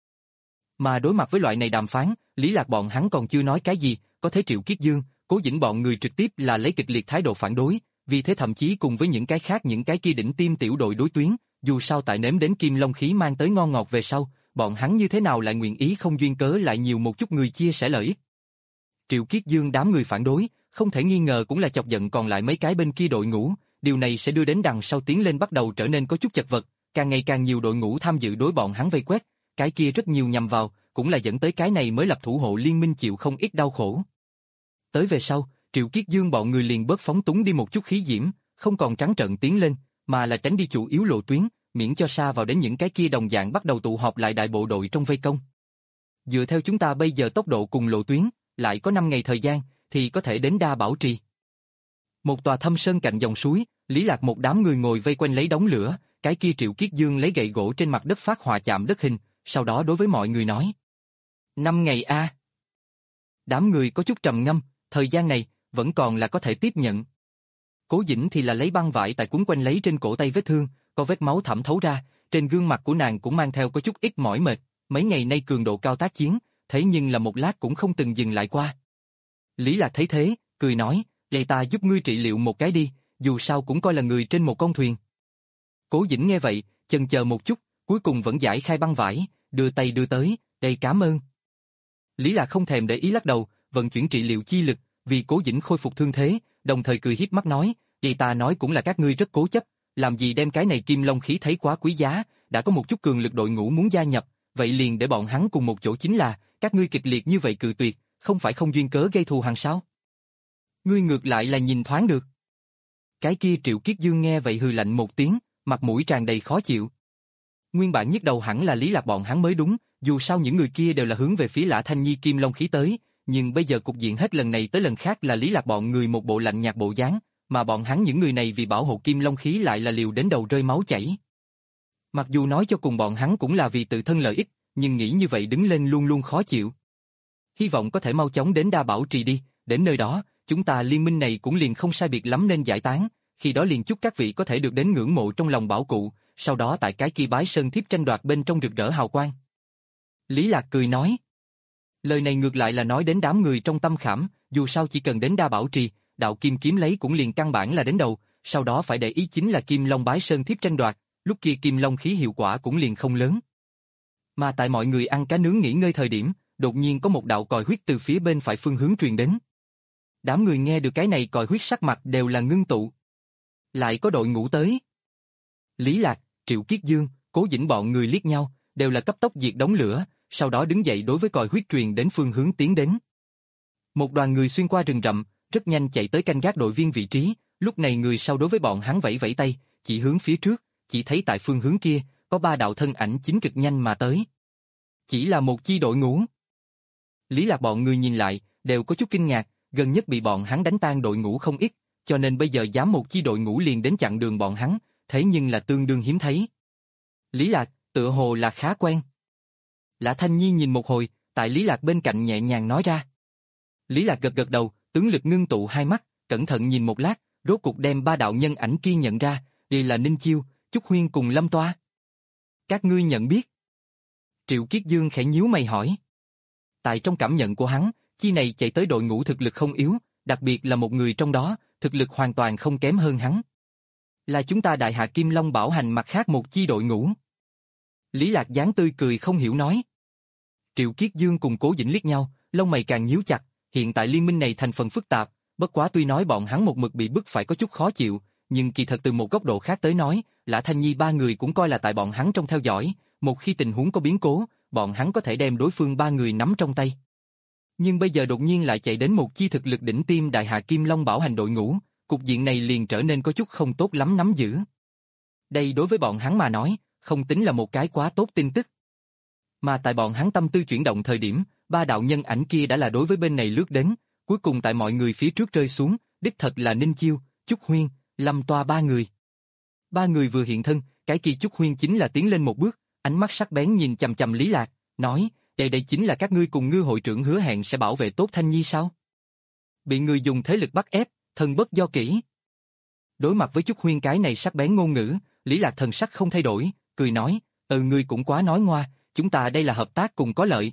Mà đối mặt với loại này đàm phán, Lý Lạc bọn hắn còn chưa nói cái gì, có thế Triệu Kiết Dương, Cố Dĩnh bọn người trực tiếp là lấy kịch liệt thái độ phản đối, vì thế thậm chí cùng với những cái khác những cái kia đỉnh tiêm tiểu đội đối tuyến, dù sao tại nếm đến Kim Long khí mang tới ngon ngọt về sau, bọn hắn như thế nào lại nguyện ý không duyên cớ lại nhiều một chút người chia sẻ lợi ích. Triệu Kiết Dương đám người phản đối, không thể nghi ngờ cũng là chọc giận còn lại mấy cái bên kia đội ngũ, điều này sẽ đưa đến đằng sau tiến lên bắt đầu trở nên có chút chật vật, càng ngày càng nhiều đội ngũ tham dự đối bọn hắn vây quét, cái kia rất nhiều nhằm vào, cũng là dẫn tới cái này mới lập thủ hộ liên minh chịu không ít đau khổ. Tới về sau, Triệu Kiết Dương bọn người liền bớt phóng túng đi một chút khí diễm, không còn trắng trợn tiến lên, mà là tránh đi chủ yếu lộ tuyến, miễn cho xa vào đến những cái kia đồng dạng bắt đầu tụ họp lại đại bộ đội trong vây công. Dựa theo chúng ta bây giờ tốc độ cùng lộ tuyến, lại có năm ngày thời gian, thì có thể đến Đa Bảo Trì. Một tòa thâm sơn cạnh dòng suối, Lý Lạc một đám người ngồi vây quanh lấy đống lửa, cái kia Triệu Kiết Dương lấy gậy gỗ trên mặt đất phát họa chạm đất hình, sau đó đối với mọi người nói. Năm ngày a. À. Đám người có chút trầm ngâm, thời gian này, vẫn còn là có thể tiếp nhận. Cố Dĩnh thì là lấy băng vải tại quấn quanh lấy trên cổ tay vết thương, có vết máu thẩm thấu ra, trên gương mặt của nàng cũng mang theo có chút ít mỏi mệt, mấy ngày nay cường độ cao tác chiến, thế nhưng là một lát cũng không từng dừng lại qua. Lý Lạc thấy thế, cười nói, để ta giúp ngươi trị liệu một cái đi, dù sao cũng coi là người trên một con thuyền. Cố Dĩnh nghe vậy, chần chờ một chút, cuối cùng vẫn giải khai băng vải, đưa tay đưa tới, đây cảm ơn. Lý Lạc không thèm để ý lắc đầu, vận chuyển trị liệu chi lực, vì Cố Dĩnh khôi phục thương thế, đồng thời cười hiếp mắt nói, để ta nói cũng là các ngươi rất cố chấp, làm gì đem cái này Kim Long khí thấy quá quý giá, đã có một chút cường lực đội ngũ muốn gia nhập, vậy liền để bọn hắn cùng một chỗ chính là, các ngươi kịch liệt như vậy cự tuyệt, không phải không duyên cớ gây thù hằn sao? Ngươi ngược lại là nhìn thoáng được. Cái kia Triệu Kiết Dương nghe vậy hừ lạnh một tiếng, mặt mũi tràn đầy khó chịu. Nguyên bản nhức đầu hẳn là Lý Lạc bọn hắn mới đúng, dù sao những người kia đều là hướng về phía Lã Thanh Nhi Kim Long khí tới, nhưng bây giờ cục diện hết lần này tới lần khác là Lý Lạc bọn người một bộ lạnh nhạt bộ dáng, mà bọn hắn những người này vì bảo hộ Kim Long khí lại là liều đến đầu rơi máu chảy. Mặc dù nói cho cùng bọn hắn cũng là vì tự thân lợi ích, nhưng nghĩ như vậy đứng lên luôn luôn khó chịu. Hy vọng có thể mau chóng đến Đa Bảo Trì đi, đến nơi đó, chúng ta liên minh này cũng liền không sai biệt lắm nên giải tán, khi đó liền chúc các vị có thể được đến ngưỡng mộ trong lòng bảo cụ, sau đó tại cái kia bái sơn thiếp tranh đoạt bên trong rực rỡ hào quang. Lý Lạc cười nói. Lời này ngược lại là nói đến đám người trong tâm khảm, dù sao chỉ cần đến Đa Bảo Trì, đạo kim kiếm lấy cũng liền căn bản là đến đầu, sau đó phải để ý chính là Kim Long bái sơn thiếp tranh đoạt, lúc kia Kim Long khí hiệu quả cũng liền không lớn. Mà tại mọi người ăn cá nướng nghỉ ngơi thời điểm, đột nhiên có một đạo còi huyết từ phía bên phải phương hướng truyền đến. Đám người nghe được cái này còi huyết sắc mặt đều là ngưng tụ. Lại có đội ngũ tới. Lý Lạc, Triệu Kiết Dương, Cố Dĩnh bọn người liếc nhau, đều là cấp tốc diệt đống lửa, sau đó đứng dậy đối với còi huyết truyền đến phương hướng tiến đến. Một đoàn người xuyên qua rừng rậm, rất nhanh chạy tới canh gác đội viên vị trí, lúc này người sau đối với bọn hắn vẫy vẫy tay, chỉ hướng phía trước, chỉ thấy tại phương hướng kia, có ba đạo thân ảnh chính cực nhanh mà tới. Chỉ là một chi đội ngũ. Lý Lạc bọn người nhìn lại, đều có chút kinh ngạc, gần nhất bị bọn hắn đánh tan đội ngũ không ít, cho nên bây giờ dám một chi đội ngũ liền đến chặn đường bọn hắn, thế nhưng là tương đương hiếm thấy. Lý Lạc, tựa hồ là khá quen. Lã Thanh Nhi nhìn một hồi, tại Lý Lạc bên cạnh nhẹ nhàng nói ra. Lý Lạc gật gật đầu, tướng lực ngưng tụ hai mắt, cẩn thận nhìn một lát, rốt cục đem ba đạo nhân ảnh kia nhận ra, đây là Ninh Chiêu, Chúc Huyên cùng Lâm Toa. Các ngươi nhận biết? Triệu Kiết Dương khẽ nhíu mày hỏi. Tại trong cảm nhận của hắn, chi này chạy tới đội ngũ thực lực không yếu, đặc biệt là một người trong đó, thực lực hoàn toàn không kém hơn hắn. Là chúng ta Đại Hạ Kim Long bảo hành mặt khác một chi đội ngũ. Lý Lạc dáng tươi cười không hiểu nói. Triệu Kiết Dương cùng Cố Dĩnh liếc nhau, lông mày càng nhíu chặt, hiện tại liên minh này thành phần phức tạp, bất quá tuy nói bọn hắn một mực bị bức phải có chút khó chịu, nhưng kỳ thật từ một góc độ khác tới nói, Lã Thanh Nhi ba người cũng coi là tại bọn hắn trong theo dõi, một khi tình huống có biến cố, bọn hắn có thể đem đối phương ba người nắm trong tay. Nhưng bây giờ đột nhiên lại chạy đến một chi thực lực đỉnh tiêm Đại Hạ Kim Long bảo hành đội ngũ, cục diện này liền trở nên có chút không tốt lắm nắm giữ. Đây đối với bọn hắn mà nói, không tính là một cái quá tốt tin tức. Mà tại bọn hắn tâm tư chuyển động thời điểm, ba đạo nhân ảnh kia đã là đối với bên này lướt đến, cuối cùng tại mọi người phía trước rơi xuống, đích thật là Ninh Chiêu, Chúc Huyên, Lâm Toa ba người. Ba người vừa hiện thân, cái kia Chúc Huyên chính là tiến lên một bước, ánh mắt sắc bén nhìn chằm chằm Lý Lạc, nói, đây đây chính là các ngươi cùng Ngư hội trưởng hứa hẹn sẽ bảo vệ tốt Thanh Nhi sao? Bị người dùng thế lực bắt ép, thân bất do kỹ. Đối mặt với Chúc Huyên cái này sắc bén ngôn ngữ, Lý Lạc thần sắc không thay đổi, cười nói, ừ ngươi cũng quá nói ngoa, chúng ta đây là hợp tác cùng có lợi.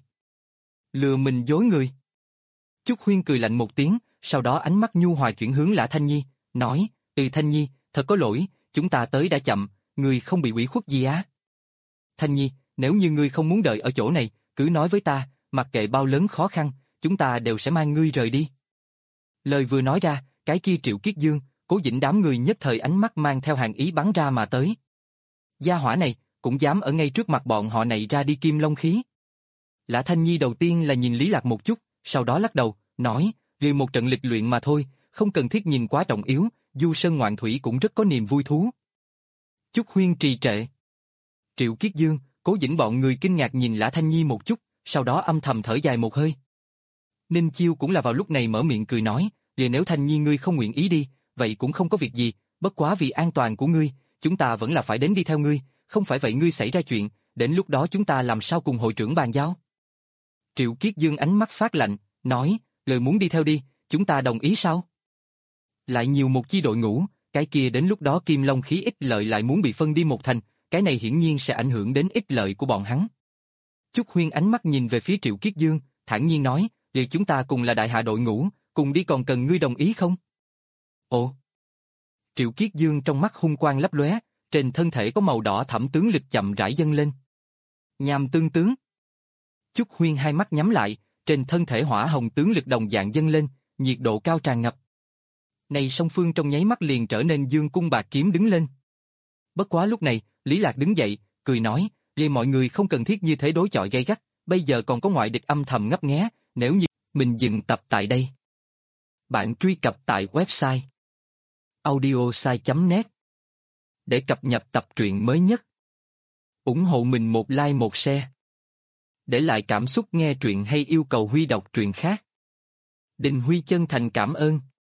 Lừa mình dối người. Chúc Huyên cười lạnh một tiếng, sau đó ánh mắt nhu hòa chuyển hướng Lã Thanh Nhi, nói, ừ Thanh Nhi, thật có lỗi, chúng ta tới đã chậm, ngươi không bị ủy khuất gì á? Thanh Nhi, nếu như ngươi không muốn đợi ở chỗ này, cứ nói với ta, mặc kệ bao lớn khó khăn, chúng ta đều sẽ mang ngươi rời đi. Lời vừa nói ra, cái kia Triệu Kiết Dương, Cố Dĩnh đám người nhất thời ánh mắt mang theo hàng ý bắn ra mà tới. Gia hỏa này, cũng dám ở ngay trước mặt bọn họ này ra đi kim long khí. Lã Thanh Nhi đầu tiên là nhìn Lý Lạc một chút, sau đó lắc đầu, nói, vì một trận lịch luyện mà thôi, không cần thiết nhìn quá trọng yếu, du sơn ngoạn thủy cũng rất có niềm vui thú. Chúc Huyên trì trệ. Triệu Kiết Dương, Cố Dĩnh bọn người kinh ngạc nhìn Lã Thanh Nhi một chút, sau đó âm thầm thở dài một hơi. Ninh Chiêu cũng là vào lúc này mở miệng cười nói, vì nếu Thanh Nhi ngươi không nguyện ý đi, vậy cũng không có việc gì, bất quá vì an toàn của ngươi, chúng ta vẫn là phải đến đi theo ngươi, không phải vậy ngươi xảy ra chuyện, đến lúc đó chúng ta làm sao cùng hội trưởng bàn giao? Triệu Kiết Dương ánh mắt phát lạnh, nói, lời muốn đi theo đi, chúng ta đồng ý sao? Lại nhiều một chi đội ngũ, cái kia đến lúc đó kim long khí ích lợi lại muốn bị phân đi một thành, cái này hiển nhiên sẽ ảnh hưởng đến ích lợi của bọn hắn. Chúc Huyên ánh mắt nhìn về phía Triệu Kiết Dương, thản nhiên nói, liệu chúng ta cùng là Đại Hạ đội ngũ, cùng đi còn cần ngươi đồng ý không? Ồ! Triệu Kiết Dương trong mắt hung quang lấp lóe, trên thân thể có màu đỏ thẫm tướng lực chậm rãi dâng lên. Nham tương tướng. Chúc Huyên hai mắt nhắm lại, trên thân thể hỏa hồng tướng lực đồng dạng dâng lên, nhiệt độ cao tràn ngập. Này song phương trong nháy mắt liền trở nên dương cung bạc kiếm đứng lên. Bất quá lúc này, Lý Lạc đứng dậy, cười nói, vì mọi người không cần thiết như thế đối chọi gay gắt, bây giờ còn có ngoại địch âm thầm ngấp nghé, nếu như mình dừng tập tại đây. Bạn truy cập tại website audiosai chấm net để cập nhật tập truyện mới nhất. Ủng hộ mình một like một share. Để lại cảm xúc nghe truyện hay yêu cầu Huy đọc truyện khác. Đình Huy chân thành cảm ơn.